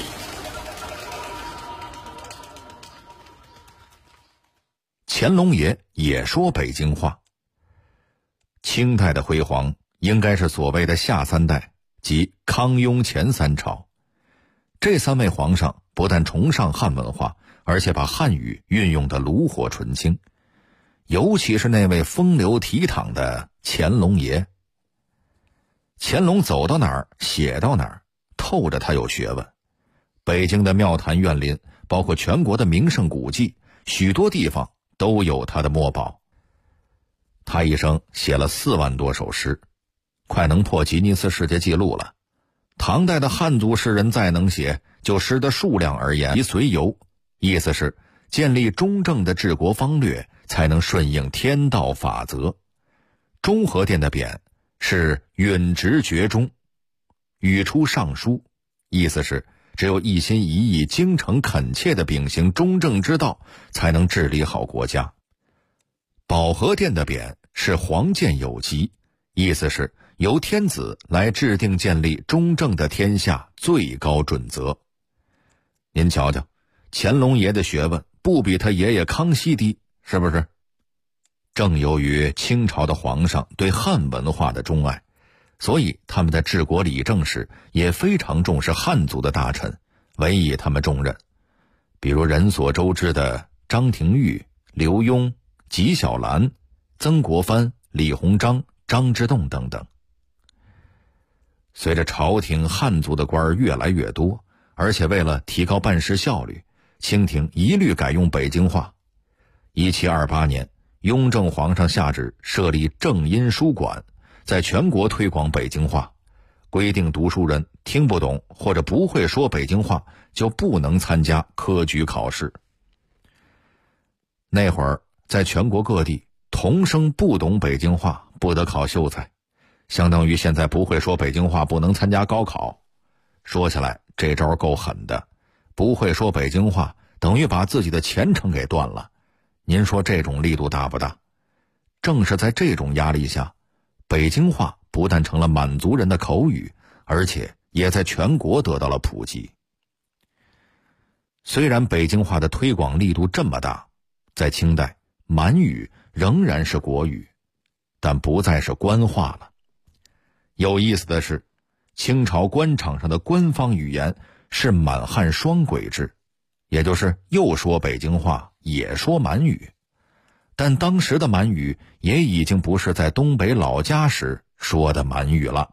乾隆爷也说北京话。清代的辉煌应该是所谓的下3代，即康雍乾3朝。这3位皇上不但崇尚汉文化，而且把汉语运用得炉火纯青。尤其是那位风流倜傥的乾隆爷。乾隆走到哪儿写到哪儿，透着他有学问。北京的庙坛苑林，包括全国的名胜古迹，许多地方都有他的墨宝。他一生写了4万多首诗，快能破吉尼斯世界纪录了。唐代的汉族诗人再能写，就诗的数量而言，随游，意思是建立中正的治国方略，才能顺应天道法则。中和殿的匾是允直厥中，语出尚书，意思是只有一心一意、精诚恳切地秉行中正之道，才能治理好国家。保和殿的匾是皇建有极，意思是由天子来制定建立中正的天下最高准则。您瞧瞧，乾隆爷的学问不比他爷爷康熙低，是不是？正由于清朝的皇上对汉文化的钟爱，所以他们在治国理政时也非常重视汉族的大臣，委以他们重任。比如人所周知的张廷玉、刘墉、纪晓岚、曾国藩、李鸿章、张之洞等等。随着朝廷汉族的官儿越来越多，而且为了提高办事效率，清廷一律改用北京话。1728年，雍正皇上下旨设立正音书馆，在全国推广北京话，规定读书人听不懂或者不会说北京话就不能参加科举考试。那会儿在全国各地，童生不懂北京话不得考秀才，相当于现在不会说北京话不能参加高考。说起来这招够狠的，不会说北京话等于把自己的前程给断了。您说这种力度大不大？正是在这种压力下，北京话不但成了满族人的口语，而且也在全国得到了普及。 虽然北京话的推广力度这么大，在清代满语仍然是国语，但不再是官话了。有意思的是，清朝官场上的官方语言是满汉双轨制，也就是又说北京话也说满语。但当时的满语也已经不是在东北老家时说的满语了。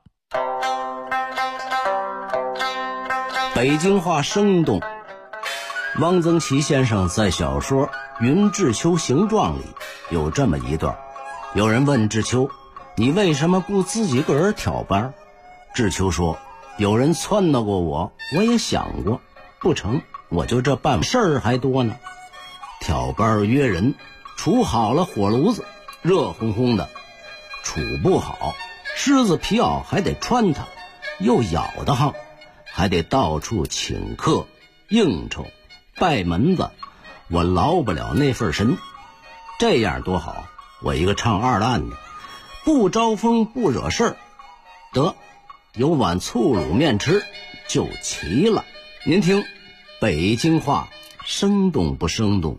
北京话生动。汪曾祺先生在小说《云志秋形状》里有这么一段，有人问志秋，你为什么不自己个儿挑班？志秋说，有人撺掇过我，我也想过，不成，我就这办事儿还多呢。挑班约人，处好了火炉子，热烘烘的，处不好，狮子皮袄还得穿它，又咬得慌，还得到处请客应酬拜门子，我劳不了那份神。这样多好，我一个唱二烂的，不招风不惹事儿，得有碗醋卤面吃就齐了。您听北京话生动不生动？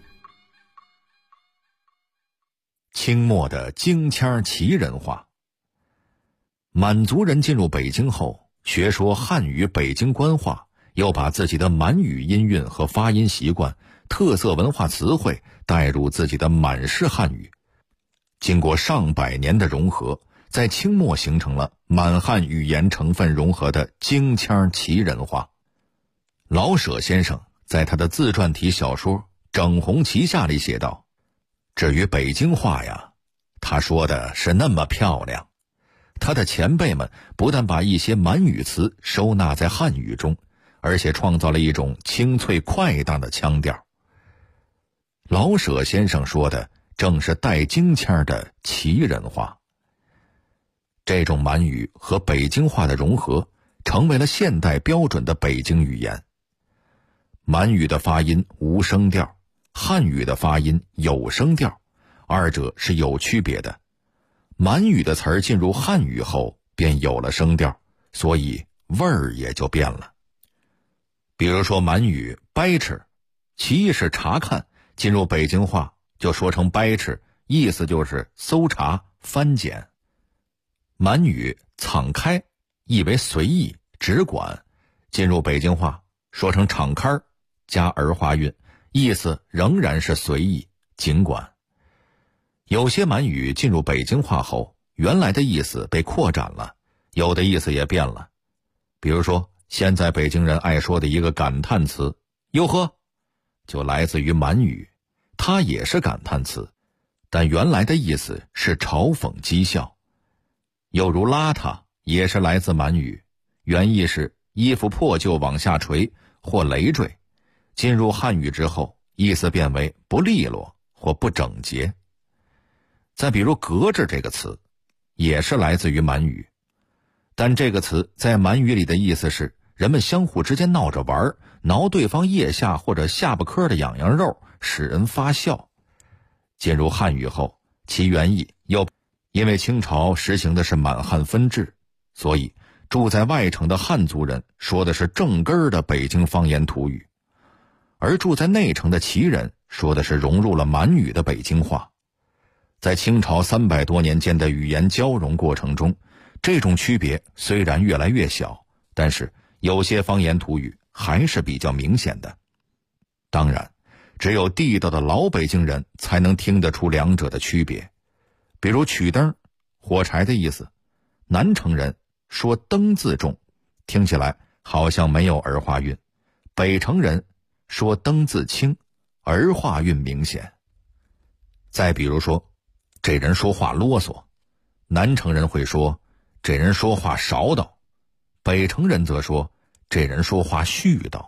清末的京腔旗人话。满族人进入北京后，学说汉语北京官话，又把自己的满语音韵和发音习惯、特色文化词汇带入自己的满式汉语，经过上百年的融合，在清末形成了满汉语言成分融合的京腔旗人话。老舍先生在他的自传体小说《整红旗下》里写道，至于北京话呀，他说的是那么漂亮，他的前辈们不但把一些满语词收纳在汉语中，而且创造了一种清脆快当的腔调。老舍先生说的正是带京腔的旗人话。这种满语和北京话的融合，成为了现代标准的北京语言。满语的发音无声调，汉语的发音有声调，二者是有区别的。满语的词儿进入汉语后便有了声调，所以味儿也就变了。比如说满语掰吃，其意是查看，进入北京话就说成掰吃，意思就是搜查翻检。满语敞开，意为随意只管，进入北京话说成敞开加儿化韵，意思仍然是随意尽管。有些满语进入北京话后，原来的意思被扩展了，有的意思也变了。比如说现在北京人爱说的一个感叹词哟呵，就来自于满语，它也是感叹词，但原来的意思是嘲讽讥笑。又如邋遢也是来自满语，原意是衣服破旧往下垂或累赘，进入汉语之后，意思变为不利落或不整洁。再比如隔着这个词，也是来自于满语，但这个词在满语里的意思是人们相互之间闹着玩，挠对方腋下或者下巴颏的痒痒肉，使人发笑。进入汉语后，其原意又因为清朝实行的是满汉分治，所以住在外城的汉族人说的是正根儿的北京方言土语，而住在内城的旗人说的是融入了满语的北京话。在清朝300多年间的语言交融过程中，这种区别虽然越来越小，但是有些方言土语还是比较明显的。当然，只有地道的老北京人才能听得出两者的区别。比如曲灯，火柴的意思，南城人说灯字重，听起来好像没有儿化韵；北城人说灯字轻，儿化韵明显。再比如说，这人说话啰嗦，南城人会说这人说话少叨，北城人则说这人说话絮叨。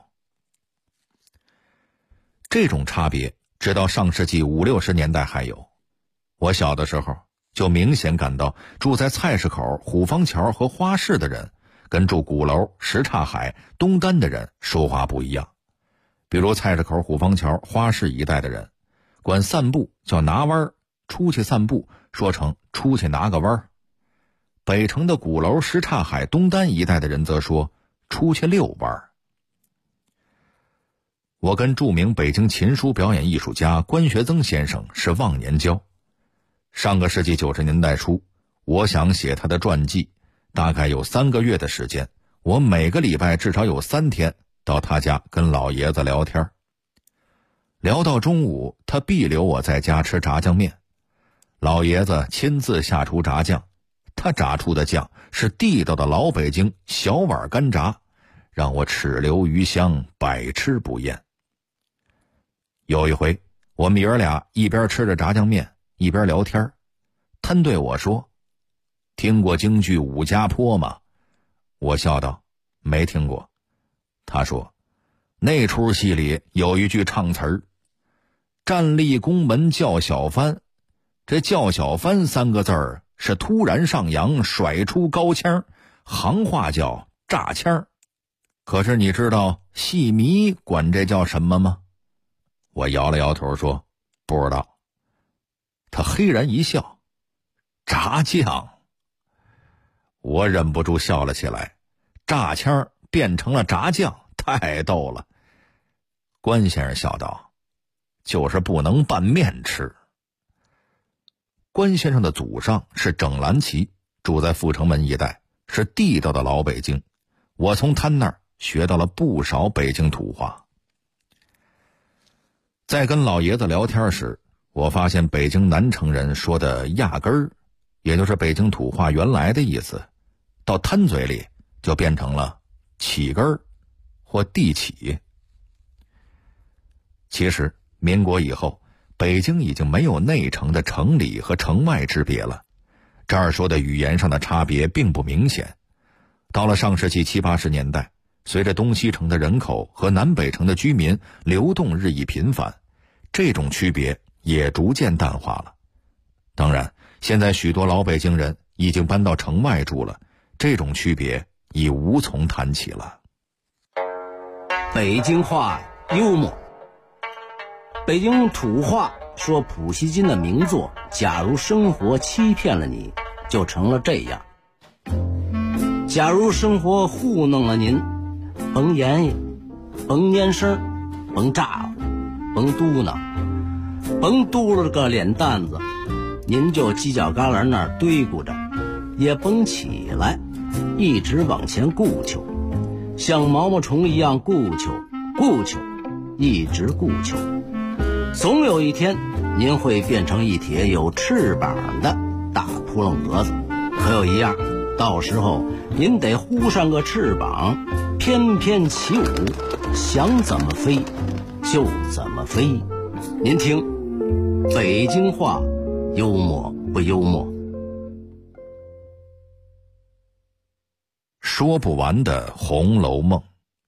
这种差别直到上世纪50、60年代还有。我小的时候就明显感到，住在菜市口、虎坊桥和花市的人跟住鼓楼、什刹海、东单的人说话不一样。比如菜市口、虎坊桥、花市一带的人管散步叫拿弯儿，出去散步说成出去拿个弯儿。北城的鼓楼、什刹海、东单一带的人则说出去遛弯儿。 我跟著名北京琴书表演艺术家关学增先生是忘年交。上个世纪90年代初，我想写他的传记，大概有3个月的时间，我每个礼拜至少有3天到他家跟老爷子聊天。聊到中午，他必留我在家吃炸酱面。老爷子亲自下厨炸酱，他炸出的酱是地道的老北京小碗干炸，让我齿留余香，百吃不厌。有一回，我们爷儿俩一边吃着炸酱面一边聊天，他对我说：“听过京剧《武家坡》吗？”我笑道：“没听过。”他说：“那出戏里有一句唱词儿，站立宫门叫小帆，这叫小帆3个字儿是突然上扬甩出高腔，行话叫炸腔。可是你知道戏迷管这叫什么吗？”我摇了摇头说：“不知道。”他嘿然一笑：“炸酱。”我忍不住笑了起来，炸腔变成了炸酱，太逗了。关先生笑道：“就是不能拌面吃。”关先生的祖上是整蓝旗，住在阜成门一带，是地道的老北京。我从他那儿学到了不少北京土话。在跟老爷子聊天时，我发现北京南城人说的压根儿，也就是北京土话原来的意思，到摊嘴里就变成了起根儿或地起。其实民国以后，北京已经没有内城的城里和城外之别了，这儿说的语言上的差别并不明显。到了上世纪70、80年代，随着东西城的人口和南北城的居民流动日益频繁，这种区别也逐渐淡化了。当然，现在许多老北京人已经搬到城外住了，这种区别已无从谈起了。 北京话幽默。北京土话说普希金的名作《假如生活欺骗了你》就成了这样：假如生活糊弄了您，甭言语，甭蔫声，甭炸了，甭嘟囔，甭嘟了个脸蛋子，您就犄角旮旯那儿堆咕着，也甭起来，一直往前顾求，像毛毛虫一样顾求，一直顾求。总有一天，您会变成一帖有翅膀的大扑棱蛾子。可有一样，到时候您得呼上个翅膀，翩翩起舞，想怎么飞就怎么飞。您听，北京话幽默不幽默？ 说不完的《红楼梦》。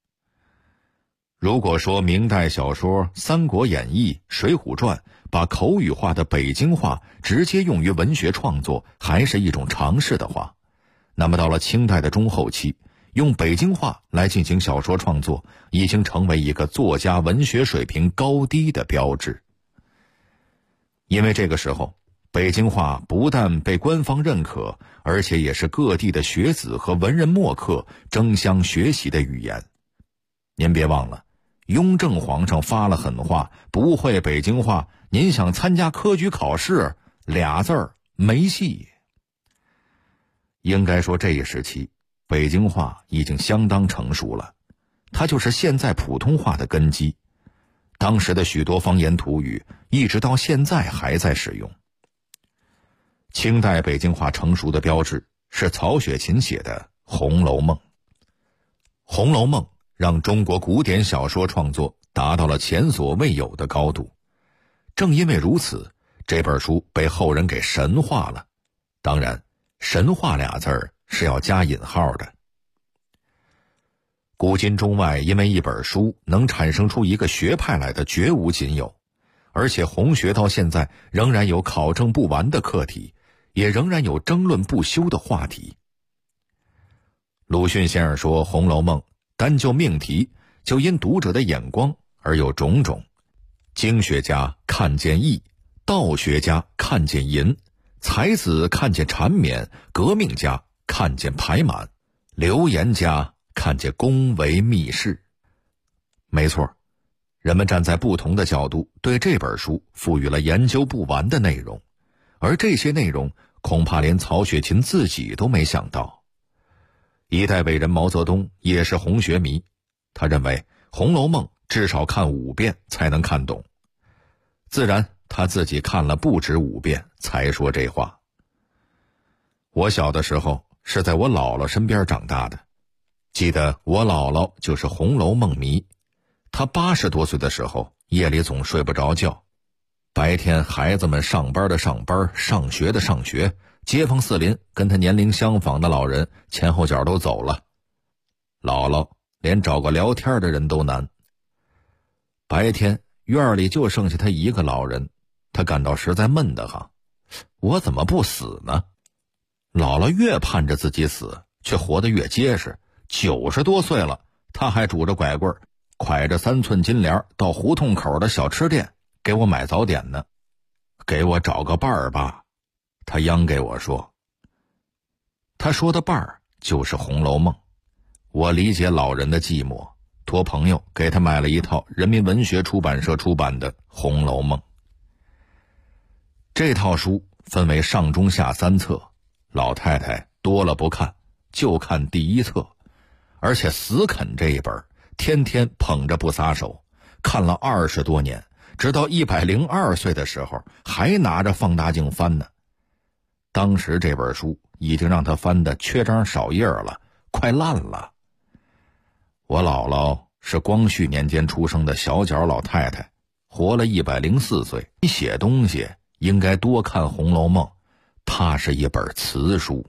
如果说明代小说《三国演义》《水浒传》把口语化的北京话直接用于文学创作还是一种常识的话，那么到了清代的中后期，用北京话来进行小说创作已经成为一个作家文学水平高低的标志。因为这个时候，北京话不但被官方认可，而且也是各地的学子和文人墨客争相学习的语言。您别忘了，雍正皇上发了狠话，不会北京话，您想参加科举考试，2字儿没戏。应该说这一时期，北京话已经相当成熟了，它就是现在普通话的根基。当时的许多方言土语，一直到现在还在使用。清代北京话成熟的标志是曹雪芹写的《红楼梦》。《红楼梦》让中国古典小说创作达到了前所未有的高度。正因为如此，这本书被后人给神化了。当然，神话2字儿是要加引号的。古今中外因为一本书能产生出一个学派来的绝无仅有，而且红学到现在仍然有考证不完的课题，也仍然有争论不休的话题。鲁迅先生说，《红楼梦》单就命题，就因读者的眼光而有种种。经学家看见义，道学家看见淫，才子看见缠绵，革命家看见排满，流言家看见宫闱秘事。没错， 人们站在不同的角度对这本书赋予了研究不完的内容，而这些内容恐怕连曹雪芹自己都没想到。一代伟人毛泽东也是红学迷，他认为《红楼梦》至少看5遍才能看懂，自然他自己看了不止5遍才说这话。我小的时候是在我姥姥身边长大的，记得我姥姥就是《红楼梦》迷，她80多岁的时候夜里总睡不着觉，白天孩子们上班的上班，上学的上学，街坊四邻跟她年龄相仿的老人前后脚都走了，姥姥连找个聊天的人都难。白天院里就剩下她一个老人，她感到实在闷得慌，我怎么不死呢？姥姥越盼着自己死，却活得越结实，90多岁了，她还拄着拐棍，挎着3寸金莲到胡同口的小吃店给我买早点呢。给我找个伴儿吧，她央给我说。她说的伴儿就是《红楼梦》，我理解老人的寂寞，托朋友给他买了一套人民文学出版社出版的《红楼梦》。这套书分为上中下3册，老太太多了不看，就看第1册，而且死啃这一本，天天捧着不撒手，看了20多年，直到102岁的时候还拿着放大镜翻呢。当时这本书已经让他翻得缺张少页了，快烂了。我姥姥是光绪年间出生的小脚老太太，活了104岁，写东西应该多看《红楼梦》，它是一本词书。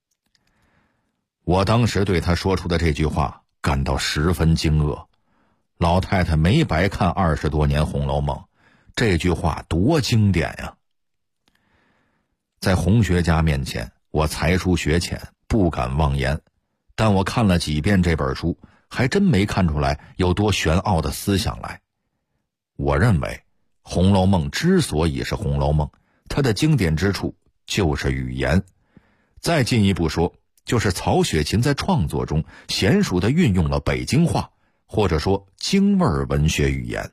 我当时对她说出的这句话感到十分惊愕，老太太没白看20多年《红楼梦》，这句话多经典呀！在红学家面前，我才疏学浅，不敢妄言，但我看了几遍这本书，还真没看出来有多玄奥的思想来。我认为《红楼梦》之所以是《红楼梦》，它的经典之处就是语言，再进一步说，就是曹雪芹在创作中娴熟地运用了北京话，或者说京味文学语言。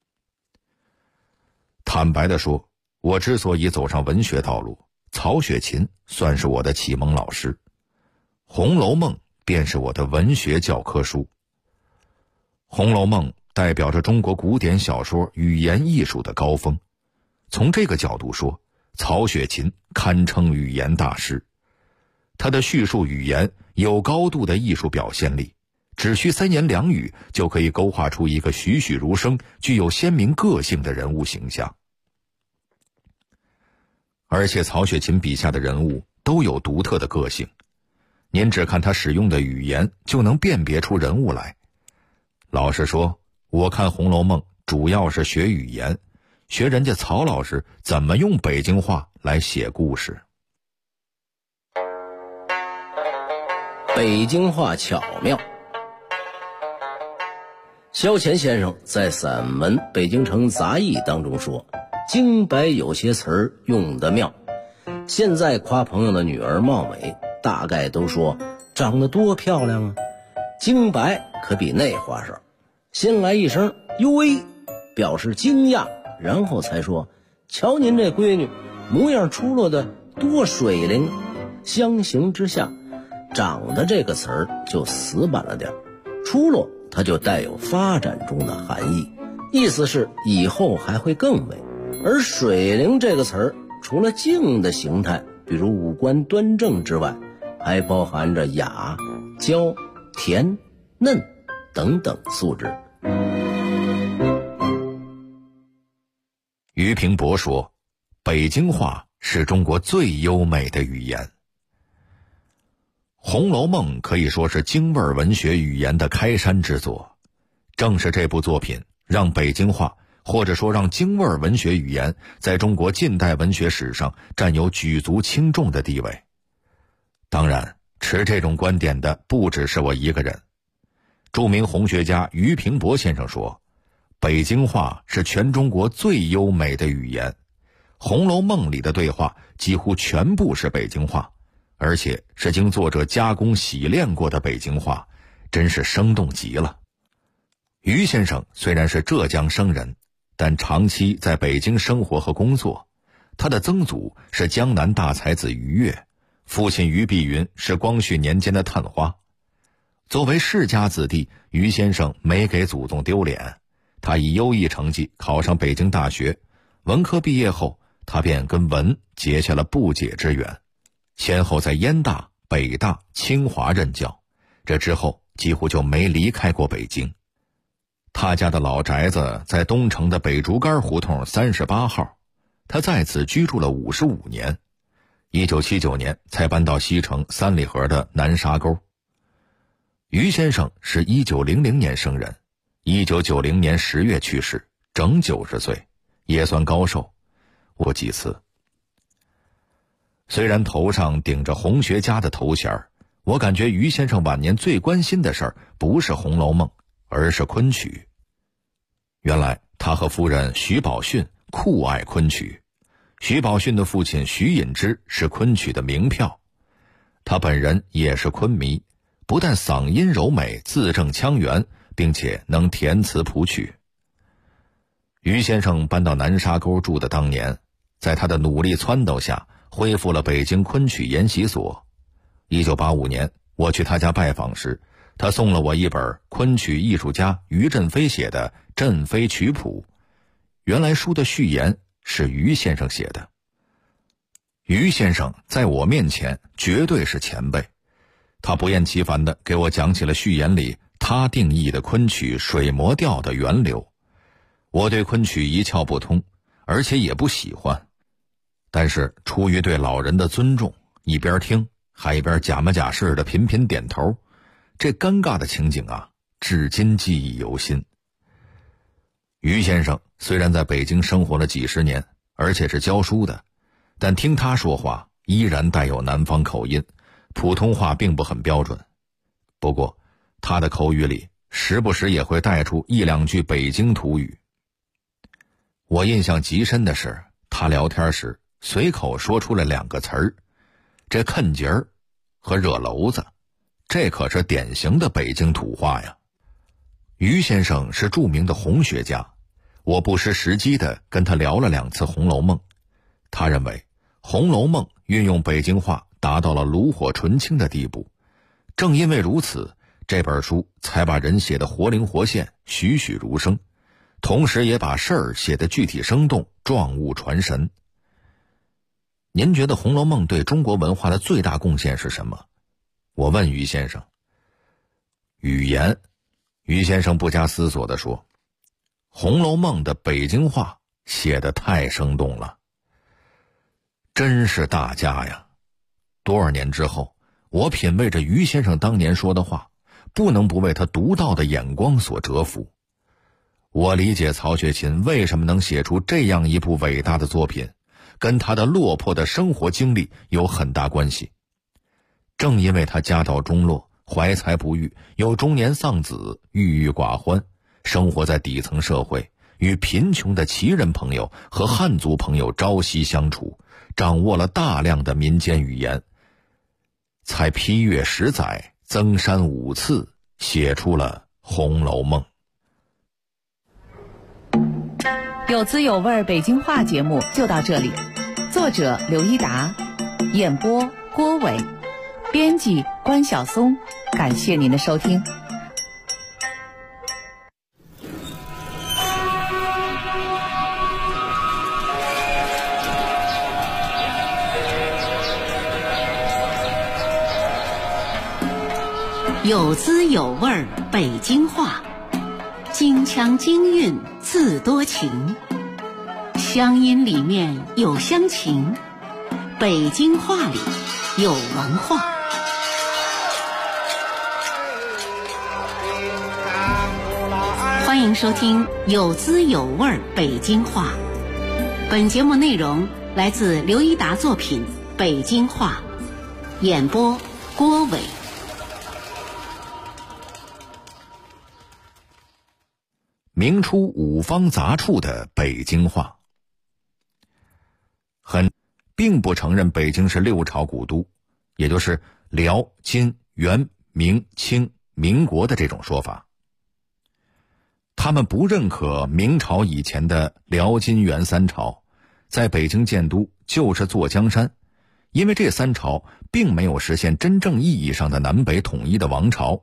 坦白地说，我之所以走上文学道路，曹雪芹算是我的启蒙老师，《红楼梦》便是我的文学教科书。《红楼梦》代表着中国古典小说语言艺术的高峰，从这个角度说，曹雪芹堪称语言大师。他的叙述语言有高度的艺术表现力，只需3言2语就可以勾画出一个栩栩如生、具有鲜明个性的人物形象。而且曹雪芹笔下的人物都有独特的个性，您只看他使用的语言就能辨别出人物来。老实说，我看《红楼梦》主要是学语言，学人家曹老师怎么用北京话来写故事。 北京话巧妙。萧乾先生在散文《北京城杂艺》当中说，京白有些词儿用得妙。现在夸朋友的女儿貌美，大概都说长得多漂亮啊。京白可比那花哨，先来一声哟喂，表示惊讶，然后才说瞧您这闺女模样出落的多水灵。相形之下，长得这个词儿就死板了点，出落它就带有发展中的含义，意思是以后还会更美。而水灵这个词儿除了静的形态，比如五官端正之外，还包含着雅、娇、甜、嫩等等素质。 俞平伯说，北京话是中国最优美的语言。《红楼梦》可以说是京味文学语言的开山之作，正是这部作品让北京话，或者说让京味文学语言在中国近代文学史上占有举足轻重的地位。当然，持这种观点的不只是我一个人。著名红学家俞平伯先生说，北京话是全中国最优美的语言，《红楼梦》里的对话几乎全部是北京话，而且是经作者加工洗练过的北京话，真是生动极了。 于先生虽然是浙江生人，但长期在北京生活和工作。他的曾祖是江南大才子于越，父亲于碧云是光绪年间的探花。作为世家子弟，于先生没给祖宗丢脸，他以优异成绩考上北京大学，文科毕业后，他便跟文结下了不解之缘，先后在燕大、北大、清华任教，这之后几乎就没离开过北京。他家的老宅子在东城的北竹竿胡同38号，他在此居住了55年，1979年才搬到西城三里河的南沙沟。于先生是1900年生人，1990年10月去世，整90岁，也算高寿。我几次。虽然头上顶着红学家的头衔，我感觉于先生晚年最关心的事儿不是《红楼梦》，而是昆曲。原来他和夫人徐宝训酷爱昆曲，徐宝训的父亲徐引之是昆曲的名票，他本人也是昆迷，不但嗓音柔美，字正腔圆，并且能填词谱曲。于先生搬到南沙沟住的当年，在他的努力撺掇下，恢复了北京昆曲研习所。1985年，我去他家拜访时，他送了我一本昆曲艺术家于振飞写的《振飞曲谱》，原来书的序言是于先生写的。于先生在我面前绝对是前辈，他不厌其烦地给我讲起了序言里他定义的昆曲水磨调的源流。我对昆曲一窍不通，而且也不喜欢，但是出于对老人的尊重，一边听还一边假模假式的频频点头，这尴尬的情景啊，至今记忆犹新。于先生虽然在北京生活了几十年，而且是教书的，但听他说话依然带有南方口音，普通话并不很标准。不过他的口语里时不时也会带出一两句北京土语。我印象极深的是，他聊天时随口说出了2个词儿，这坑节儿和惹娄子，这可是典型的北京土话呀。于先生是著名的红学家，我不失时机地跟他聊了2次《红楼梦》。他认为《红楼梦》运用北京话达到了炉火纯青的地步，正因为如此，这本书才把人写得活灵活现，栩栩如生，同时也把事儿写得具体生动，状物传神。您觉得《红楼梦》对中国文化的最大贡献是什么？我问于先生。语言。于先生不加思索地说，《红楼梦》的北京话写得太生动了。真是大家呀！多少年之后，我品味着于先生当年说的话，不能不为他独到的眼光所折服。我理解曹雪芹为什么能写出这样一部伟大的作品，跟他的落魄的生活经历有很大关系。正因为他家道中落，怀才不遇，又中年丧子，郁郁寡欢，生活在底层社会，与贫穷的旗人朋友和汉族朋友朝夕相处，掌握了大量的民间语言，才批阅10载，增删5次，写出了《红楼梦》。 有滋有味北京话节目就到这里，作者刘一达，演播郭伟，编辑关晓松，感谢您的收听。有滋有味北京话，京腔京韵字多情，乡音里面有乡情，北京话里有文化。欢迎收听有滋有味北京话。本节目内容来自刘一达作品《北京话》，演播郭伟。 明初五方杂处的北京话，并不承认北京是6朝古都，也就是辽、金、元、明、清、民国的这种说法。 他们不认可明朝以前的辽金元三朝，在北京建都就是坐江山，因为这三朝并没有实现真正意义上的南北统一的王朝。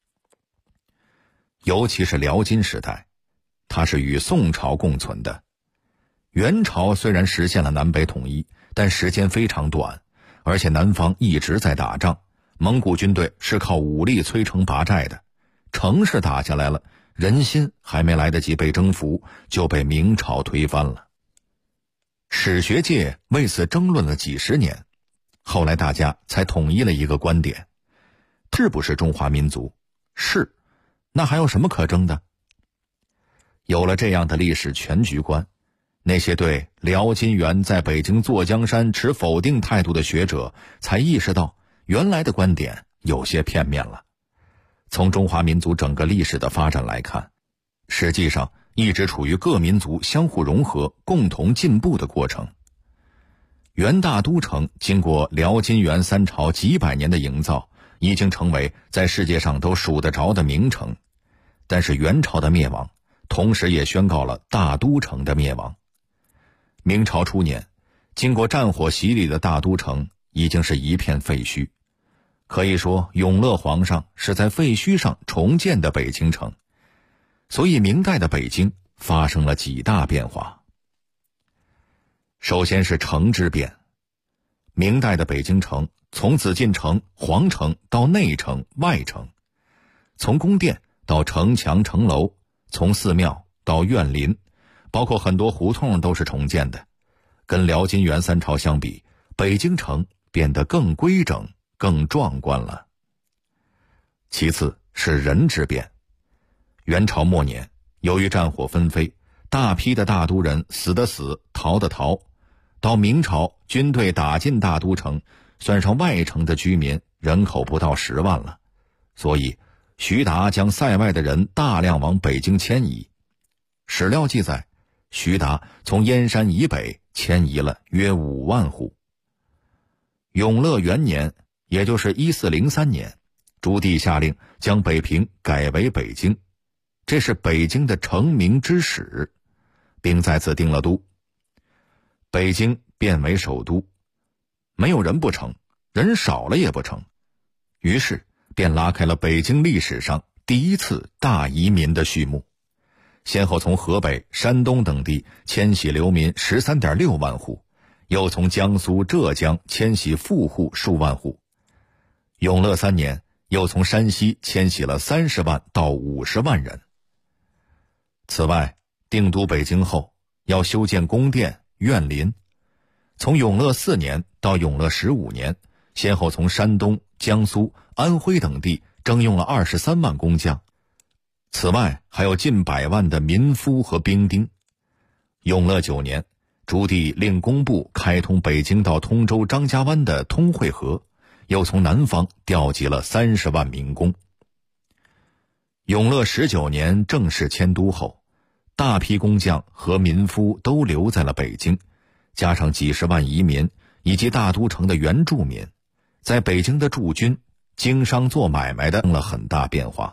尤其是辽金时代，它是与宋朝共存的。元朝虽然实现了南北统一，但时间非常短，而且南方一直在打仗，蒙古军队是靠武力摧城拔寨的，城市打下来了，人心还没来得及被征服，就被明朝推翻了。史学界为此争论了几十年，后来大家才统一了一个观点：是不是中华民族？是，那还有什么可争的？有了这样的历史全局观，那些对辽金元在北京坐江山持否定态度的学者才意识到，原来的观点有些片面了。从中华民族整个历史的发展来看，实际上一直处于各民族相互融合、共同进步的过程。元大都城经过辽金元三朝几百年的营造，已经成为在世界上都数得着的名城。但是元朝的灭亡，同时也宣告了大都城的灭亡。明朝初年，经过战火洗礼的大都城已经是一片废墟。可以说，永乐皇上是在废墟上重建的北京城。所以明代的北京发生了几大变化。首先是城之变。明代的北京城从紫禁城、皇城到内城、外城，从宫殿到城墙、城楼，从寺庙到院林，包括很多胡同都是重建的。跟辽金元三朝相比，北京城变得更规整、更壮观了。其次是人之变。元朝末年，由于战火纷飞，大批的大都人死的死，逃的逃。到明朝，军队打进大都城，算上外城的居民，人口不到10万了。所以徐达将塞外的人大量往北京迁移。史料记载，徐达从燕山以北迁移了约5万户。永乐元年，也就是1403年，朱棣下令将北平改为北京，这是北京的成名之始，并在此定了都。北京变为首都，没有人不成，人少了也不成，于是便拉开了北京历史上第一次大移民的序幕，先后从河北、山东等地迁徙流民 13.6 万户，又从江苏、浙江迁徙富户数万户。永乐3年，又从山西迁徙了30万到50万人。此外，定都北京后，要修建宫殿、院林。从永乐4年到永乐15年，先后从山东、江苏、安徽等地征用了23万工匠。此外，还有近100万的民夫和兵丁。永乐9年，朱棣令工部开通北京到通州张家湾的通惠河，又从南方调集了30万民工。永乐19年正式迁都后，大批工匠和民夫都留在了北京，加上几十万移民以及大都城的原住民，在北京的驻军、经商做买卖的了很大变化。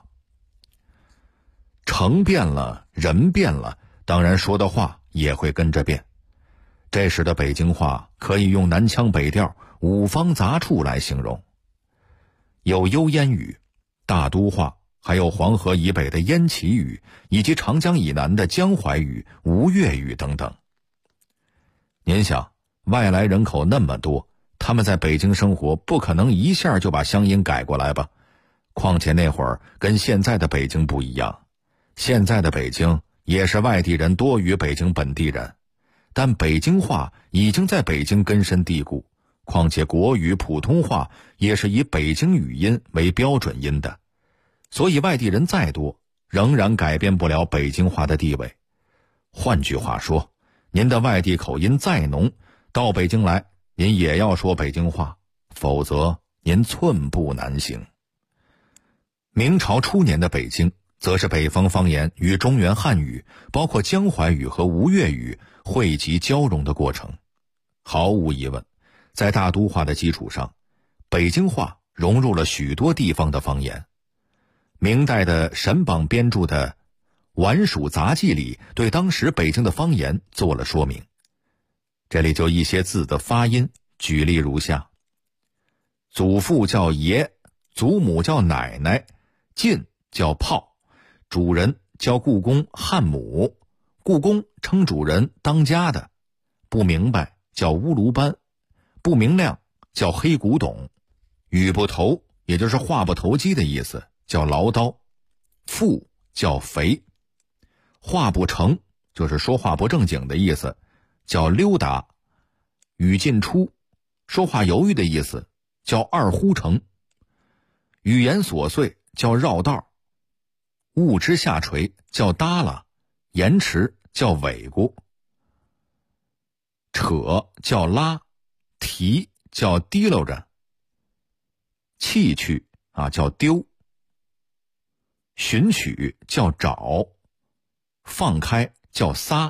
城变了，人变了，当然说的话也会跟着变。这时的北京话可以用南腔北调、五方杂处来形容，有幽燕语、大都话，还有黄河以北的燕齐语，以及长江以南的江淮语、吴越语等等。您想，外来人口那么多，他们在北京生活，不可能一下就把乡音改过来吧？况且那会儿跟现在的北京不一样，现在的北京也是外地人多于北京本地人，但北京话已经在北京根深蒂固，况且国语普通话也是以北京语音为标准音的，所以外地人再多，仍然改变不了北京话的地位。换句话说，您的外地口音再浓，到北京来，您也要说北京话，否则您寸步难行。明朝初年的北京，则是北方方言与中原汉语，包括江淮语和吴越语汇集交融的过程。毫无疑问，在大都话的基础上，北京话融入了许多地方的方言。明代的沈榜编著的《 晚蜀杂记》里对当时北京的方言做了说明。这里就一些字的发音举例如下：祖父叫爷，祖母叫奶奶，进叫炮，主人叫故宫汉母，故宫称主人当家的，不明白叫乌卢班，不明亮叫黑古董，语不投也就是话不投机的意思叫唠叨，富叫肥，话不成就是说话不正经的意思叫溜达，语尽出说话犹豫的意思叫二呼成，语言琐碎叫绕道，物之下垂叫耷拉，延迟叫尾咕，扯叫拉，提叫提溜着，弃去叫丢，寻取叫找，放开叫撒，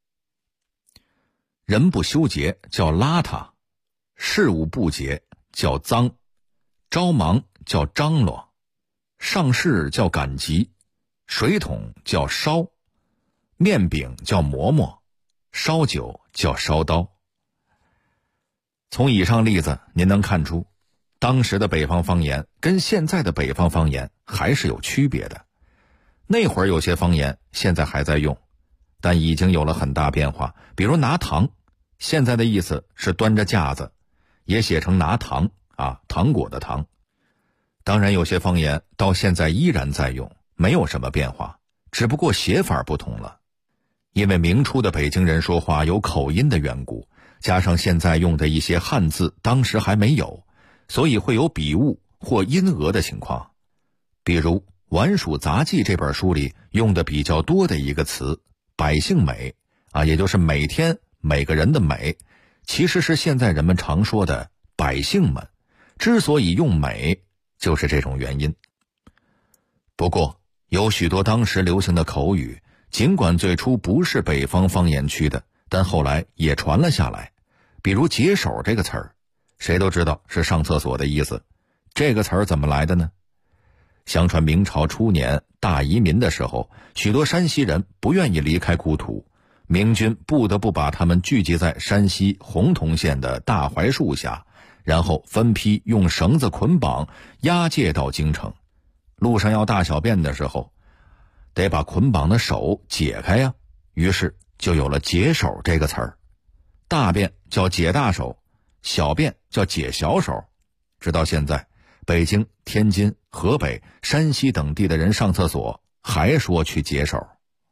人不修洁叫邋遢，事物不洁叫脏，着忙叫张罗，上市叫赶集，水桶叫烧，面饼叫馍馍，烧酒叫烧刀。从以上例子您能看出，当时的北方方言跟现在的北方方言还是有区别的。那会儿有些方言现在还在用，但已经有了很大变化。比如拿糖，现在的意思是端着架子，也写成拿糖糖果的糖。当然有些方言到现在依然在用，没有什么变化，只不过写法不同了。因为明初的北京人说话有口音的缘故，加上现在用的一些汉字当时还没有，所以会有笔误或音讹的情况。比如《晚蜀杂记》这本书里用的比较多的一个词百姓美也就是每天每个人的美，其实是现在人们常说的百姓们，之所以用美就是这种原因。不过有许多当时流行的口语，尽管最初不是北方方言区的，但后来也传了下来。比如解手这个词儿，谁都知道是上厕所的意思。这个词儿怎么来的呢？相传明朝初年大移民的时候，许多山西人不愿意离开故土，明军不得不把他们聚集在山西洪洞县的大槐树下，然后分批用绳子捆绑押解到京城。路上要大小便的时候，得把捆绑的手解开呀，于是就有了解手这个词儿。大便叫解大手，小便叫解小手。直到现在，北京、天津、河北、山西等地的人上厕所还说去解手。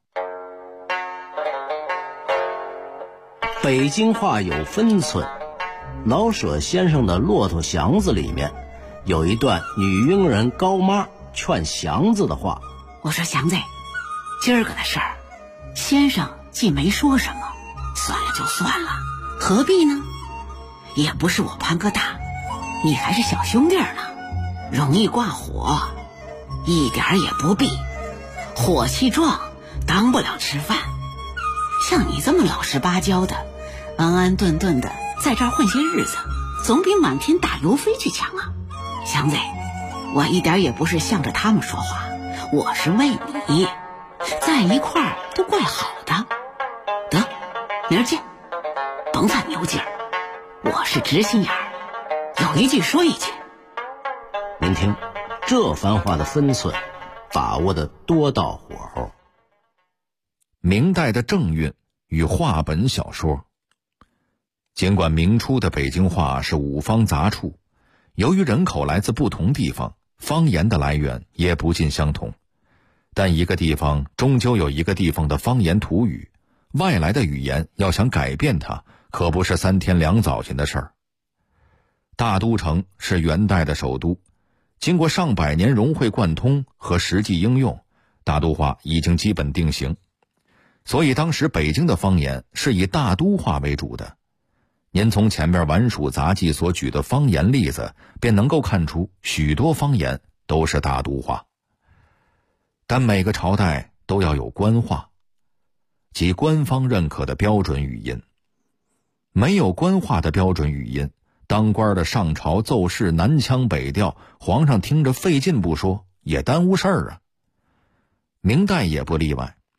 北京话有分寸，老舍先生的《骆驼祥子》里面有一段女佣人高妈劝祥子的话。 我说祥子，今儿个的事儿，先生既没说什么，算了就算了，何必呢？也不是我潘哥大，你还是小兄弟呢，容易挂火，一点也不必。火气壮，当不了吃饭。像你这么老实巴交的，安安顿顿的在这儿混些日子，总比满天打油飞去强啊。祥子，我一点也不是向着他们说话，我是为你，在一块儿都怪好的。得，明儿见，甭犯牛劲儿，我是直心眼儿，有一句说一句。 您听，这番话的分寸把握的多到火候。 明代的正韵与话本小说。尽管明初的北京话是五方杂处，由于人口来自不同地方，方言的来源也不尽相同，但一个地方终究有一个地方的方言土语，外来的语言要想改变它，可不是3天2早晨的事儿。大都城是元代的首都，经过上百年融会贯通和实际应用，大都话已经基本定型，所以当时北京的方言是以大都话为主的。您从前面《晚蜀杂记》所举的方言例子，便能够看出许多方言都是大都话。但每个朝代都要有官话，即官方认可的标准语音。没有官话的标准语音，当官的上朝奏事南腔北调，皇上听着费劲不说，也耽误事儿啊。明代也不例外，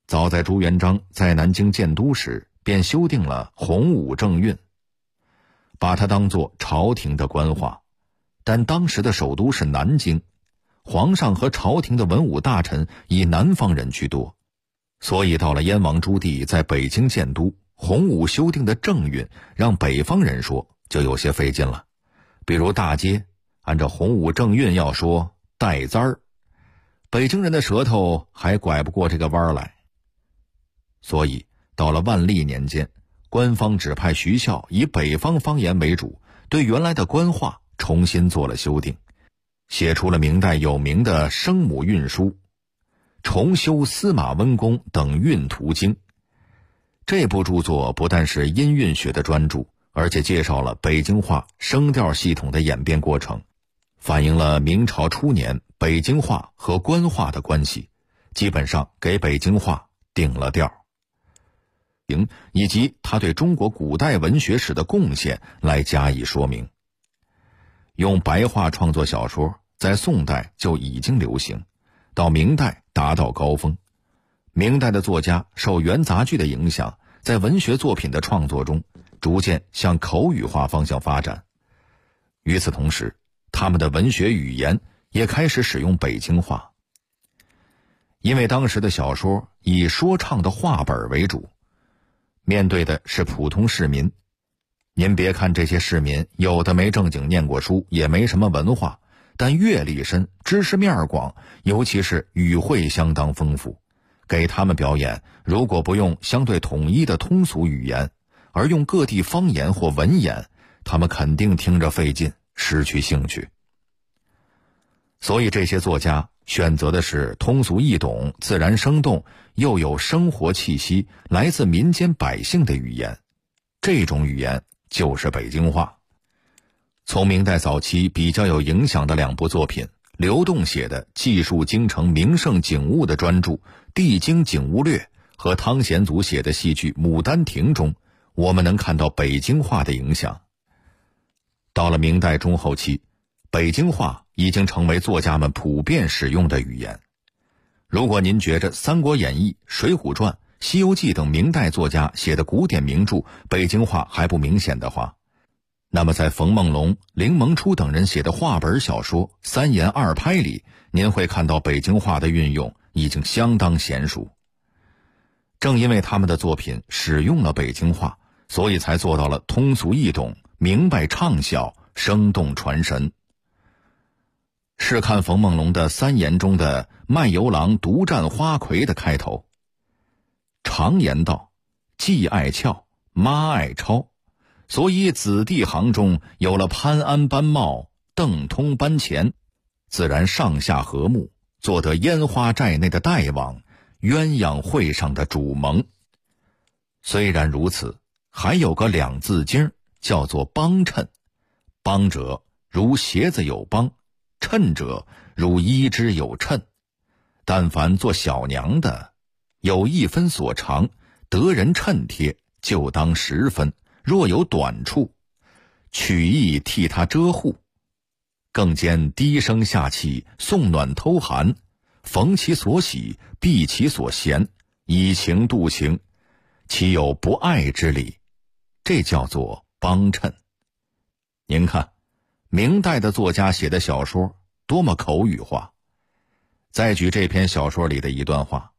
早在朱元璋在南京建都时，便修订了洪武正韵，把它当作朝廷的官话。但当时的首都是南京，皇上和朝廷的文武大臣以南方人居多，所以到了燕王朱棣在北京建都，洪武修订的正韵让北方人说就有些费劲了。比如大街，按照洪武正韵要说带簪儿，北京人的舌头还拐不过这个弯来。所以到了万历年间，官方指派徐孝以北方方言为主，对原来的官话重新做了修订，写出了明代有名的生母韵书，重修司马温公等韵图经。这部著作不但是音韵学的专著，而且介绍了北京话声调系统的演变过程，反映了明朝初年北京话和官话的关系，基本上给北京话定了调，以及他对中国古代文学史的贡献来加以说明。用白话创作小说在宋代就已经流行，到明代达到高峰。明代的作家受元杂剧的影响，在文学作品的创作中逐渐向口语化方向发展。与此同时，他们的文学语言也开始使用北京话。因为当时的小说以说唱的话本为主，面对的是普通市民。您别看这些市民有的没正经念过书，也没什么文化，但阅历深，知识面广，尤其是语汇相当丰富。给他们表演，如果不用相对统一的通俗语言，而用各地方言或文言，他们肯定听着费劲，失去兴趣。所以这些作家选择的是通俗易懂、自然生动，又有生活气息，来自民间百姓的语言。这种语言就是北京话。从明代早期比较有影响的两部作品，刘栋写的记述京城名胜景物的专著《帝京景物略》和汤显祖写的戏剧《牡丹亭》中，我们能看到北京话的影响。到了明代中后期，北京话已经成为作家们普遍使用的语言。如果您觉着《三国演义》《水浒传》《西游记》等明代作家写的古典名著北京话还不明显的话，那么在冯梦龙、凌蒙初等人写的话本小说《三言二拍》里，您会看到北京话的运用已经相当娴熟。正因为他们的作品使用了北京话，所以才做到了通俗易懂、明白畅晓、生动传神。试看冯梦龙的《三言》中的卖油郎独占花魁的开头：常言道，既爱俏，妈爱抄，所以子弟行中有了潘安班茂、邓通班前，自然上下和睦，做得烟花寨内的大王，鸳鸯会上的主盟。虽然如此，还有个两字经叫做帮衬。帮者如鞋子有帮，衬者如衣织有衬。但凡做小娘的，有一分所长，得人衬贴，就当10分，若有短处，取意替他遮护。更兼低声下气，送暖偷寒，逢其所喜，避其所嫌，以情度情，岂有不爱之理？这叫做帮衬。您看，明代的作家写的小说多么口语化。再举这篇小说里的一段话：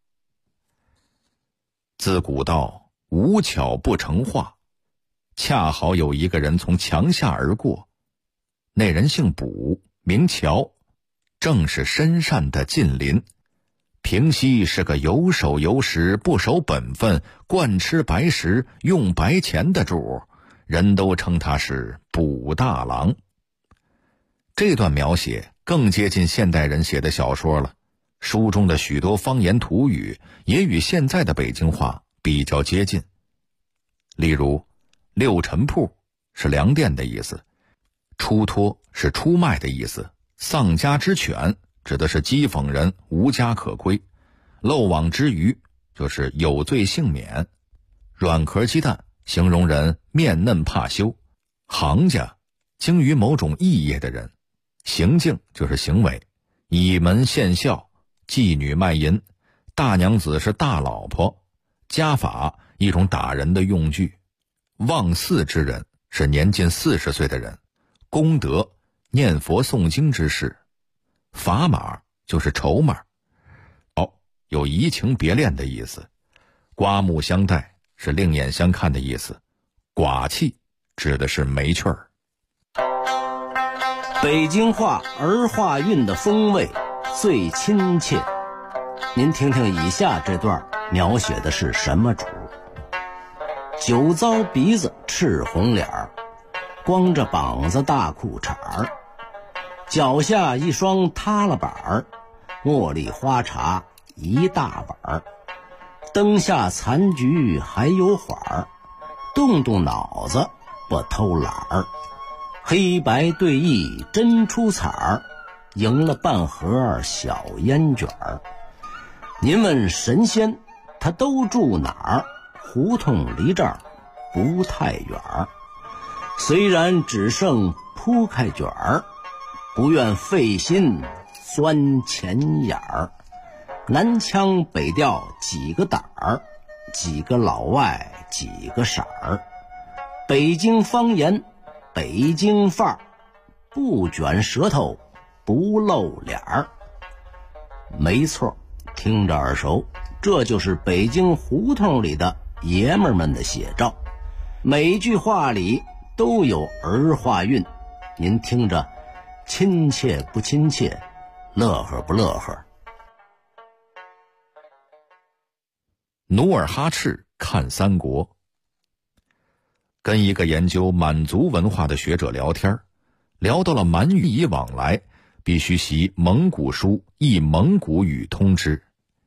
自古道无巧不成话，恰好有一个人从墙下而过，那人姓卜，名乔，正是深善的近邻。平西是个有手有识、不守本分、惯吃白食、用白钱的主，人都称他是卜大郎。这段描写更接近现代人写的小说了，书中的许多方言土语也与现在的北京话比较接近。例如，六陈铺是粮店的意思，出脱是出卖的意思，丧家之犬指的是讥讽人无家可归，漏网之鱼就是有罪幸免，软壳鸡蛋形容人面嫩怕羞，行家精于某种艺业的人，行径就是行为，倚门献笑，妓女卖淫， 大娘子是大老婆，家法一种打人的用具，望祀之人是年近40岁的人，功德念佛诵经之事，砝码就是筹码，有移情别恋的意思，刮目相待是另眼相看的意思，寡气指的是没趣儿。 北京话儿化韵的风味最亲切，您听听以下这段描写的是什么主？酒糟鼻子赤红脸儿，光着膀子大裤衩儿，脚下一双塌了板儿，茉莉花茶一大碗儿，灯下残局还有缓儿，动动脑子不偷懒儿，黑白对弈真出彩儿，赢了半盒小烟卷儿。您问神仙他都住哪儿？胡同离这儿不太远儿，虽然只剩铺开卷儿，不愿费心钻钱眼儿。南腔北调几个胆儿，几个老外几个色儿，北京方言北京范儿，不卷舌头不露脸儿。没错，听着耳熟，这就是北京胡同里的爷们儿们的写照，每句话里都有儿化韵，您听着亲切不亲切，乐呵不乐呵？ 努尔哈赤看三国。跟一个研究满族文化的学者聊天，聊到了满语以往来必须习蒙古书，以蒙古语通之。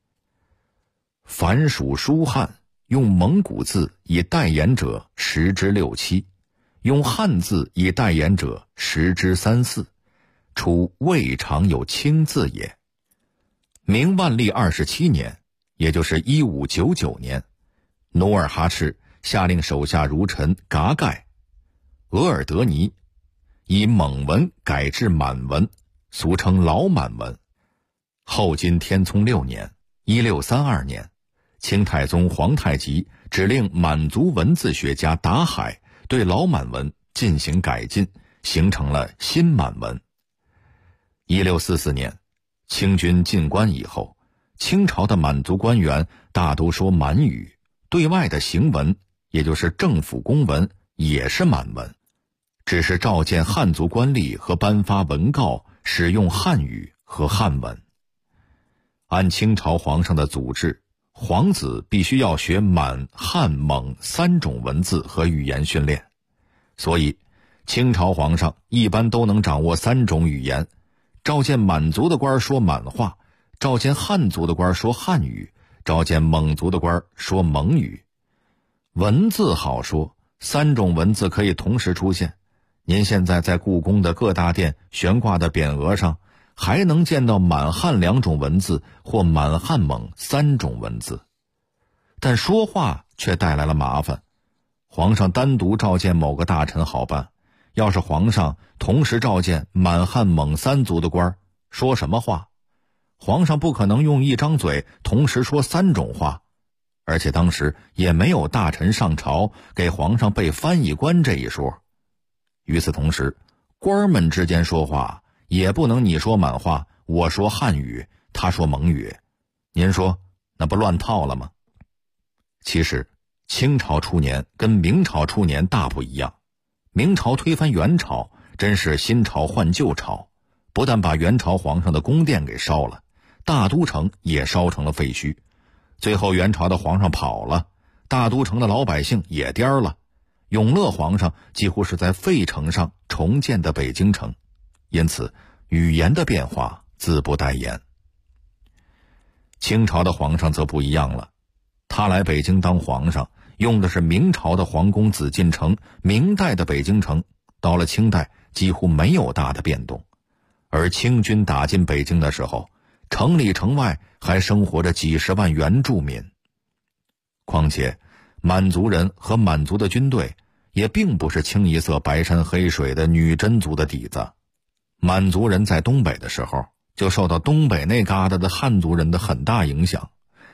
凡属书汉，用蒙古字以代言者10之6、7，用汉字以代言者10之3、4，除未尝有清字也。明万历27年，也就是1599年，努尔哈赤下令手下儒臣噶盖、额尔德尼以蒙文改制满文，俗称老满文。后金天聪6年1632年，清太宗皇太极指令满族文字学家达海对老满文进行改进，形成了新满文。1644年，清军进关以后，清朝的满族官员大都说满语，对外的行文，也就是政府公文，也是满文，只是召见汉族官吏和颁发文告使用汉语和汉文。按清朝皇上的祖制，皇子必须要学满、汉、蒙3种文字和语言训练，所以清朝皇上一般都能掌握3种语言，召见满族的官说满话，召见汉族的官说汉语，召见蒙族的官说蒙语。文字好说，3种文字可以同时出现。您现在在故宫的各大殿悬挂的匾额上，还能见到满汉2种文字或满汉蒙3种文字。但说话却带来了麻烦。皇上单独召见某个大臣好办，要是皇上同时召见满汉蒙3族的官，说什么话？皇上不可能用一张嘴同时说3种话，而且当时也没有大臣上朝给皇上备翻译官这一说。与此同时，官们之间说话也不能你说满话，我说汉语，他说蒙语，您说那不乱套了吗？其实清朝初年跟明朝初年大不一样，明朝推翻元朝，真是新朝换旧朝，不但把元朝皇上的宫殿给烧了，大都城也烧成了废墟，最后元朝的皇上跑了，大都城的老百姓也颠了，永乐皇上几乎是在废城上重建的北京城，因此语言的变化自不待言。清朝的皇上则不一样了，他来北京当皇上，用的是明朝的皇宫紫禁城，明代的北京城，到了清代几乎没有大的变动。而清军打进北京的时候，城里城外还生活着几十万原住民。况且满族人和满族的军队也并不是清一色白山黑水的女真族的底子，满族人在东北的时候就受到东北那旮瘩的汉族人的很大影响，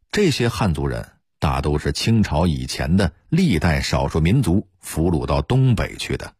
这些汉族人大都是清朝以前的历代少数民族俘虏到东北去的。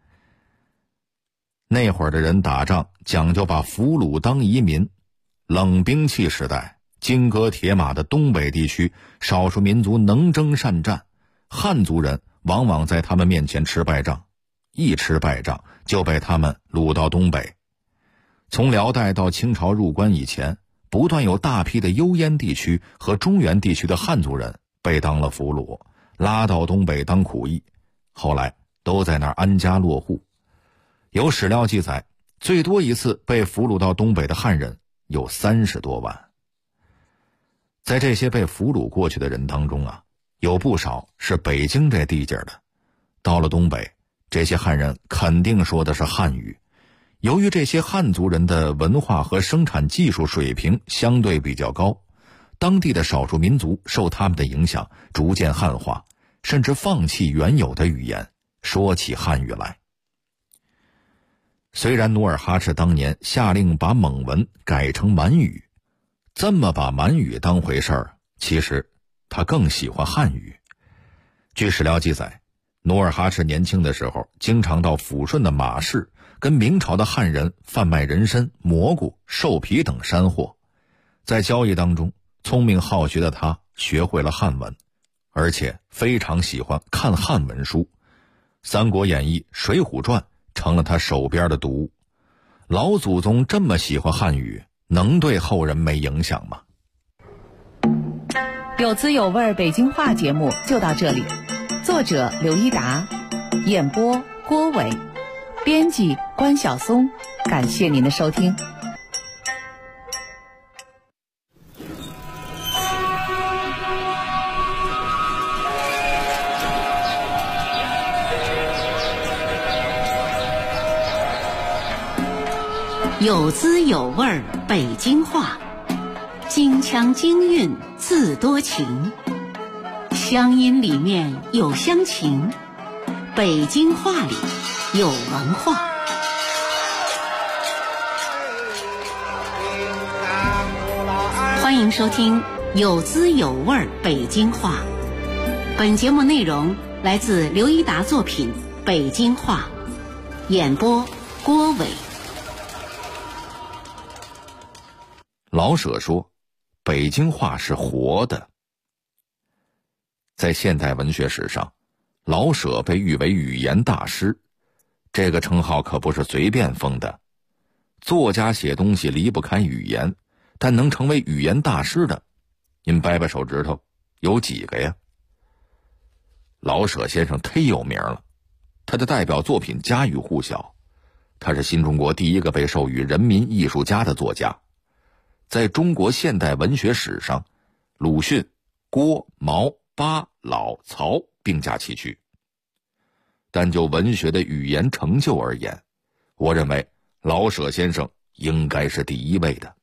那会儿的人打仗讲究把俘虏当移民，冷兵器时代，金戈铁马的东北地区，少数民族能征善战，汉族人往往在他们面前吃败仗，一吃败仗就被他们掳到东北。从辽代到清朝入关以前，不断有大批的幽燕地区和中原地区的汉族人被当了俘虏，拉到东北当苦役，后来都在那儿安家落户。有史料记载，最多一次被俘虏到东北的汉人有30多万。在这些被俘虏过去的人当中啊，有不少是北京这地界的。到了东北，这些汉人肯定说的是汉语。由于这些汉族人的文化和生产技术水平相对比较高，当地的少数民族受他们的影响，逐渐汉化，甚至放弃原有的语言，说起汉语来。虽然努尔哈赤当年下令把蒙文改成满语，这么把满语当回事儿，其实他更喜欢汉语。据史料记载，努尔哈赤年轻的时候经常到抚顺的马市跟明朝的汉人贩卖人参、蘑菇、兽皮等山货。在交易当中，聪明好学的他学会了汉文，而且非常喜欢看汉文书，《三国演义》《水浒传》成了他手边的读物。老祖宗这么喜欢汉语，能对后人没影响吗？ 有滋有味北京话节目就到这里，作者刘一达，演播郭伟，编辑关晓松，感谢您的收听。有滋有味北京话，京腔京韵字多情，乡音里面有乡情，北京话里有文化。欢迎收听有滋有味北京话。本节目内容来自刘一达作品《北京话》，演播郭伟。 老舍说，北京话是活的。在现代文学史上，老舍被誉为语言大师，这个称号可不是随便封的。作家写东西离不开语言，但能成为语言大师的，您掰掰手指头，有几个呀？老舍先生忒有名了，他的代表作品家喻户晓，他是新中国第一个被授予人民艺术家的作家。在中国现代文学史上，鲁迅、郭、毛、巴、老、曹并驾齐驱。但就文学的语言成就而言，我认为老舍先生应该是第一位的。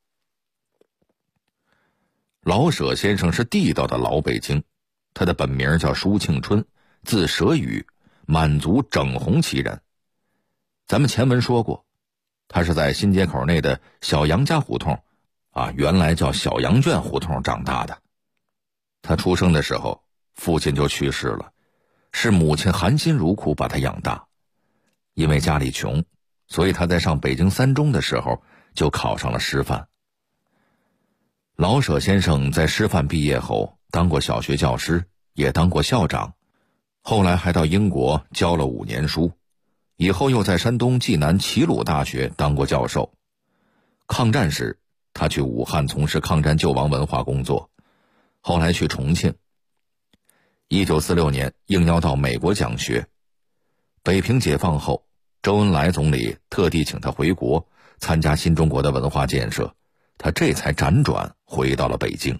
老舍先生是地道的老北京，他的本名叫舒庆春，字舍宇，满族整红旗人。咱们前文说过，他是在新街口内的小杨家胡同原来叫小羊圈胡同长大的。他出生的时候，父亲就去世了，是母亲含辛茹苦把他养大。因为家里穷，所以他在上北京三中的时候就考上了师范。老舍先生在师范毕业后当过小学教师，也当过校长，后来还到英国教了5年书，以后又在山东济南齐鲁大学当过教授。抗战时，他去武汉从事抗战救亡文化工作，后来去重庆。1946年应邀到美国讲学。北平解放后，周恩来总理特地请他回国参加新中国的文化建设，他这才辗转回到了北京。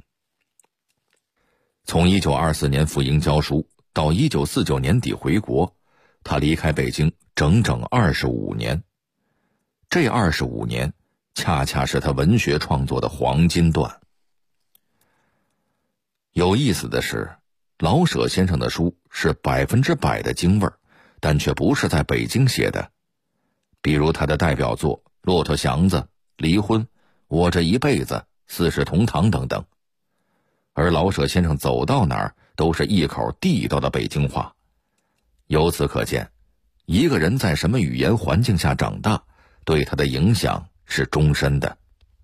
从1924年赴英教书到1949年底回国，他离开北京整整25年。这25年恰恰是他文学创作的黄金段。有意思的是，老舍先生的书是100%的京味儿，但却不是在北京写的。比如他的代表作《骆驼祥子》《离婚》《我这一辈子》《四世同堂》等等。 而老舍先生走到哪儿都是一口地道的北京话。由此可见，一个人在什么语言环境下长大，对他的影响是终身的。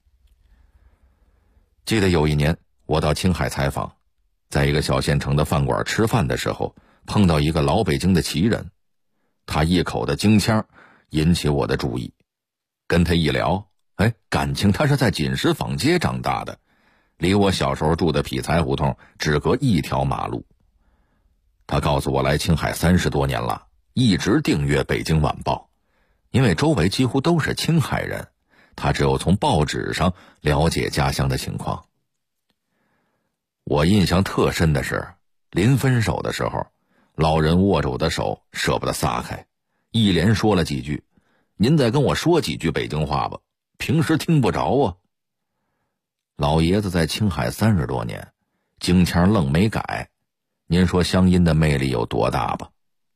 记得有一年我到青海采访，在一个小县城的饭馆吃饭的时候，碰到一个老北京的奇人，他一口的京腔引起我的注意。跟他一聊，感情他是在锦石坊街长大的，离我小时候住的匹才胡同只隔一条马路。他告诉我来青海30多年了，一直订阅《北京晚报》，因为周围几乎都是青海人，他只有从报纸上了解家乡的情况。我印象特深的是，临分手的时候，老人握着我的手舍不得撒开，一连说了几句：“您再跟我说几句北京话吧，平时听不着啊。”老爷子在青海30多年，京腔愣没改，您说乡音的魅力有多大吧？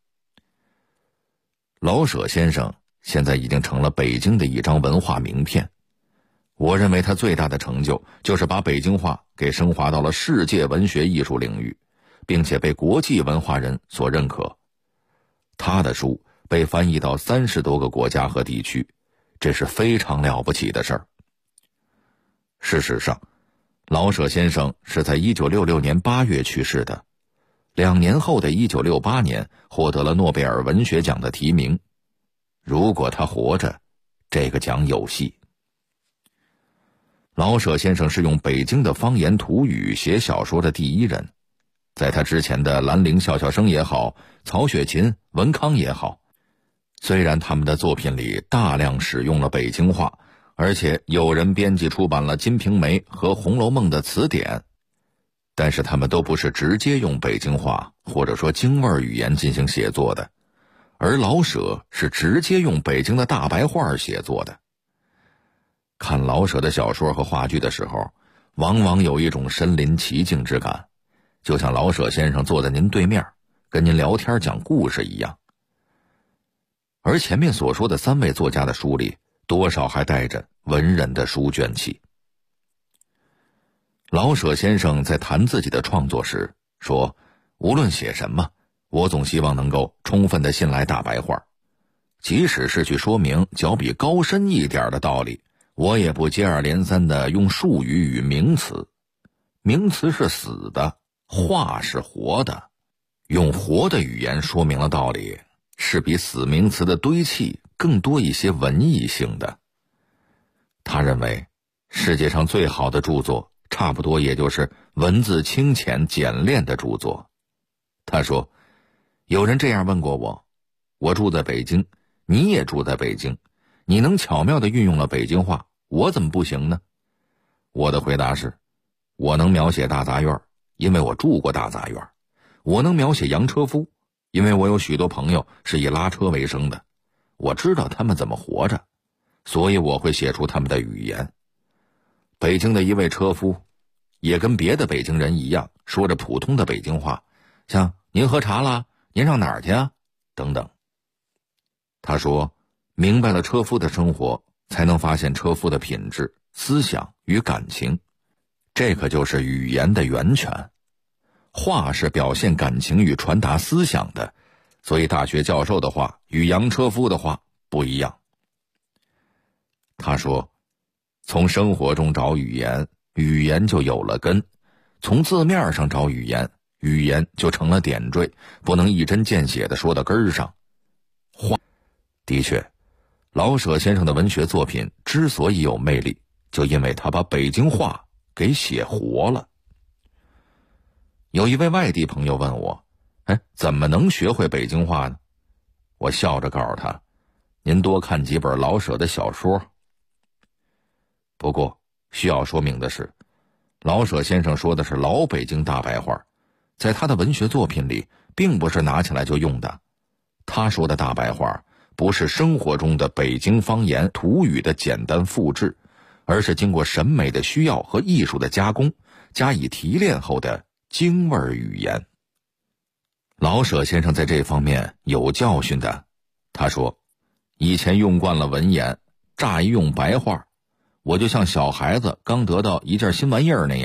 老舍先生现在已经成了北京的一张文化名片。我认为他最大的成就就是把北京话给升华到了世界文学艺术领域，并且被国际文化人所认可。他的书被翻译到30多个国家和地区，这是非常了不起的事儿。事实上，老舍先生是在1966年8月去世的，2年后的1968年获得了诺贝尔文学奖的提名。如果他活着，这个奖有戏。老舍先生是用北京的方言土语写小说的第一人，在他之前的兰陵笑笑生也好，曹雪芹、文康也好，虽然他们的作品里大量使用了北京话，而且有人编辑出版了《金瓶梅》和《红楼梦》的词典，但是他们都不是直接用北京话或者说京味语言进行写作的，而老舍是直接用北京的大白话写作的。看老舍的小说和话剧的时候，往往有一种身临其境之感，就像老舍先生坐在您对面，跟您聊天讲故事一样。而前面所说的3位作家的书里，多少还带着文人的书卷气。老舍先生在谈自己的创作时说，无论写什么，我总希望能够充分地信赖大白话，即使是去说明较比高深一点的道理，我也不接二连三地用术语与名词。名词是死的，话是活的，用活的语言说明了道理，是比死名词的堆砌更多一些文艺性的。他认为，世界上最好的著作，差不多也就是文字清浅简练的著作。他说，有人这样问过我，我住在北京，你也住在北京，你能巧妙地运用了北京话，我怎么不行呢？我的回答是，我能描写大杂院，因为我住过大杂院；我能描写洋车夫，因为我有许多朋友是以拉车为生的，我知道他们怎么活着，所以我会写出他们的语言。北京的一位车夫也跟别的北京人一样，说着普通的北京话，像您喝茶啦，您上哪儿去啊，等等。他说，明白了车夫的生活，才能发现车夫的品质、思想与感情，这可就是语言的源泉。话是表现感情与传达思想的，所以大学教授的话与洋车夫的话不一样。他说，从生活中找语言，语言就有了根；从字面上找语言，语言就成了点缀，不能一针见血地说到根儿上。话，的确，老舍先生的文学作品之所以有魅力，就因为他把北京话给写活了。有一位外地朋友问我，怎么能学会北京话呢？我笑着告诉他，您多看几本老舍的小说。不过需要说明的是，老舍先生说的是老北京大白话，在他的文学作品里并不是拿起来就用的。他说的大白话不是生活中的北京方言土语的简单复制，而是经过审美的需要和艺术的加工，加以提炼后的京味语言。老舍先生在这方面有教训的。他说，以前用惯了文言，乍一用白话，我就像小孩子刚得到一件新玩意儿那样，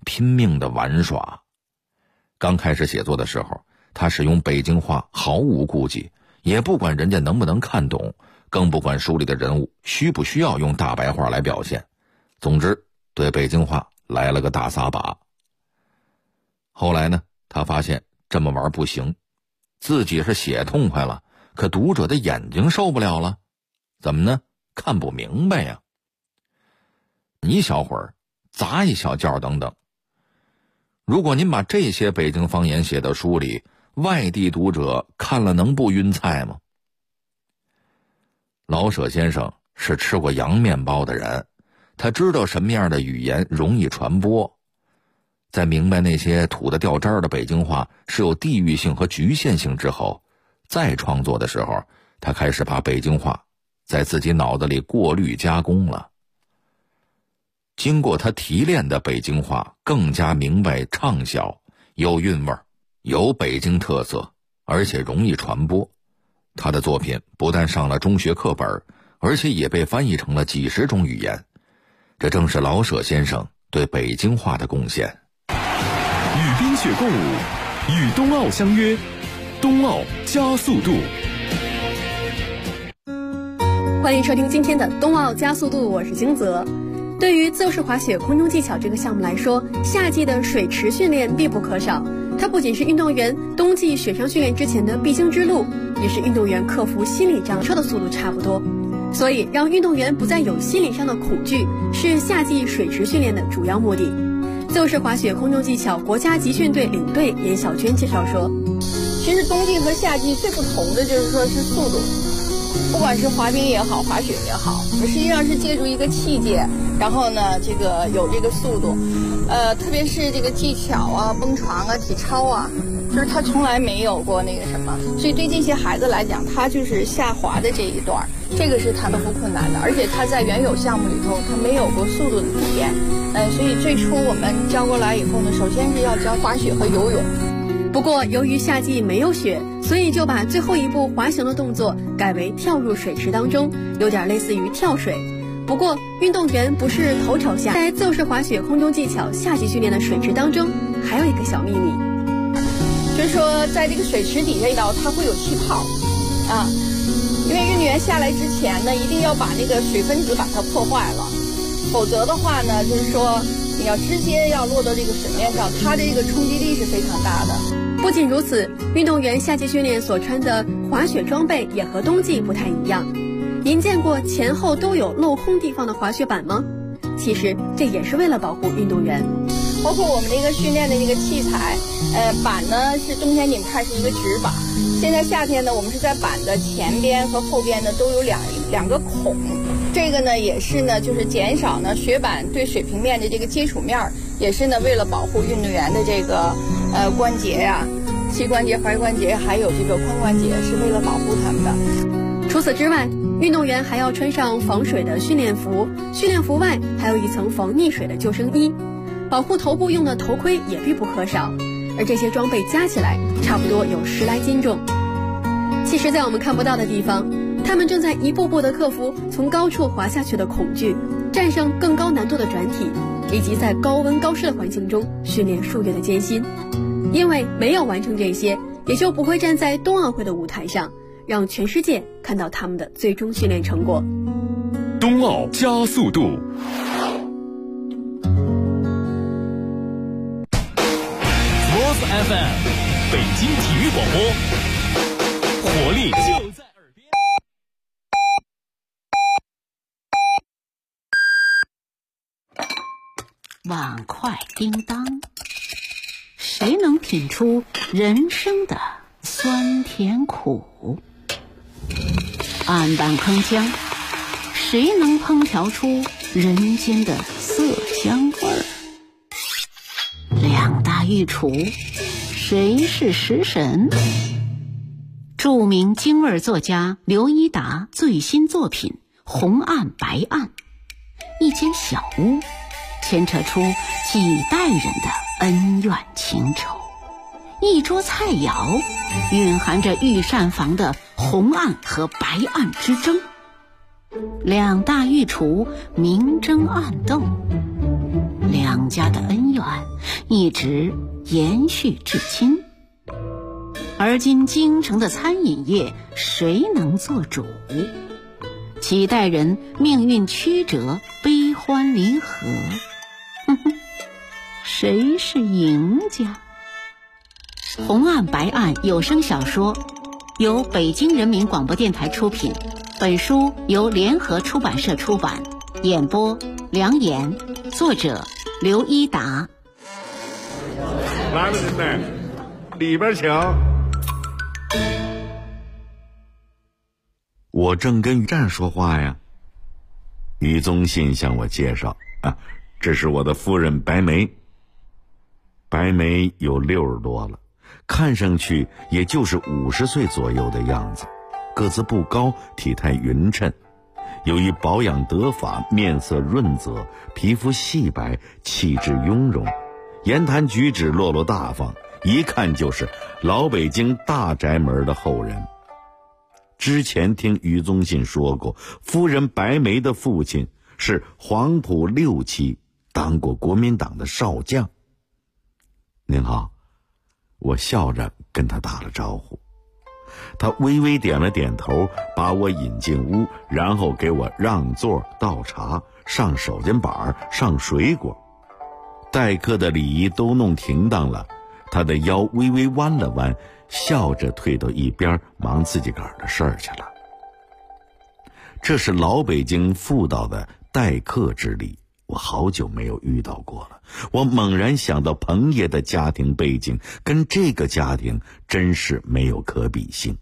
拼命地玩耍。刚开始写作的时候，他使用北京话毫无顾忌，也不管人家能不能看懂，更不管书里的人物需不需要用大白话来表现。总之，对北京话来了个大撒把。后来呢，他发现这么玩不行，自己是写痛快了，可读者的眼睛受不了了。怎么呢？看不明白呀。你小会儿砸一小觉等等。如果您把这些北京方言写到书里，外地读者看了能不晕菜吗？老舍先生是吃过洋面包的人，他知道什么样的语言容易传播。在明白那些土得掉渣的北京话是有地域性和局限性之后，再创作的时候，他开始把北京话在自己脑子里过滤加工了。经过他提炼的北京话更加明白畅销，有韵味，有北京特色，而且容易传播。他的作品不但上了中学课本，而且也被翻译成了几十种语言。这正是老舍先生对北京话的贡献。 与冰雪共舞，与冬奥相约，冬奥加速度。 欢迎收听今天的冬奥加速度，我是金泽。对于自由式滑雪空中技巧这个项目来说，夏季的水池训练必不可少。它不仅是运动员冬季雪上训练之前的必经之路，也是运动员克服心理障碍的速度差不多。所以，让运动员不再有心理上的恐惧，是夏季水池训练的主要目的。自由式滑雪空中技巧国家集训队领队严小娟介绍说， 其实冬季和夏季最不同的就是说是速度。不管是滑冰也好，滑雪也好，实际上是借助一个器械，然后呢，这个有这个速度，特别是这个技巧啊、蹦床啊、体操啊，就是他从来没有过那个什么，所以对这些孩子来讲，他就是下滑的这一段，这个是他克服困难的，而且他在原有项目里头他没有过速度的体验，所以最初我们教过来以后呢，首先是要教滑雪和游泳。 不过由于夏季没有雪，所以就把最后一步滑行的动作改为跳入水池当中，有点类似于跳水。不过运动员不是头朝下，在自由式滑雪空中技巧夏季训练的水池当中，还有一个小秘密， 就是说在这个水池底下一道它会有气泡啊，因为运动员下来之前呢，一定要把那个水分子把它破坏了，否则的话呢，就是说你要直接要落到这个水面上，它的这个冲击力是非常大的。 不仅如此，运动员夏季训练所穿的滑雪装备也和冬季不太一样。您见过前后都有镂空地方的滑雪板吗？其实这也是为了保护运动员。 包括我们那个训练的这个器材，板呢是冬天你们看是一个直板，现在夏天呢我们是在板的前边和后边呢都有两个孔。这个呢也是呢就是减少呢雪板对水平面的这个接触面，也是呢为了保护运动员的这个关节呀、膝关节、踝关节还有这个髋关节，是为了保护他们的。 除此之外，运动员还要穿上防水的训练服，训练服外还有一层防溺水的救生衣，保护头部用的头盔也必不可少，而这些装备加起来差不多有10来斤重。其实在我们看不到的地方，他们正在一步步地克服从高处滑下去的恐惧，战胜更高难度的转体，以及在高温高湿的环境中训练数月的艰辛。因为没有完成这些，也就不会站在冬奥会的舞台上，让全世界看到他们的最终训练成果。 冬奥加速度。 Sports FM 北京体育广播，活力就在耳边。 碗筷叮当，谁能品出人生的酸甜苦？案板铿锵，谁能烹调出人间的色香味儿？两大御厨，谁是食神？著名京味作家刘一达最新作品《红案白案》，一间小屋牵扯出几代人的恩怨情仇，一桌菜肴蕴含着御膳房的红案和白案之争，两大御厨明争暗斗， 两家的恩怨一直延续至今。而今京城的餐饮业谁能做主？几代人命运曲折，悲欢离合，谁是赢家？红案白案有声小说由北京人民广播电台出品，本书由联合出版社出版，演播梁岩，作者刘一达。 来了您嘞，里边请。我正跟于战说话呀，于宗信向我介绍这是我的夫人白梅。白梅有60多了，看上去也就是50岁左右的样子，个子不高，体态匀称，由于保养得法，面色润泽，皮肤细白，气质雍容，言谈举止落落大方，一看就是老北京大宅门的后人。之前听于宗信说过，夫人白梅的父亲是黄埔6期，当过国民党的少将。您好，我笑着跟他打了招呼。他微微点了点头，把我引进屋，然后给我让座倒茶，上手巾板，上水果。待客的礼仪都弄停当了，他的腰微微弯了弯，笑着退到一边，忙自己个儿的事儿去了。这是老北京妇道的待客之礼，我好久没有遇到过了。我猛然想到彭爷的家庭背景跟这个家庭真是没有可比性。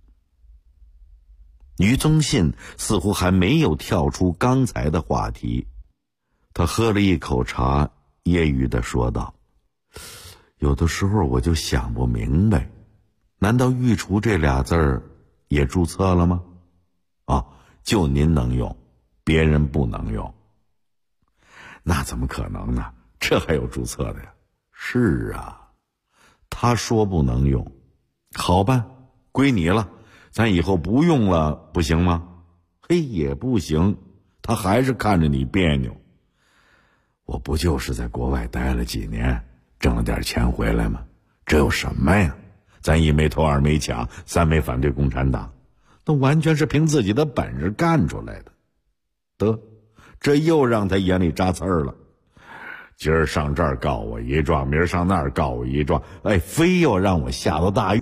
于宗信似乎还没有跳出刚才的话题，他喝了一口茶，揶揄地说道：有的时候我就想不明白，难道御厨这俩字儿也注册了吗？就您能用，别人不能用。那怎么可能呢？这还有注册的呀？是啊，他说不能用，好办，归你了，咱以后不用了，不行吗？嘿，也不行，他还是看着你别扭。我不就是在国外待了几年，挣了点钱回来吗？这有什么呀？咱一没偷，二没抢，三没反对共产党，那完全是凭自己的本事干出来的。得，这又让他眼里扎刺儿了。今儿上这儿告我一状，明儿上那儿告我一状，非要让我下到大狱。